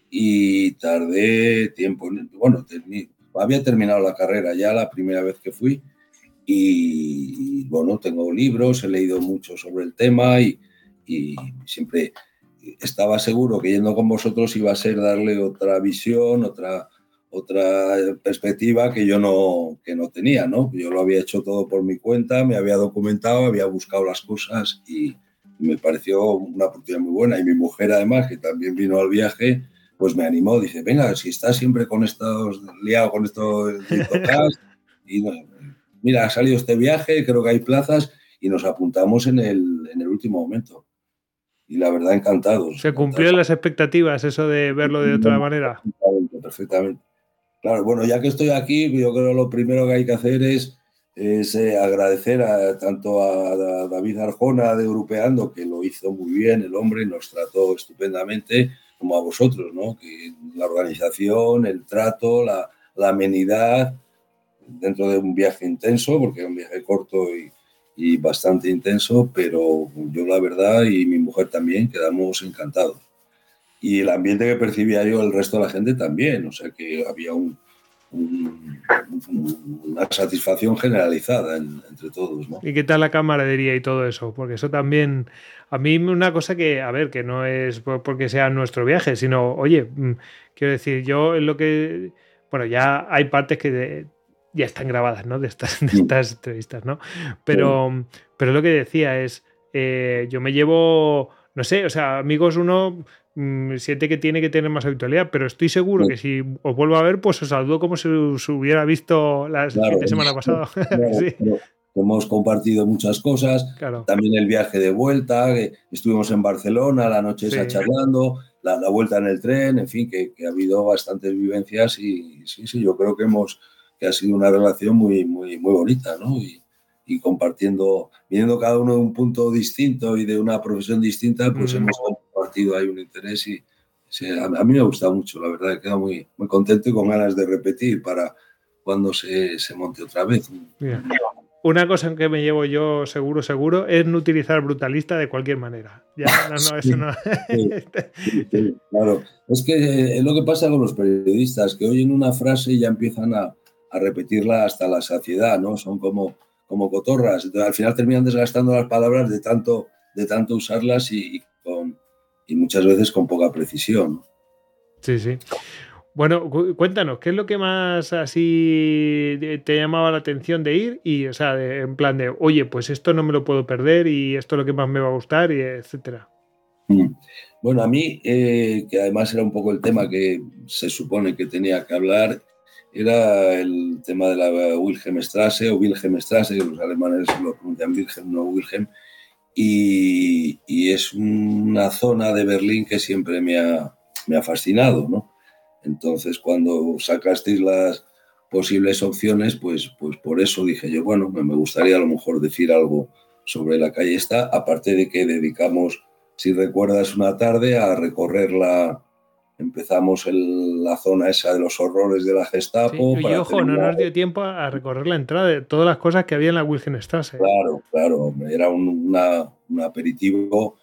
Y tardé tiempo. Bueno, termi, había terminado la carrera ya la primera vez que fui. Y, y bueno, tengo libros, he leído mucho sobre el tema y, y siempre estaba seguro que yendo con vosotros iba a ser darle otra visión, otra, otra perspectiva que yo no, que no tenía, ¿no? Yo lo había hecho todo por mi cuenta, me había documentado, había buscado las cosas y me pareció una oportunidad muy buena. Y mi mujer, además, que también vino al viaje, pues me animó, dice, venga, si estás siempre con estos, liado con estos TikToks y no, mira, ha salido este viaje, creo que hay plazas y nos apuntamos en el, el, en el último momento. Y la verdad, encantados. ¿Se cumplió las expectativas eso de verlo de otra manera? Perfectamente, perfectamente. Claro, bueno, ya que estoy aquí, yo creo que lo primero que hay que hacer es, es eh, agradecer a, tanto a, a David Arjona de Europeando, que lo hizo muy bien, el hombre nos trató estupendamente, como a vosotros, ¿no? Que la organización, el trato, la, la amenidad, dentro de un viaje intenso, porque es un viaje corto y, y bastante intenso, pero yo la verdad y mi mujer también quedamos encantados. Y el ambiente que percibía yo, el resto de la gente también, o sea que había un, un, un, una satisfacción generalizada en, entre todos, ¿no? ¿Y qué tal la camaradería y todo eso? Porque eso también, a mí una cosa que, a ver, que no es porque sea nuestro viaje, sino, oye, quiero decir, yo en lo que, bueno, ya hay partes que de, ya están grabadas, ¿no? De estas, de estas entrevistas, ¿no? Pero, sí. pero lo que decía es, eh, yo me llevo, no sé, o sea, amigos uno mmm, siente que tiene que tener más habitualidad, pero estoy seguro sí. que si os vuelvo a ver, pues os saludo como si os hubiera visto la claro, semana pasada. Claro, sí. claro. Hemos compartido muchas cosas, claro. También el viaje de vuelta, que estuvimos en Barcelona la noche esa sí. charlando, la, la vuelta en el tren, en fin, que, que ha habido bastantes vivencias y sí, sí, yo creo que hemos que ha sido una relación muy, muy, muy bonita, ¿no? Y, y compartiendo, viniendo cada uno de un punto distinto y de una profesión distinta, pues mm. hemos compartido ahí un interés y sí, a, a mí me ha gustado mucho, la verdad, he quedado muy, muy contento y con ganas de repetir para cuando se, se monte otra vez. Bien. Una cosa que me llevo yo seguro, seguro, es no utilizar brutalista de cualquier manera. Ya, no, no, sí, eso no. Sí, sí, sí, claro, es que es lo que pasa con los periodistas, que oyen una frase y ya empiezan a, a repetirla hasta la saciedad, ¿no? Son como, como cotorras. Entonces, al final terminan desgastando las palabras de tanto, de tanto usarlas y, y, con, y muchas veces con poca precisión. Sí, sí. Bueno, cuéntanos, ¿qué es lo que más así te llamaba la atención de ir? Y, o sea, de, en plan de, oye, pues esto no me lo puedo perder y esto es lo que más me va a gustar, y etcétera. Bueno, a mí, eh, que además era un poco el tema que se supone que tenía que hablar, era el tema de la Wilhelmstrasse o Wilhelmstrasse, que los alemanes lo pronuncian Wilhelm, no Wilhelm, y, y es una zona de Berlín que siempre me ha, me ha fascinado, ¿no? Entonces, cuando sacasteis las posibles opciones, pues, pues por eso dije yo, bueno, me gustaría a lo mejor decir algo sobre la calle esta, aparte de que dedicamos, si recuerdas, una tarde a recorrerla. Empezamos el, la zona esa de los horrores de la Gestapo. Sí, y para ojo, no nos dio tiempo a recorrer la entrada de todas las cosas que había en la Wilhelmstrasse. Claro, claro, era un, una, un aperitivo.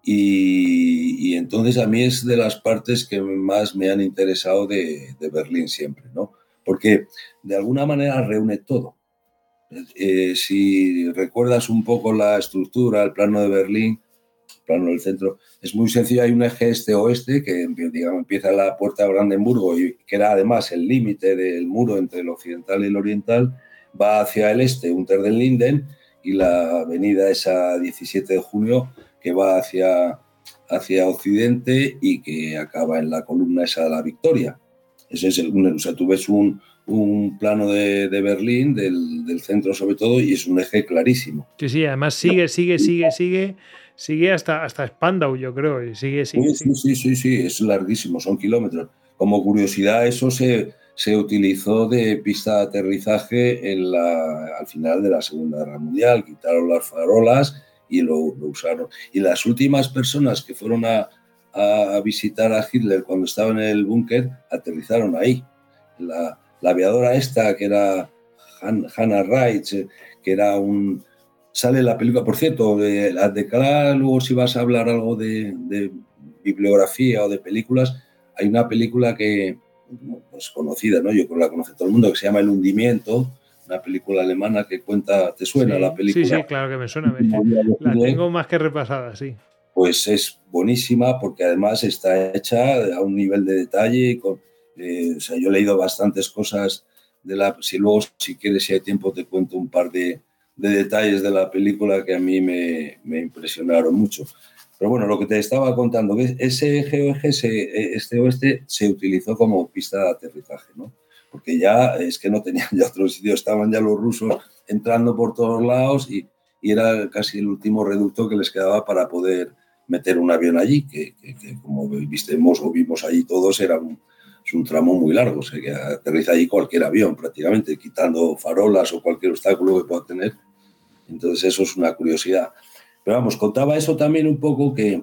Y, y entonces a mí es de las partes que más me han interesado de, de Berlín siempre, ¿no? Porque de alguna manera reúne todo. Eh, si recuerdas un poco la estructura, el plano de Berlín, el plano del centro, es muy sencillo. Hay un eje este-oeste que, digamos, empieza en la puerta de Brandenburgo y que era además el límite del muro entre el occidental y el oriental, va hacia el este, Unter den Linden, y la avenida esa diecisiete de junio, que va hacia, hacia Occidente y que acaba en la columna esa de la Victoria. Ese es el, o sea, tú ves un, un plano de, de Berlín, del, del centro sobre todo, y es un eje clarísimo. Sí, sí, además sigue, sigue, sigue, sigue, sigue hasta, hasta Spandau, yo creo, y sigue, sigue, sí, sigue. Sí, sí, sí, sí, es larguísimo, son kilómetros. Como curiosidad, eso se, se utilizó de pista de aterrizaje en la, al final de la Segunda Guerra Mundial, quitaron las farolas y lo, lo usaron. Y las últimas personas que fueron a, a visitar a Hitler cuando estaba en el búnker, aterrizaron ahí. La, la aviadora esta, que era Han, Hannah Reitz, que era un... Sale en la película, por cierto, de, de cara luego si vas a hablar algo de, de bibliografía o de películas, hay una película que es pues, conocida, ¿no? Yo creo que la conoce todo el mundo, que se llama El hundimiento, una película alemana que cuenta, ¿te suena sí, la película? Sí, sí, claro que me suena. La tengo más que repasada, sí. Pues es buenísima porque además está hecha a un nivel de detalle. Con, eh, o sea, yo he leído bastantes cosas de la... Si luego, si quieres, si hay tiempo, te cuento un par de, de detalles de la película que a mí me, me impresionaron mucho. Pero bueno, lo que te estaba contando, que ese eje o eje, este oeste, se utilizó como pista de aterrizaje, ¿no? Porque ya es que no tenían ya otro sitio, estaban ya los rusos entrando por todos lados y, y era casi el último reducto que les quedaba para poder meter un avión allí, que, que, que como vistemos o vimos allí todos, era un, es un tramo muy largo, o sea, que aterriza allí cualquier avión prácticamente, quitando farolas o cualquier obstáculo que pueda tener. Entonces eso es una curiosidad. Pero vamos, contaba eso también un poco que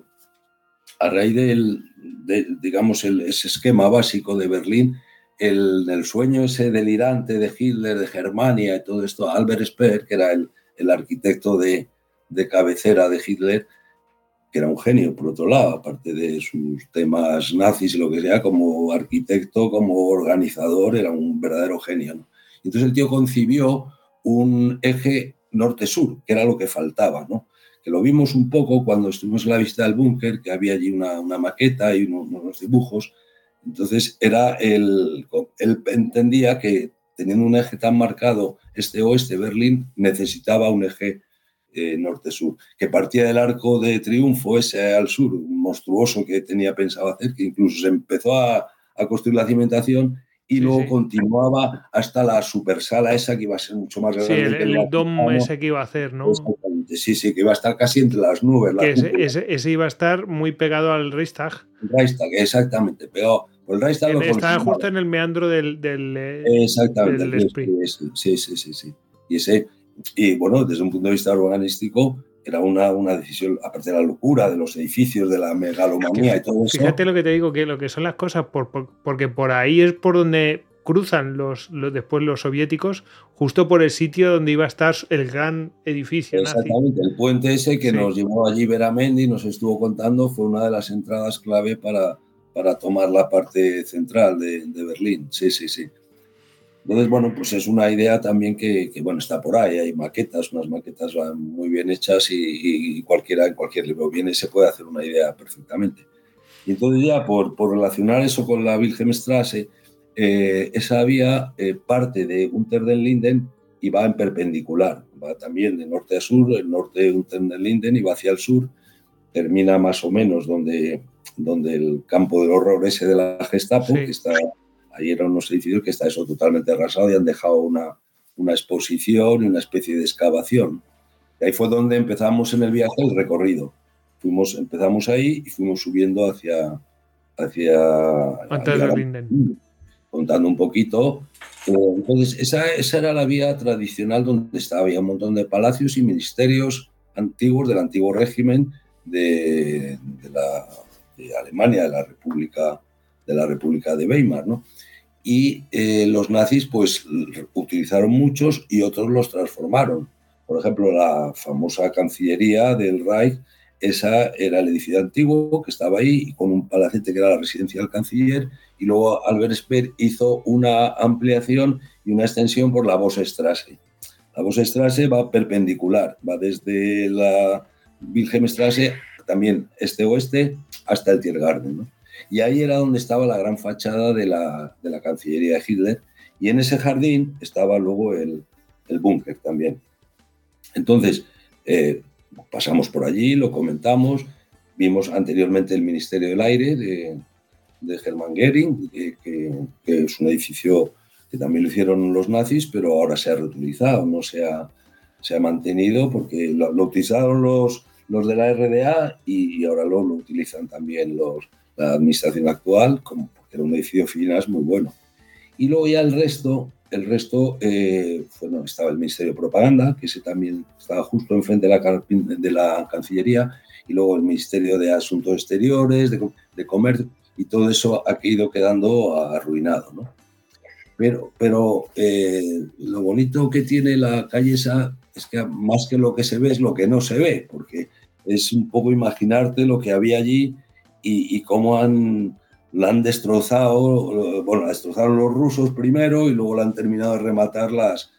a raíz del, de, digamos, el, ese esquema básico de Berlín, el, el sueño ese delirante de Hitler, de Germania y todo esto, Albert Speer, que era el, el arquitecto de, de cabecera de Hitler, que era un genio, por otro lado, aparte de sus temas nazis y lo que sea, como arquitecto, como organizador, era un verdadero genio, ¿no? Entonces el tío concibió un eje norte-sur, que era lo que faltaba, ¿no? Que lo vimos un poco cuando estuvimos en la visita del búnker, que había allí una, una maqueta y unos, unos dibujos. Entonces era el, él entendía que teniendo un eje tan marcado este-oeste, Berlín necesitaba un eje eh, norte-sur, que partía del Arco de Triunfo ese al sur, monstruoso que tenía pensado hacer, que incluso se empezó a, a construir la cimentación y sí, luego sí. continuaba hasta la supersala esa que iba a ser mucho más grande. Sí, el, que el, el dom ese que iba a hacer, ¿no? Exactamente, sí, sí, que iba a estar casi entre las nubes. Que ese, ese, ese iba a estar muy pegado al Reichstag. El Reichstag, exactamente, pegado. El Reichstag en, lo estaba justo en el meandro del, del Exactamente, del el, sí, sí, sí, sí. Y, ese, y bueno, desde un punto de vista urbanístico, era una, una decisión, aparte de la locura, de los edificios, de la megalomanía que, y todo eso. Fíjate lo que te digo, que lo que son las cosas, por, por, porque por ahí es por donde cruzan los, los después los soviéticos, justo por el sitio donde iba a estar el gran edificio Exactamente, nazi. El puente ese que sí. nos llevó allí Beramendi, nos estuvo contando, fue una de las entradas clave para, para tomar la parte central de, de Berlín. Sí, sí, sí. Entonces, bueno, pues es una idea también que, que, bueno, está por ahí, hay maquetas, unas maquetas muy bien hechas y, y cualquiera, en cualquier libro viene se puede hacer una idea perfectamente. Y entonces ya, por, por relacionar eso con la Wilhelmstrasse, eh, esa vía eh, parte de Unter den Linden y va en perpendicular, va también de norte a sur, el norte de Unter den Linden y va hacia el sur, termina más o menos donde, donde el campo del horror ese de la Gestapo, sí. que está... Ahí eran unos edificios que está eso totalmente arrasado y han dejado una, una exposición y una especie de excavación. Y ahí fue donde empezamos en el viaje el recorrido. Fuimos, empezamos ahí y fuimos subiendo hacia... hacia Antes de Linden. Contando un poquito. Entonces, esa, esa era la vía tradicional donde estaba. Había un montón de palacios y ministerios antiguos del antiguo régimen de, de, la, de Alemania, de la República de la República de Weimar, ¿no? Y eh, los nazis pues utilizaron muchos y otros los transformaron. Por ejemplo, la famosa Cancillería del Reich, esa era el edificio antiguo que estaba ahí con un palacete que era la residencia del canciller, y luego Albert Speer hizo una ampliación y una extensión por la Vossstrasse. La Vossstrasse va perpendicular, va desde la Wilhelmstrasse, también este-oeste, hasta el Tiergarten, ¿no? Y ahí era donde estaba la gran fachada de la, de la Cancillería de Hitler, y en ese jardín estaba luego el, el búnker también. Entonces, eh, pasamos por allí, lo comentamos, vimos anteriormente el Ministerio del Aire de, de Hermann Göring, que, que, que es un edificio que también lo hicieron los nazis, pero ahora se ha reutilizado, no se ha, se ha mantenido, porque lo, lo utilizaron los, los de la R D A y, y ahora lo, lo utilizan también los la administración actual, como porque era un edificio de oficinas muy bueno. Y luego ya el resto, el resto eh, bueno, estaba el Ministerio de Propaganda, que ese también estaba justo enfrente de la, de la Cancillería, y luego el Ministerio de Asuntos Exteriores, de, de Comercio, y todo eso ha ido quedando arruinado, ¿no? Pero, pero eh, lo bonito que tiene la calle esa es que más que lo que se ve es lo que no se ve, porque es un poco imaginarte lo que había allí y, y cómo han, la han destrozado, bueno, la destrozaron los rusos primero y luego la han terminado de rematar las,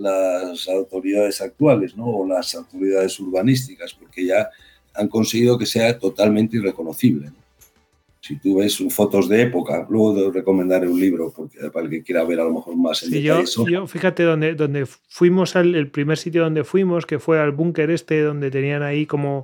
las autoridades actuales, ¿no? O las autoridades urbanísticas, porque ya han conseguido que sea totalmente irreconocible, ¿no? Si tú ves fotos de época, luego te recomendaré un libro porque, para el que quiera ver a lo mejor más en sí, detalle yo, eso. Yo, fíjate, donde, donde fuimos, al, el primer sitio donde fuimos, que fue al búnker este, donde tenían ahí como,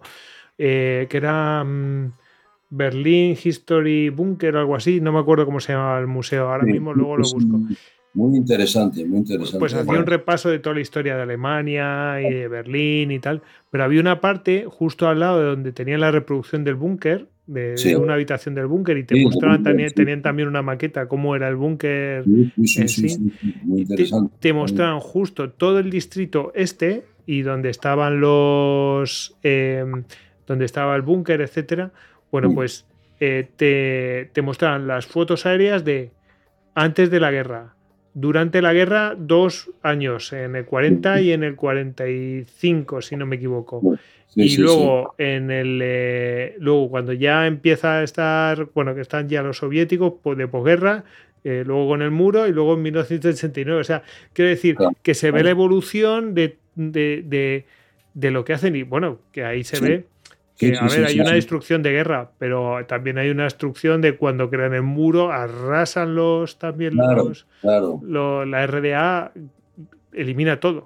eh, que era um, Berlin History Bunker o algo así, no me acuerdo cómo se llamaba el museo, ahora Sí, mismo luego lo busco. Muy interesante, muy interesante. Pues hacía un repaso de toda la historia de Alemania y de Berlín y tal, pero había una parte justo al lado de donde tenían la reproducción del búnker, de, Sí. de una habitación del búnker, y te Sí, mostraban del búnker, también, sí. tenían también una maqueta, cómo era el búnker Sí, sí, sí, en sí, sí. sí, sí, muy Y te, interesante. te mostraban justo todo el distrito este y donde estaban los, eh, donde estaba el búnker, etcétera. Bueno, Mm. pues eh, te, te mostraban las fotos aéreas de antes de la guerra, durante la guerra, dos años, en el cuarenta y en el cuarenta y cinco, si no me equivoco. Bueno, sí, Y sí, luego, en el, eh, luego, cuando ya empieza a estar, bueno, que están ya los soviéticos pues, de posguerra, eh, luego con el muro y luego en mil novecientos ochenta y nueve. O sea, quiero decir claro, que se ve claro. la evolución de, de, de, de lo que hacen y bueno, que ahí se Sí. ve Sí, que, sí, a sí, ver, hay sí, una sí. destrucción de guerra, pero también hay una destrucción de cuando crean el muro, arrasan los también Claro, los, claro. lo- la R D A elimina todo.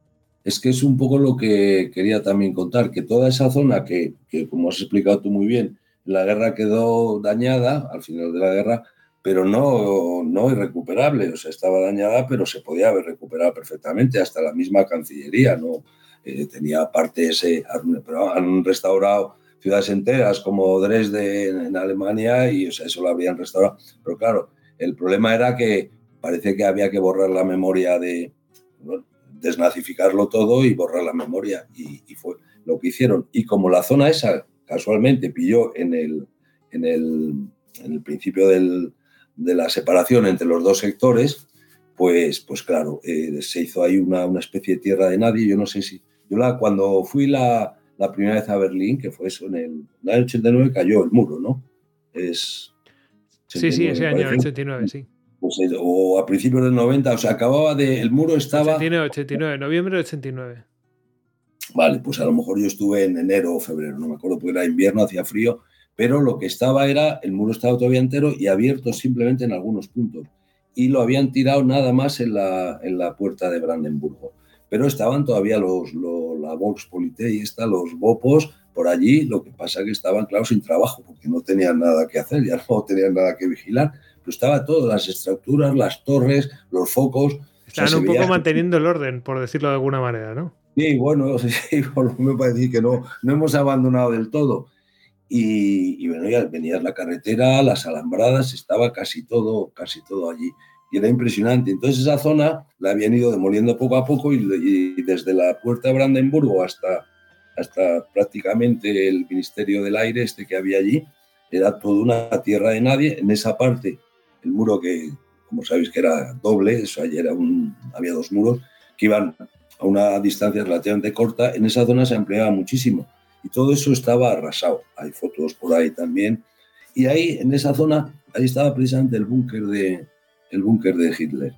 Es que es un poco lo que quería también contar, que toda esa zona que, que, como has explicado tú muy bien, la guerra quedó dañada al final de la guerra, pero no, no irrecuperable. O sea, estaba dañada, pero se podía haber recuperado perfectamente, hasta la misma Cancillería, ¿no? Eh, tenía partes, eh, pero han restaurado ciudades enteras como Dresde en, en Alemania y o sea, eso lo habrían restaurado. Pero claro, el problema era que parece que había que borrar la memoria de... Bueno, desnazificarlo todo y borrar la memoria y, y fue lo que hicieron. Y como la zona esa casualmente pilló en el, en el, en el principio del, de la separación entre los dos sectores, pues, pues claro, eh, se hizo ahí una, una especie de tierra de nadie. Yo no sé si... Yo la, cuando fui la, la primera vez a Berlín, que fue eso, en el, en el ochenta y nueve cayó el muro, ¿no? Es... Sí, sí, ese año, el parece. ochenta y nueve, sí. Pues, o a principios del noventa, o sea, acababa de... El muro estaba... ochenta y nueve, ochenta y nueve, noviembre del ochenta y nueve. Vale, pues a lo mejor yo estuve en enero o febrero, no me acuerdo, porque era invierno, hacía frío, pero lo que estaba era, el muro estaba todavía entero y abierto simplemente en algunos puntos. Y lo habían tirado nada más en la, en la puerta de Brandenburgo. Pero estaban todavía los, los la Volkspolizei, esta, los bopos por allí, lo que pasa que estaban, claro, sin trabajo, porque no tenían nada que hacer, ya no tenían nada que vigilar. Pero estaba todo, las estructuras, las torres, los focos. Estaban o sea, un se poco veía... manteniendo el orden, por decirlo de alguna manera, ¿no? Sí, bueno, sí, por lo menos para decir que no, no hemos abandonado del todo. Y, y bueno, ya venías la carretera, las alambradas, estaba casi todo, casi todo allí. Y era impresionante. Entonces esa zona la habían ido demoliendo poco a poco y, y desde la puerta de Brandenburgo hasta, hasta prácticamente el Ministerio del Aire este que había allí, era toda una tierra de nadie. En esa parte, el muro que, como sabéis que era doble, eso allí era un, había dos muros que iban a una distancia relativamente corta, en esa zona se empleaba muchísimo y todo eso estaba arrasado. Hay fotos por ahí también. Y ahí, en esa zona, ahí estaba precisamente el búnker de, el búnker de Hitler,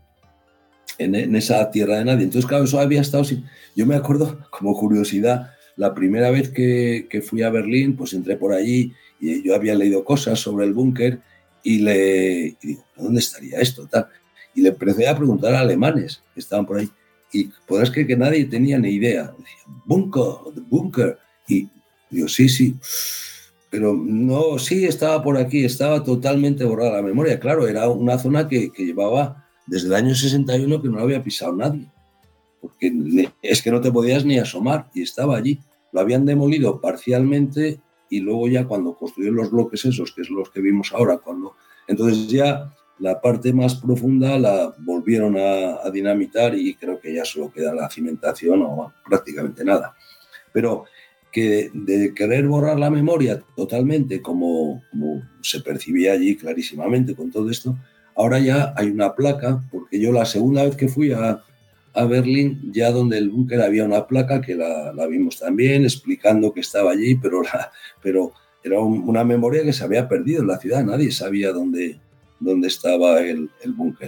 en, en esa tierra de nadie. Entonces, claro, eso había estado sin... Yo me acuerdo, como curiosidad, la primera vez que, que fui a Berlín, pues entré por allí y yo había leído cosas sobre el búnker y le y digo, ¿dónde estaría esto? Tal. Y le empecé a preguntar a alemanes que estaban por ahí. Y podrás creer que nadie tenía ni idea. Decían, búnker, búnker. Y digo, sí, sí. Pero no, sí, estaba por aquí, estaba totalmente borrada la memoria. Claro, era una zona que, que llevaba desde el año sesenta y uno que no la había pisado nadie. Porque es que no te podías ni asomar y estaba allí. Lo habían demolido parcialmente y luego ya cuando construyeron los bloques esos, que es los que vimos ahora, cuando entonces ya la parte más profunda la volvieron a, a dinamitar y creo que ya solo queda la cimentación o prácticamente nada. Pero que de querer borrar la memoria totalmente, como, como se percibía allí clarísimamente con todo esto, ahora ya hay una placa, porque yo la segunda vez que fui a, a Berlín, ya donde el búnker había una placa que la, la vimos también, explicando que estaba allí, pero, la, pero era un, una memoria que se había perdido en la ciudad, nadie sabía dónde, dónde estaba el, el búnker.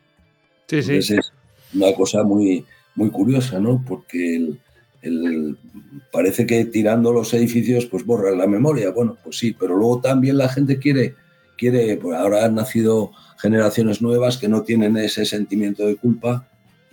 Sí, Entonces sí. es una cosa muy, muy curiosa, ¿no? Porque el, el, parece que tirando los edificios pues borran la memoria. Bueno, pues sí, pero luego también la gente quiere, quiere pues ahora han nacido generaciones nuevas que no tienen ese sentimiento de culpa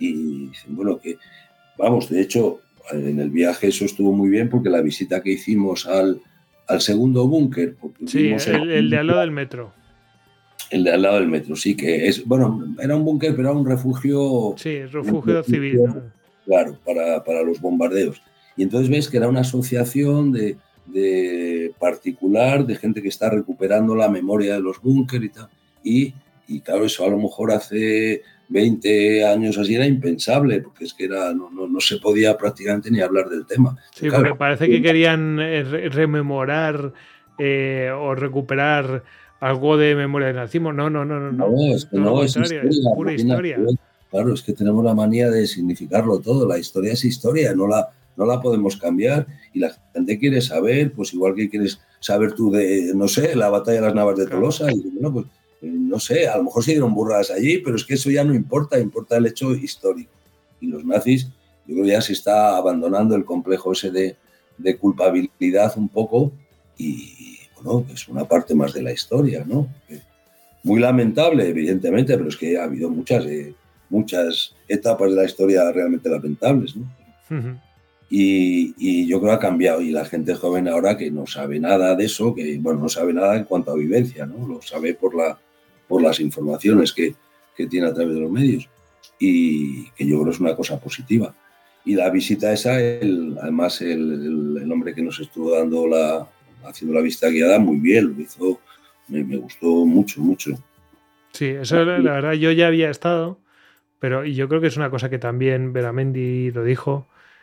y dicen, bueno, que vamos, de hecho, en el viaje eso estuvo muy bien porque la visita que hicimos al, al segundo búnker... Sí, el, el de al lado del metro. El de al lado del metro, sí, que es, bueno, era un búnker, pero era un refugio. Sí, refugio civil. ¿no? Claro, para, para los bombardeos. Y entonces ves que era una asociación de, de particular, de gente que está recuperando la memoria de los búnker y tal. Y, y claro, eso a lo mejor hace veinte años así era impensable, porque es que era, no, no, no se podía prácticamente ni hablar del tema. Sí, claro, porque parece que querían re rememorar eh, o recuperar algo de memoria del nazismo. No, no, no, no. No, no es que todo no lo es contrario, historia. es pura historia. Claro, es que tenemos la manía de significarlo todo. La historia es historia, no la, no la podemos cambiar. Y la gente quiere saber, pues igual que quieres saber tú de, no sé, la batalla de las Navas de Tolosa. Claro. Y bueno, pues no sé, a lo mejor se dieron burradas allí, pero es que eso ya no importa, importa el hecho histórico. Y los nazis, yo creo que ya se está abandonando el complejo ese de, de culpabilidad un poco y, bueno, es una parte más de la historia, ¿no? Muy lamentable, evidentemente, pero es que ha habido muchas, eh, muchas etapas de la historia realmente lamentables, ¿no? Uh-huh. Y, y yo creo que ha cambiado, y la gente joven ahora que no sabe nada de eso, que bueno, no sabe nada en cuanto a vivencia, ¿no? Lo sabe por, la, por las informaciones que, que tiene a través de los medios, y que yo creo es una cosa positiva. Y la visita esa, el, además el, el, el hombre que nos estuvo dando la, haciendo la visita guiada, muy bien, lo hizo, me, me gustó mucho, mucho. Sí, eso la, la verdad, yo ya había estado, pero y yo creo que es una cosa que también Beramendi lo dijo,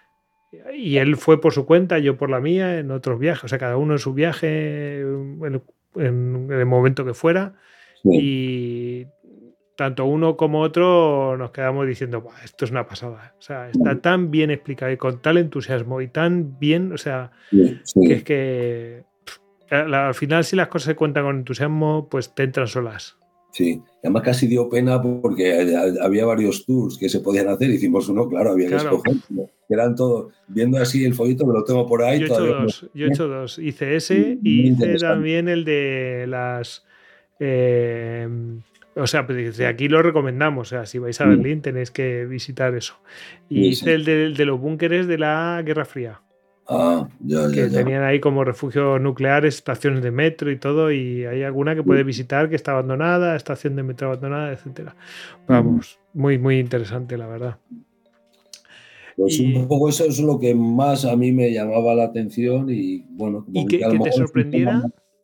y él fue por su cuenta, yo por la mía, en otros viajes, o sea, cada uno en su viaje, en, en el momento que fuera, sí. Y tanto uno como otro nos quedamos diciendo, esto es una pasada, o sea, está tan bien explicado y con tal entusiasmo y tan bien, o sea, sí, sí. que es que pff, al final si las cosas se cuentan con entusiasmo, pues te entran solas. Sí, además casi dio pena porque había varios tours que se podían hacer, hicimos uno, claro, había que claro. escoger, ¿no? Eran todos, viendo así el folleto, me lo tengo por ahí. Yo he hecho dos, no... yo he hecho dos, hice ese y hice también el de las... Eh, o sea, desde aquí lo recomendamos, o sea, si vais a Berlín tenéis que visitar eso. Y sí, hice sí. el de, de los búnkeres de la Guerra Fría. Ah, ya, que ya, ya. tenían ahí como refugios nucleares, estaciones de metro y todo, y hay alguna que puedes visitar que está abandonada, estación de metro abandonada, etcétera. Vamos, muy, muy interesante, la verdad. Pues y, un poco eso es lo que más a mí me llamaba la atención y bueno, como ¿y que, que, que te sorprendiera?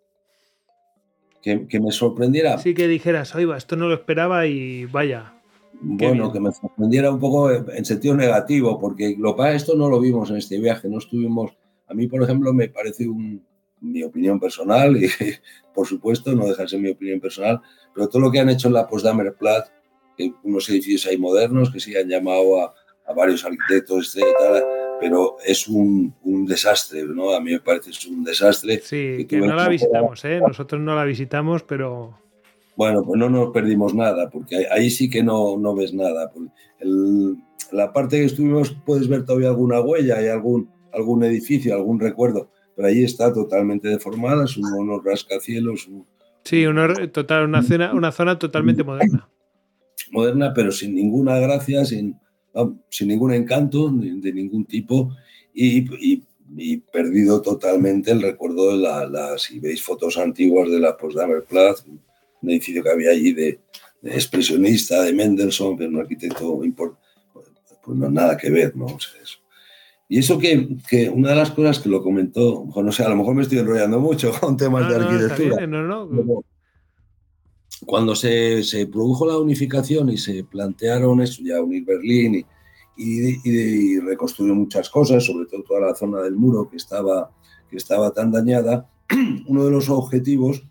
Que, que me sorprendiera. Sí, que dijeras, oiga, esto no lo esperaba y vaya. Bueno, que me sorprendiera un poco en sentido negativo, porque lo para esto no lo vimos en este viaje, no estuvimos. A mí, por ejemplo, me parece un, mi opinión personal, y por supuesto no deja de ser mi opinión personal, pero todo lo que han hecho en la Potsdamer Platz, que unos edificios ahí modernos que sí han llamado a, a varios arquitectos, etcétera, pero es un, un desastre, ¿no? A mí me parece que es un desastre. Sí, que, que no la visitamos, ¿eh? Nosotros no la visitamos, pero... Bueno, pues no nos perdimos nada, porque ahí sí que no, no ves nada. El, la parte que estuvimos puedes ver todavía alguna huella, hay algún, algún edificio, algún recuerdo, pero ahí está totalmente deformada, son unos rascacielos. Sí, una, total, una, zona, una zona totalmente moderna. Moderna, pero sin ninguna gracia, sin, no, sin ningún encanto de ningún tipo y, y, y perdido totalmente el recuerdo de la, la, si veis fotos antiguas de la Potsdamer Platz, un edificio que había allí de, de expresionista, de Mendelssohn, pero un arquitecto importante, pues no nada que ver, ¿no? O sea, eso. Y eso que, que una de las cosas que lo comentó, no sé, a lo mejor me estoy enrollando mucho con temas no, de arquitectura. No, bien, no, no. Cuando se, se produjo la unificación y se plantearon eso, ya unir Berlín y, y, y, y reconstruir muchas cosas, sobre todo toda la zona del muro que estaba, que estaba tan dañada, uno de los objetivos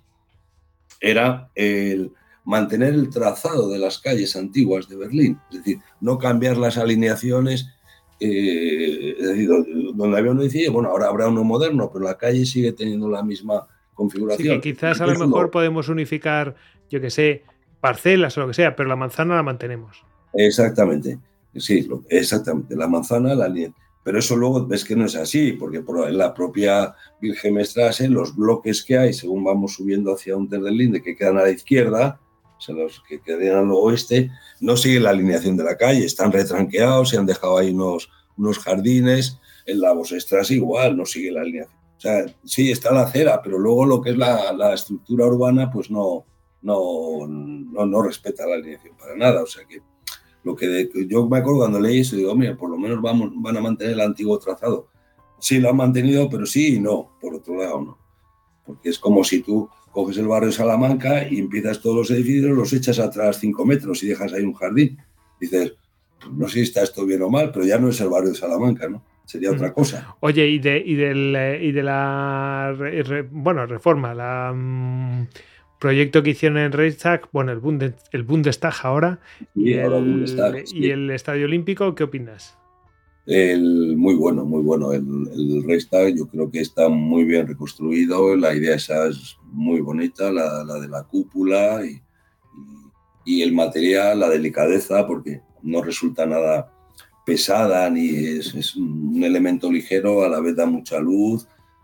era el mantener el trazado de las calles antiguas de Berlín, es decir, no cambiar las alineaciones, eh, es decir, donde había un edificio, bueno, ahora habrá uno moderno, pero la calle sigue teniendo la misma configuración. Sí, que quizás a lo mejor uno... podemos unificar, yo que sé, parcelas o lo que sea, pero la manzana la mantenemos. Exactamente, sí, exactamente, la manzana, la línea. Pero eso luego ves que no es así, porque por la propia Wilhelmstraße, los bloques que hay, según vamos subiendo hacia Unter den Linden, que quedan a la izquierda, o sea, los que quedan al oeste, no siguen la alineación de la calle, están retranqueados, se han dejado ahí unos, unos jardines, en la Vossstraße igual, no sigue la alineación. O sea, sí, está la acera, pero luego lo que es la, la estructura urbana, pues no, no, no, no respeta la alineación para nada. O sea que lo que de, yo me acuerdo cuando leí eso, digo, mira, por lo menos vamos, van a mantener el antiguo trazado. Sí, lo han mantenido, pero sí y no, por otro lado, ¿no? Porque es como si tú coges el barrio de Salamanca y empiezas todos los edificios, los echas atrás cinco metros y dejas ahí un jardín. Dices, pues no sé si está esto bien o mal, pero ya no es el barrio de Salamanca, ¿no? Sería otra cosa. Oye, y de, y del, y de la re, re, bueno, reforma, la um, proyecto que hicieron en Reichstag, bueno, el, Bundes, el Bundestag ahora, sí, y, ahora el, Bundestag, sí. Y el Estadio Olímpico, ¿qué opinas? El, muy bueno, muy bueno. El, el Reichstag yo creo que está muy bien reconstruido, la idea esa es muy bonita, la, la de la cúpula y, y, y el material, la delicadeza, porque no resulta nada pesada ni es, es un elemento ligero, a la vez da mucha luz.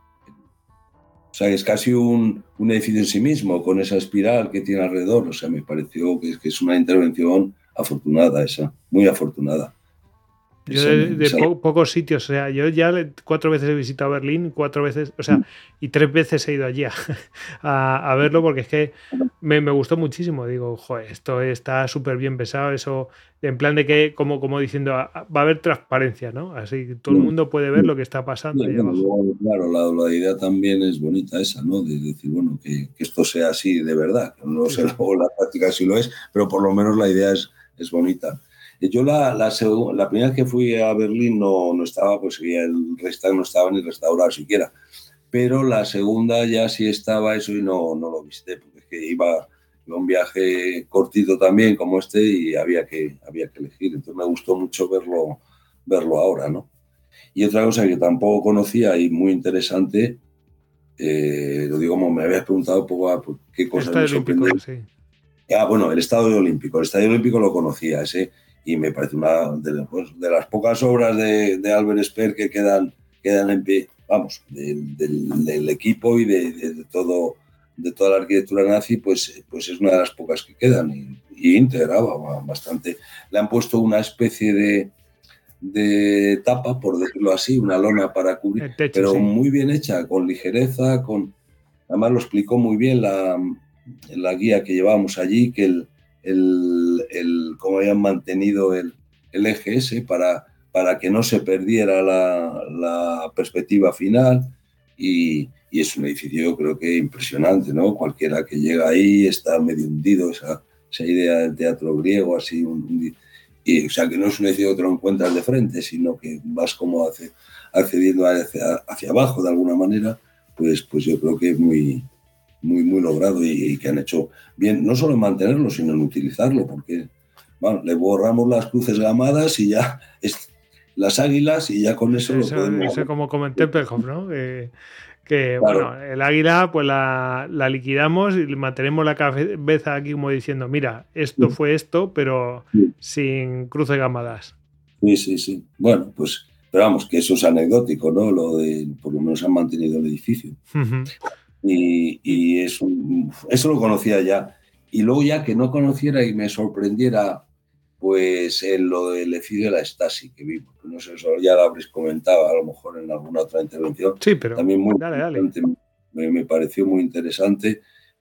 O sea, es casi un, un edificio en sí mismo, con esa espiral que tiene alrededor. O sea, me pareció que, que es una intervención afortunada esa, muy afortunada. Yo de, de po pocos sitios, o sea, yo ya cuatro veces he visitado Berlín, cuatro veces, o sea, y tres veces he ido allí a, a, a verlo porque es que me, me gustó muchísimo. Digo, joder, esto está súper bien pensado, eso, en plan de que, como, como diciendo, va a haber transparencia, ¿no? Así todo el mundo puede ver lo que está pasando sí, ahí bueno, abajo. Claro, la, la idea también es bonita esa, ¿no? De decir, bueno, que, que esto sea así de verdad. No sé luego la práctica si lo es, pero por lo menos la idea es, es bonita. Yo la, la, la primera vez que fui a Berlín no, no estaba, pues el Reichstag no estaba ni restaurado siquiera, pero la segunda ya sí estaba eso y no, no lo visité, porque es que iba, iba un viaje cortito también como este y había que, había que elegir, entonces me gustó mucho verlo, verlo ahora, ¿no? Y otra cosa que tampoco conocía y muy interesante, eh, lo digo como me habías preguntado un poco a qué cosas me sorprendieron. Sí. Ah, bueno, el Estadio Olímpico, el Estadio Olímpico lo conocía, ese. Y me parece una de, pues, de las pocas obras de, de Albert Speer que quedan, quedan en pie, vamos, del, del, del equipo y de, de, de, todo, de toda la arquitectura nazi, pues, pues es una de las pocas que quedan y, y integraba bastante. Le han puesto una especie de, de tapa, por decirlo así, una lona para cubrir, techo, pero sí. Muy bien hecha, con ligereza, con además lo explicó muy bien la, la guía que llevábamos allí, que el El, el, cómo habían mantenido el, el eje ese para, para que no se perdiera la, la perspectiva final y, y es un edificio yo creo que impresionante, ¿no? Cualquiera que llega ahí está medio hundido, esa, esa idea del teatro griego así, un, y, o sea que no es un edificio que te lo encuentras de frente, sino que vas como hace, accediendo hacia, hacia abajo de alguna manera, pues, pues yo creo que es muy... muy muy logrado y, y que han hecho bien, no solo en mantenerlo, sino en utilizarlo, porque bueno, le borramos las cruces gamadas y ya es, las águilas y ya con eso, eso lo podemos... Eso como comenté en Tempelhof, ¿no? Que, que claro. Bueno, el águila pues la, la liquidamos y mantenemos la cabeza aquí como diciendo, mira, esto sí. fue esto, pero sí. sin cruces gamadas. Sí, sí, sí. Bueno, pues, pero vamos, que eso es anecdótico, ¿no? Lo de, por lo menos han mantenido el edificio. Uh-huh. Y, y eso, eso lo conocía ya. Y luego ya que no conociera y me sorprendiera, pues en lo del edificio de la Stasi que vimos. No sé, eso ya lo habréis comentado a lo mejor en alguna otra intervención. Sí, pero también muy dale, dale. Me, me pareció muy interesante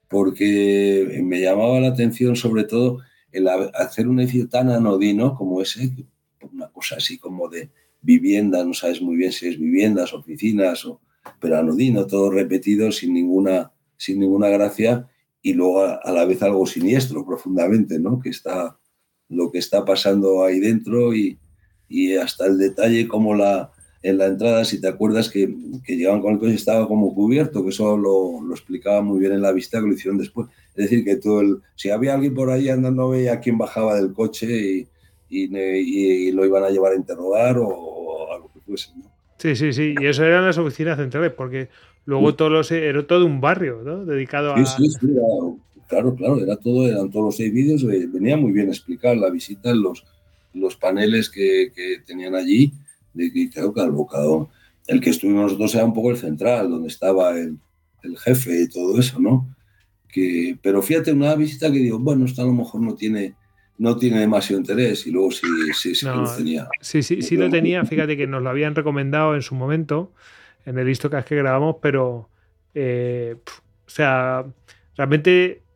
porque me llamaba la atención sobre todo el hacer un edificio tan anodino como ese, una cosa así como de vivienda, no sabes muy bien si es viviendas, oficinas o... pero anodino, todo repetido, sin ninguna, sin ninguna gracia y luego a, a la vez algo siniestro profundamente, ¿no? Que está lo que está pasando ahí dentro y, y hasta el detalle como la, en la entrada, si te acuerdas que, que llegaban con el coche, estaba como cubierto, que eso lo, lo explicaba muy bien en la visita que lo hicieron después. Es decir, que todo el, si había alguien por ahí andando, veía quién bajaba del coche y, y, y, y lo iban a llevar a interrogar o, o algo que fuese, ¿no? Sí, sí, sí, y eso eran las oficinas centrales, porque luego sí. todos los, era todo un barrio, ¿no? Dedicado a... Sí, sí, sí, era, claro, claro, era todo, eran todos los seis vídeos, venía muy bien explicar la visita en los, los paneles que, que tenían allí, de que creo que al bocado, el que estuvimos nosotros era un poco el central, donde estaba el, el jefe y todo eso, ¿no? Que, pero fíjate, una visita que digo, bueno, esto a lo mejor no tiene... no tiene demasiado interés y luego sí, sí, sí no, lo tenía. Sí, sí, sí lo tenía, fíjate que nos lo habían recomendado en su momento, en el Histocast que grabamos, pero, eh, pff, o sea, realmente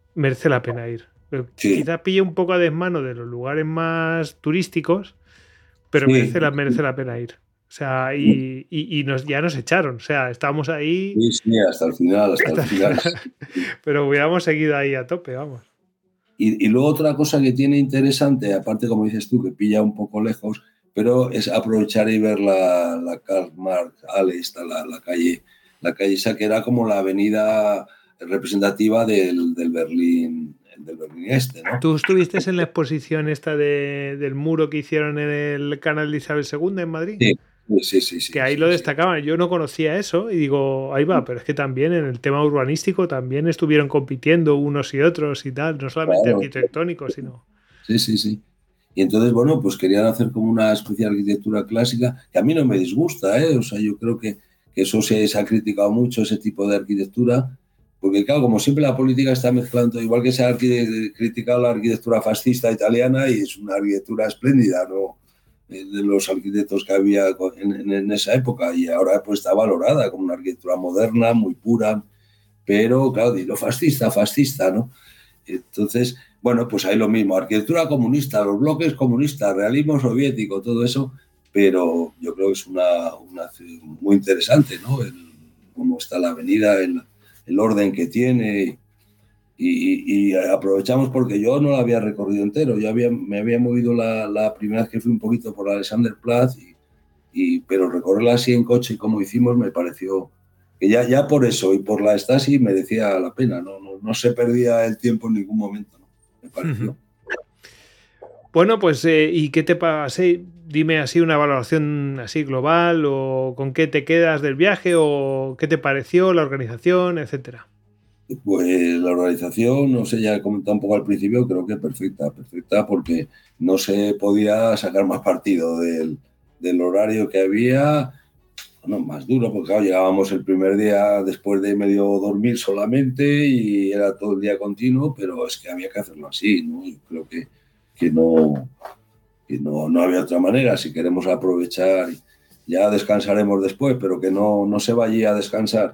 merece la pena ir. Sí. Quizá pille un poco a desmano de los lugares más turísticos, pero sí. merece, la, merece la pena ir. O sea, y, y, y nos, ya nos echaron. O sea, estábamos ahí. Sí, sí, hasta el final, hasta, hasta el final. Pero hubiéramos seguido ahí a tope, vamos. Y, y luego otra cosa que tiene interesante, aparte, como dices tú, que pilla un poco lejos, pero es aprovechar y ver la, la Karl Marx Alley, la, la calle, la calle esa que era como la avenida representativa del, del Berlín. Del Berlín Este, ¿no? ¿Tú estuviste en la exposición esta de, del muro que hicieron en el canal de Isabel segunda en Madrid? Sí, sí, sí. sí que ahí sí, lo sí. destacaban. Yo no conocía eso y digo, ahí va, pero es que también en el tema urbanístico también estuvieron compitiendo unos y otros y tal, no solamente claro, arquitectónico, sino... Sí, sí, sí. Y entonces, bueno, pues querían hacer como una especie de arquitectura clásica, que a mí no me disgusta, ¿eh? O sea, yo creo que, que eso se, se ha criticado mucho, ese tipo de arquitectura. Porque, claro, como siempre la política está mezclando, igual que se ha criticado la arquitectura fascista italiana y es una arquitectura espléndida, ¿no? De los arquitectos que había en, en esa época y ahora pues está valorada como una arquitectura moderna, muy pura, pero, claro, lo fascista, fascista, ¿no? Entonces, bueno, pues hay lo mismo, arquitectura comunista, los bloques comunistas, realismo soviético, todo eso, pero yo creo que es una, una muy interesante, ¿no? El, cómo está la avenida, el el orden que tiene y, y, y aprovechamos porque yo no lo había recorrido entero, yo había, me había movido la, la primera vez que fui un poquito por Alexanderplatz, y, y, pero recorrerla así en coche como hicimos me pareció que ya, ya por eso y por la Stasi merecía la pena, no, no, no se perdía el tiempo en ningún momento, ¿no? Me pareció. Uh-huh. Bueno, pues eh, ¿y qué te pasa? Dime así una valoración así global o con qué te quedas del viaje o qué te pareció la organización, etcétera. Pues la organización, no sé, ya he comentado un poco al principio, creo que perfecta, perfecta porque no se podía sacar más partido del, del horario que había, bueno, más duro porque claro, llegábamos el primer día después de medio dormir solamente y era todo el día continuo, pero es que había que hacerlo así, ¿no? Yo creo que, que no... y no, no había otra manera, si queremos aprovechar, ya descansaremos después, pero que no, no se vaya a descansar.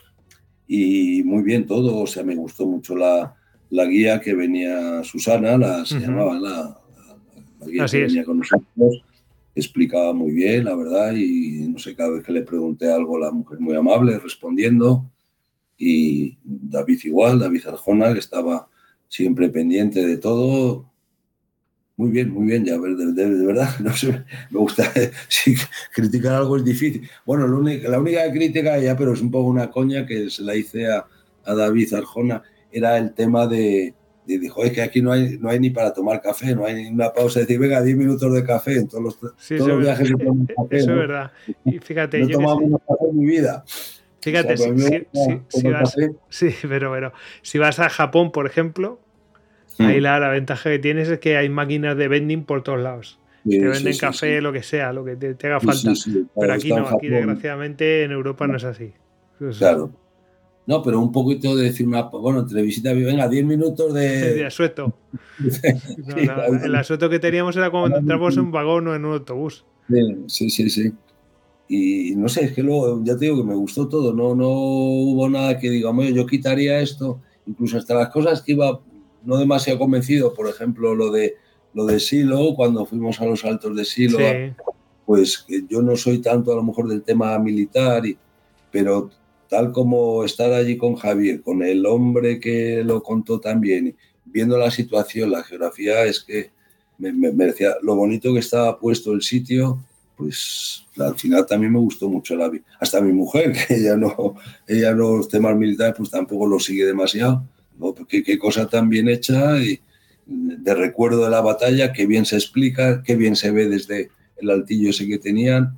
Y muy bien todo, o sea, me gustó mucho la, la guía que venía Susana, la, se uh-huh. llamaba la, la, la guía Así que es. venía con nosotros, explicaba muy bien, la verdad, y no sé, cada vez que le pregunté algo, la mujer muy amable, respondiendo, y David igual, David Arjona, que estaba siempre pendiente de todo. Muy bien, muy bien, ya, de, de, de verdad, no sé, me gusta, sí, criticar algo es difícil. Bueno, la única, la única crítica, ya, pero es un poco una coña que se la hice a, a David Arjona, era el tema de, de dijo, es que aquí no hay, no hay ni para tomar café, no hay ni una pausa, decir, venga, diez minutos de café, en todos los, sí, todos los viajes se toman café. Eso ¿no? es verdad, y fíjate, no yo tomaba menos café en mi vida. Fíjate, o sea, si, si, si, si vas, sí, pero, pero si vas a Japón, por ejemplo, ahí la, la ventaja que tienes es que hay máquinas de vending por todos lados. Sí, te venden sí, café, sí. lo que sea, lo que te, te haga falta. Sí, claro, pero aquí no, aquí desgraciadamente en Europa no, no es así. Entonces, claro. No, pero un poquito de decir una... Bueno, entre visita, venga, diez minutos de... De asueto. no, no, el asueto que teníamos era cuando entramos en un vagón o en un autobús. Sí, sí, sí. Y no sé, es que luego, ya te digo que me gustó todo. No, no hubo nada que digamos, yo quitaría esto. Incluso hasta las cosas que iba... no demasiado convencido, por ejemplo, lo de lo de Silo, cuando fuimos a los altos de Silo, sí. Pues yo no soy tanto a lo mejor del tema militar, y, pero tal como estar allí con Javier, con el hombre que lo contó también, viendo la situación, la geografía, es que me, me, me decía lo bonito que estaba puesto el sitio, pues al final también me gustó mucho la vida. Hasta mi mujer, que ella no, ella no los temas militares, pues tampoco los sigue demasiado. ¿No? Qué, qué cosa tan bien hecha y de recuerdo de la batalla, qué bien se explica, qué bien se ve desde el altillo ese que tenían.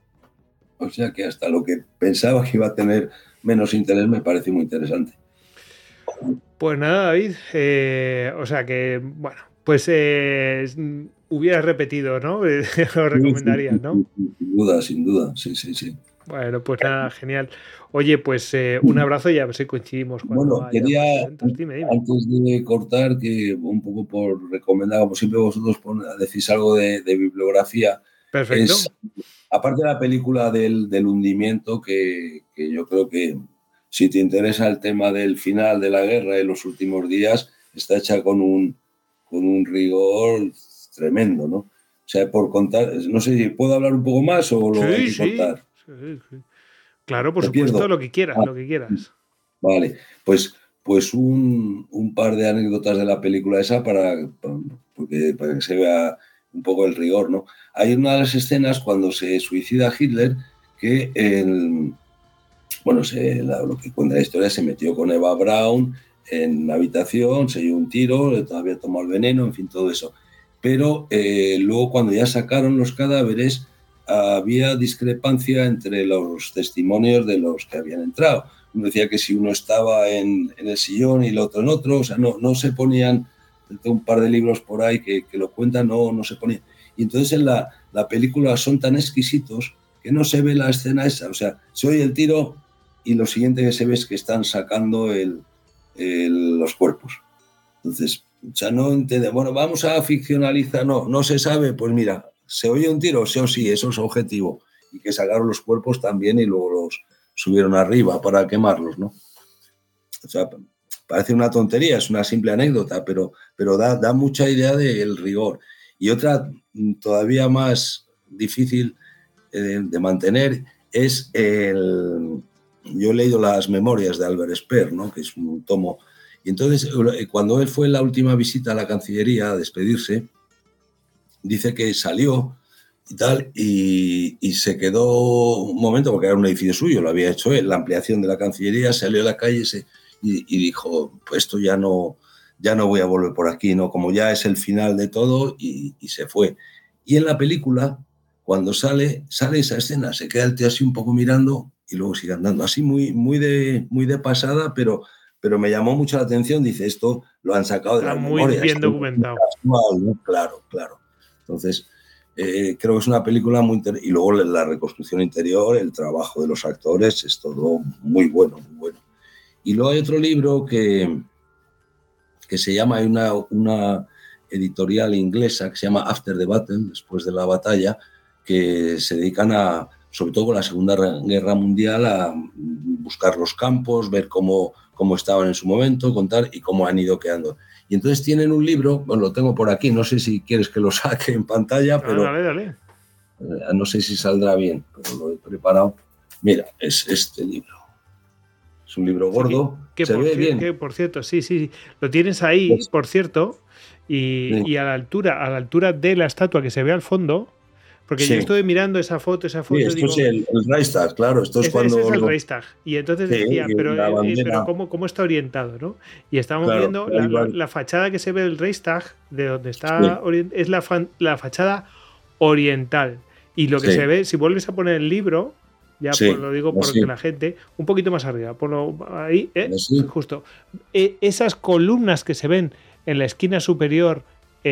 O sea que hasta lo que pensaba que iba a tener menos interés me parece muy interesante. Pues nada, David, eh, o sea que, bueno, pues eh, hubieras repetido, ¿no? Lo recomendarías, ¿no? Sin duda, sin duda, sí, sí, sí. Bueno, pues nada, genial. Oye, pues eh, un abrazo y a ver si coincidimos cuando bueno, quería, dime, dime. Antes de cortar, que un poco por recomendar, como siempre vosotros decís algo de, de bibliografía. Perfecto. Es, aparte de la película del, del hundimiento, que, que yo creo que si te interesa el tema del final de la guerra y los últimos días, está hecha con un, con un rigor tremendo, ¿no? O sea, por contar, no sé si puedo hablar un poco más o lo sí, hay que sí, contar. Sí, sí. Claro, por ¿Te supuesto, pierdo? lo que quieras, Ah, lo que quieras. Vale, pues, pues un, un par de anécdotas de la película esa para, porque, para que se vea un poco el rigor, ¿no? Hay una de las escenas cuando se suicida Hitler que el, bueno, se, la, lo que cuenta la historia, se metió con Eva Braun en la habitación, se dio un tiro, todavía tomó el veneno, en fin, todo eso. Pero eh, luego cuando ya sacaron los cadáveres había discrepancia entre los testimonios de los que habían entrado. Uno decía que si uno estaba en, en el sillón y el otro en otro, o sea, no, no se ponían, tengo un par de libros por ahí que, que lo cuentan, no, no se ponían. Y entonces en la, la película son tan exquisitos que no se ve la escena esa, o sea, se oye el tiro y lo siguiente que se ve es que están sacando el, el, los cuerpos. Entonces, o sea, no entiende, bueno, vamos a ficcionalizar, no, no se sabe, pues mira, se oye un tiro, sí o sí, eso es objetivo. Y que sacaron los cuerpos también y luego los subieron arriba para quemarlos, ¿no? O sea, parece una tontería, es una simple anécdota, pero, pero da, da mucha idea del rigor. Y otra todavía más difícil eh, de mantener es el... Yo he leído las memorias de Albert Speer, ¿no? Que es un tomo. Y entonces, cuando él fue en la última visita a la Cancillería a despedirse, dice que salió y tal, y, y se quedó un momento, porque era un edificio suyo, lo había hecho él, la ampliación de la Cancillería, salió a la calle se, y, y dijo, pues esto ya no, ya no voy a volver por aquí, ¿no? Como ya es el final de todo, y, y se fue. Y en la película, cuando sale, sale esa escena, se queda el tío así un poco mirando y luego sigue andando, así muy, muy, de, muy de pasada, pero, pero me llamó mucho la atención, dice, esto lo han sacado de Está las muy memorias. bien documentado. Casual, ¿no? Claro, claro. Entonces, eh, creo que es una película muy... Inter... Y luego la reconstrucción interior, el trabajo de los actores, es todo muy bueno, muy bueno. Y luego hay otro libro que, que se llama, hay una, una editorial inglesa que se llama After the Battle, después de la batalla, que se dedican a, sobre todo con la Segunda Guerra Mundial, a buscar los campos, ver cómo, cómo estaban en su momento, contar y cómo han ido quedando. Y entonces tienen un libro, bueno, lo tengo por aquí, no sé si quieres que lo saque en pantalla, pero dale, dale. Eh, no sé si saldrá bien, pero lo he preparado. Mira, es este libro. Es un libro gordo. Sí, que, que ¿Se por ve cier- bien? que, por cierto, sí, sí, lo tienes ahí, Pues, por cierto, y, sí. y a la altura, a la altura de la estatua que se ve al fondo, porque Sí. yo estuve mirando esa foto, esa foto, Sí, esto digo, es el, el Reichstag, claro. Esto es ese, cuando... ese es el lo- Reichstag. Y entonces Sí, decía, y pero, la eh, eh, bandera. pero ¿cómo, cómo está orientado, ¿no? Y estábamos Claro, viendo la, ahí va. la- la fachada que se ve del Reichstag, de donde Sí. está, orien- es la, fan- la fachada oriental. Y lo que Sí. se ve, si vuelves a poner el libro, ya Sí, pues lo digo porque así. la gente, un poquito más arriba, ponlo ahí, eh, Así. justo. Eh, esas columnas que se ven en la esquina superior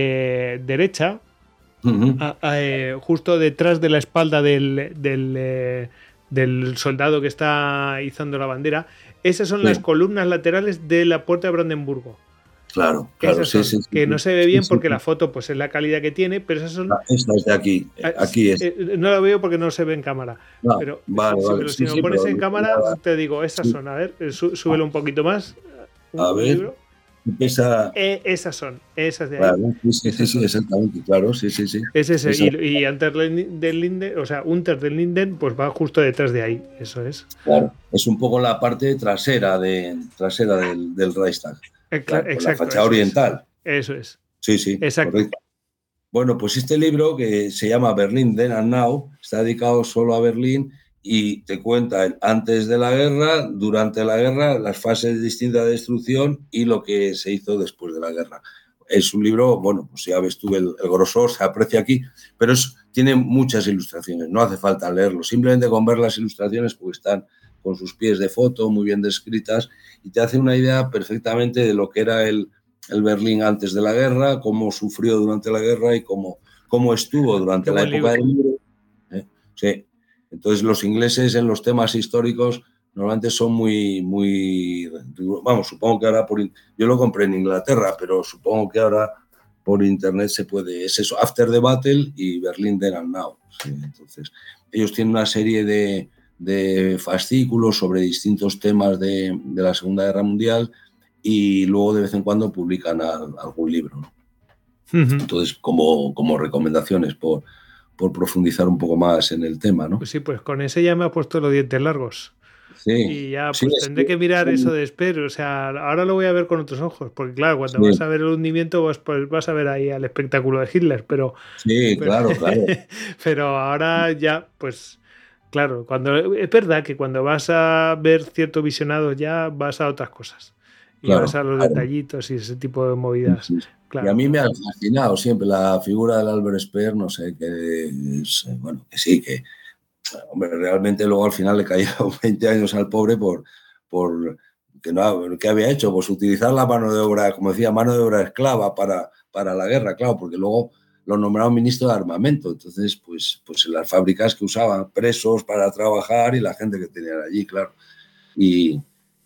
eh, derecha, Ujú. a- a, eh, justo detrás de la espalda del, del, eh, del soldado que está izando la bandera, esas son Sí. las columnas laterales de la puerta de Brandenburgo. Claro, claro, Esas sí, son, sí, sí, que sí. no se ve Sí, bien sí, porque sí. la foto pues es la calidad que tiene, pero esas son... Ah, esta es de aquí. eh, Aquí es. eh, no la veo porque no se ve en cámara. Ah, Pero vale, si, si vale. me, lo- Sí, si me sí, lo pones pero en cámara, nada. te digo, esas Sí. son. A ver, eh, sú- súbelo un poquito más. Un, A un ver. libro. Empieza... Eh, esas son, esas de ahí. Claro, sí, sí, sí, Esas sí, son. exactamente, claro, sí, sí, sí. Es ese. Esa- Y, y Unter del Linden, o sea, Unter del Linden, pues va justo detrás de ahí. Eso es. Claro, es un poco la parte trasera, de, trasera del, del Reichstag. Eh, cla- Claro, con la Exacto. fachada eso es. oriental. Eso es. Sí, sí, Exacto. correcto. Bueno, pues este libro que se llama Berlin Then and Now está dedicado solo a Berlín y te cuenta el antes de la guerra, durante la guerra, las fases distintas de destrucción y lo que se hizo después de la guerra. Es un libro, bueno, pues ya ves tú el, el grosor, se aprecia aquí, pero es, tiene muchas ilustraciones, no hace falta leerlo, simplemente con ver las ilustraciones porque están con sus pies de foto, muy bien descritas, y te hace una idea perfectamente de lo que era el, el Berlín antes de la guerra, cómo sufrió durante la guerra y cómo, cómo estuvo durante Qué la buen época libro. del muro. ¿eh? Sí. Entonces los ingleses en los temas históricos normalmente son muy, muy, vamos, supongo que ahora por, yo lo compré en Inglaterra, pero supongo que ahora por internet se puede, es eso, After the Battle y Berlin Then and Now. Sí, entonces ellos tienen una serie de, de fascículos sobre distintos temas de, de la Segunda Guerra Mundial y luego de vez en cuando publican al, algún libro, ¿no? Uh-huh. Entonces, como, como recomendaciones por, por profundizar un poco más en el tema, ¿no? Pues sí, pues con ese ya me ha puesto los dientes largos. Sí. Y ya pues sí, tendré sí, que mirar sí. eso de Esper. O sea, ahora lo voy a ver con otros ojos, porque claro, cuando Sí. vas a ver el hundimiento, pues, pues vas a ver ahí al espectáculo de Hitler, pero... Sí, pero, claro, claro. Pero ahora ya, pues... Claro, cuando es verdad que cuando vas a ver cierto visionado ya vas a otras cosas. Y Claro, vas a los claro. detallitos y ese tipo de movidas. Sí, sí. Claro. Y a mí me ha fascinado siempre la figura del Albert Speer, no sé, que es, bueno, que sí, que hombre, realmente luego al final le cayeron veinte años al pobre por, por que no, ¿qué había hecho? Pues utilizar la mano de obra, como decía, mano de obra esclava para, para la guerra, claro, porque luego lo nombraron ministro de armamento, entonces pues, pues en las fábricas que usaban presos para trabajar y la gente que tenían allí, claro. Y,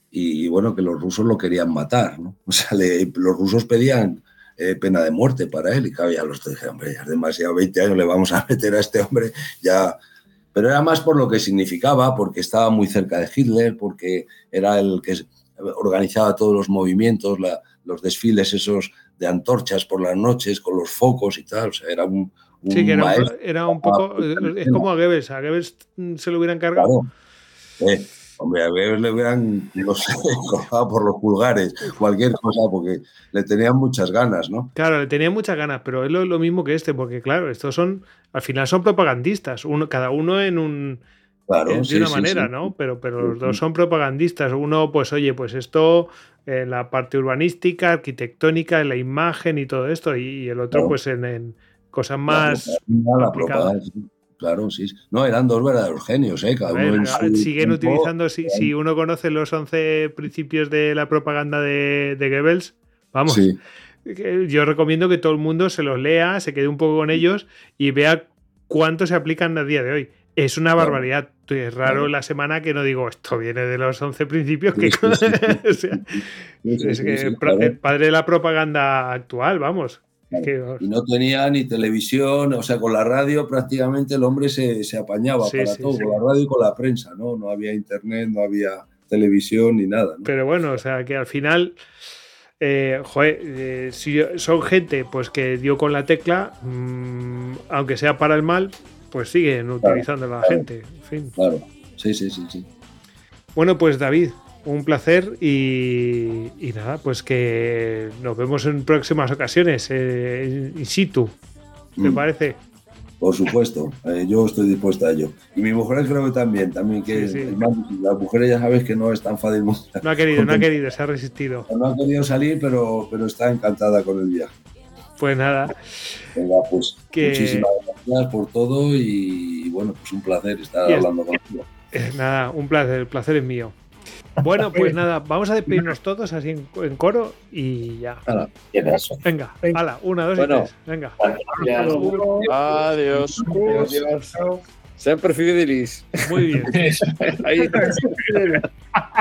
y bueno, que los rusos lo querían matar, ¿no? O sea, le, los rusos pedían eh, pena de muerte para él y claro, ya los dije, hombre, ya es demasiado, veinte años le vamos a meter a este hombre, ya... Pero era más por lo que significaba, porque estaba muy cerca de Hitler, porque era el que organizaba todos los movimientos, la, los desfiles esos de antorchas por las noches con los focos y tal, o sea, era un, un Sí, que era, maestro. era un poco, es como a Goebbels, a Goebbels se lo hubieran cargado. Claro. Eh, hombre, a Goebbels le hubieran, no sé, cortado por los pulgares, cualquier cosa, porque le tenían muchas ganas, ¿no? Claro, le tenían muchas ganas, pero es lo, lo mismo que este, porque claro, estos son, al final son propagandistas, uno, cada uno en un... Claro, de sí, una sí, manera, sí. ¿no? Pero, pero los dos son propagandistas. Uno, pues oye, pues esto en la parte urbanística, arquitectónica, en la imagen y todo esto, y el otro, Claro. pues en, en cosas más La aplicadas. propaganda, sí. Claro, sí. No, eran dos verdaderos genios, ¿eh? Cada A ver, uno en su siguen tiempo. utilizando, si, si uno conoce los once principios de la propaganda de, de Goebbels, vamos, Sí. yo recomiendo que todo el mundo se los lea, se quede un poco con ellos y vea cuánto se aplican a día de hoy. Es una barbaridad. Es raro Claro. la semana que no digo esto viene de los once principios. Sí, Que, sí, sí. o sea, Sí, sí, es sí, que sí, pro- claro. el padre de la propaganda actual, vamos. Es que, Y no tenía ni televisión, o sea, con la radio prácticamente el hombre se, se apañaba Sí, para sí, todo, sí. con la radio y con la prensa, ¿no? No había internet, no había televisión ni nada, ¿no? Pero bueno, o sea, que al final, eh, joder, eh, si son gente pues que dio con la tecla, mmm, aunque sea para el mal, pues siguen utilizando la claro. gente. En fin. Claro, sí, sí, sí, sí. Bueno, pues David, un placer y, y nada, pues que nos vemos en próximas ocasiones, eh, in situ, ¿te Mm. parece? Por supuesto, eh, yo estoy dispuesta a ello. Y mi mujer creo que también, también que Sí, sí. es más, las mujeres ya sabes que no es tan fácil. No ha querido, no ha querido, se ha resistido. No ha querido salir, pero, pero está encantada con el viaje. Pues nada, Venga, pues Que- muchísimas gracias por todo y bueno, pues un placer estar Y es- hablando contigo. eh, nada, un placer, el placer es mío. Bueno, pues nada, vamos a despedirnos todos así en, en coro y ya. Hala, tiene eso. Venga, hala, una, dos Bueno. y tres. Venga. Adiós. Adiós. Sempre fidelis. Muy bien. Ahí.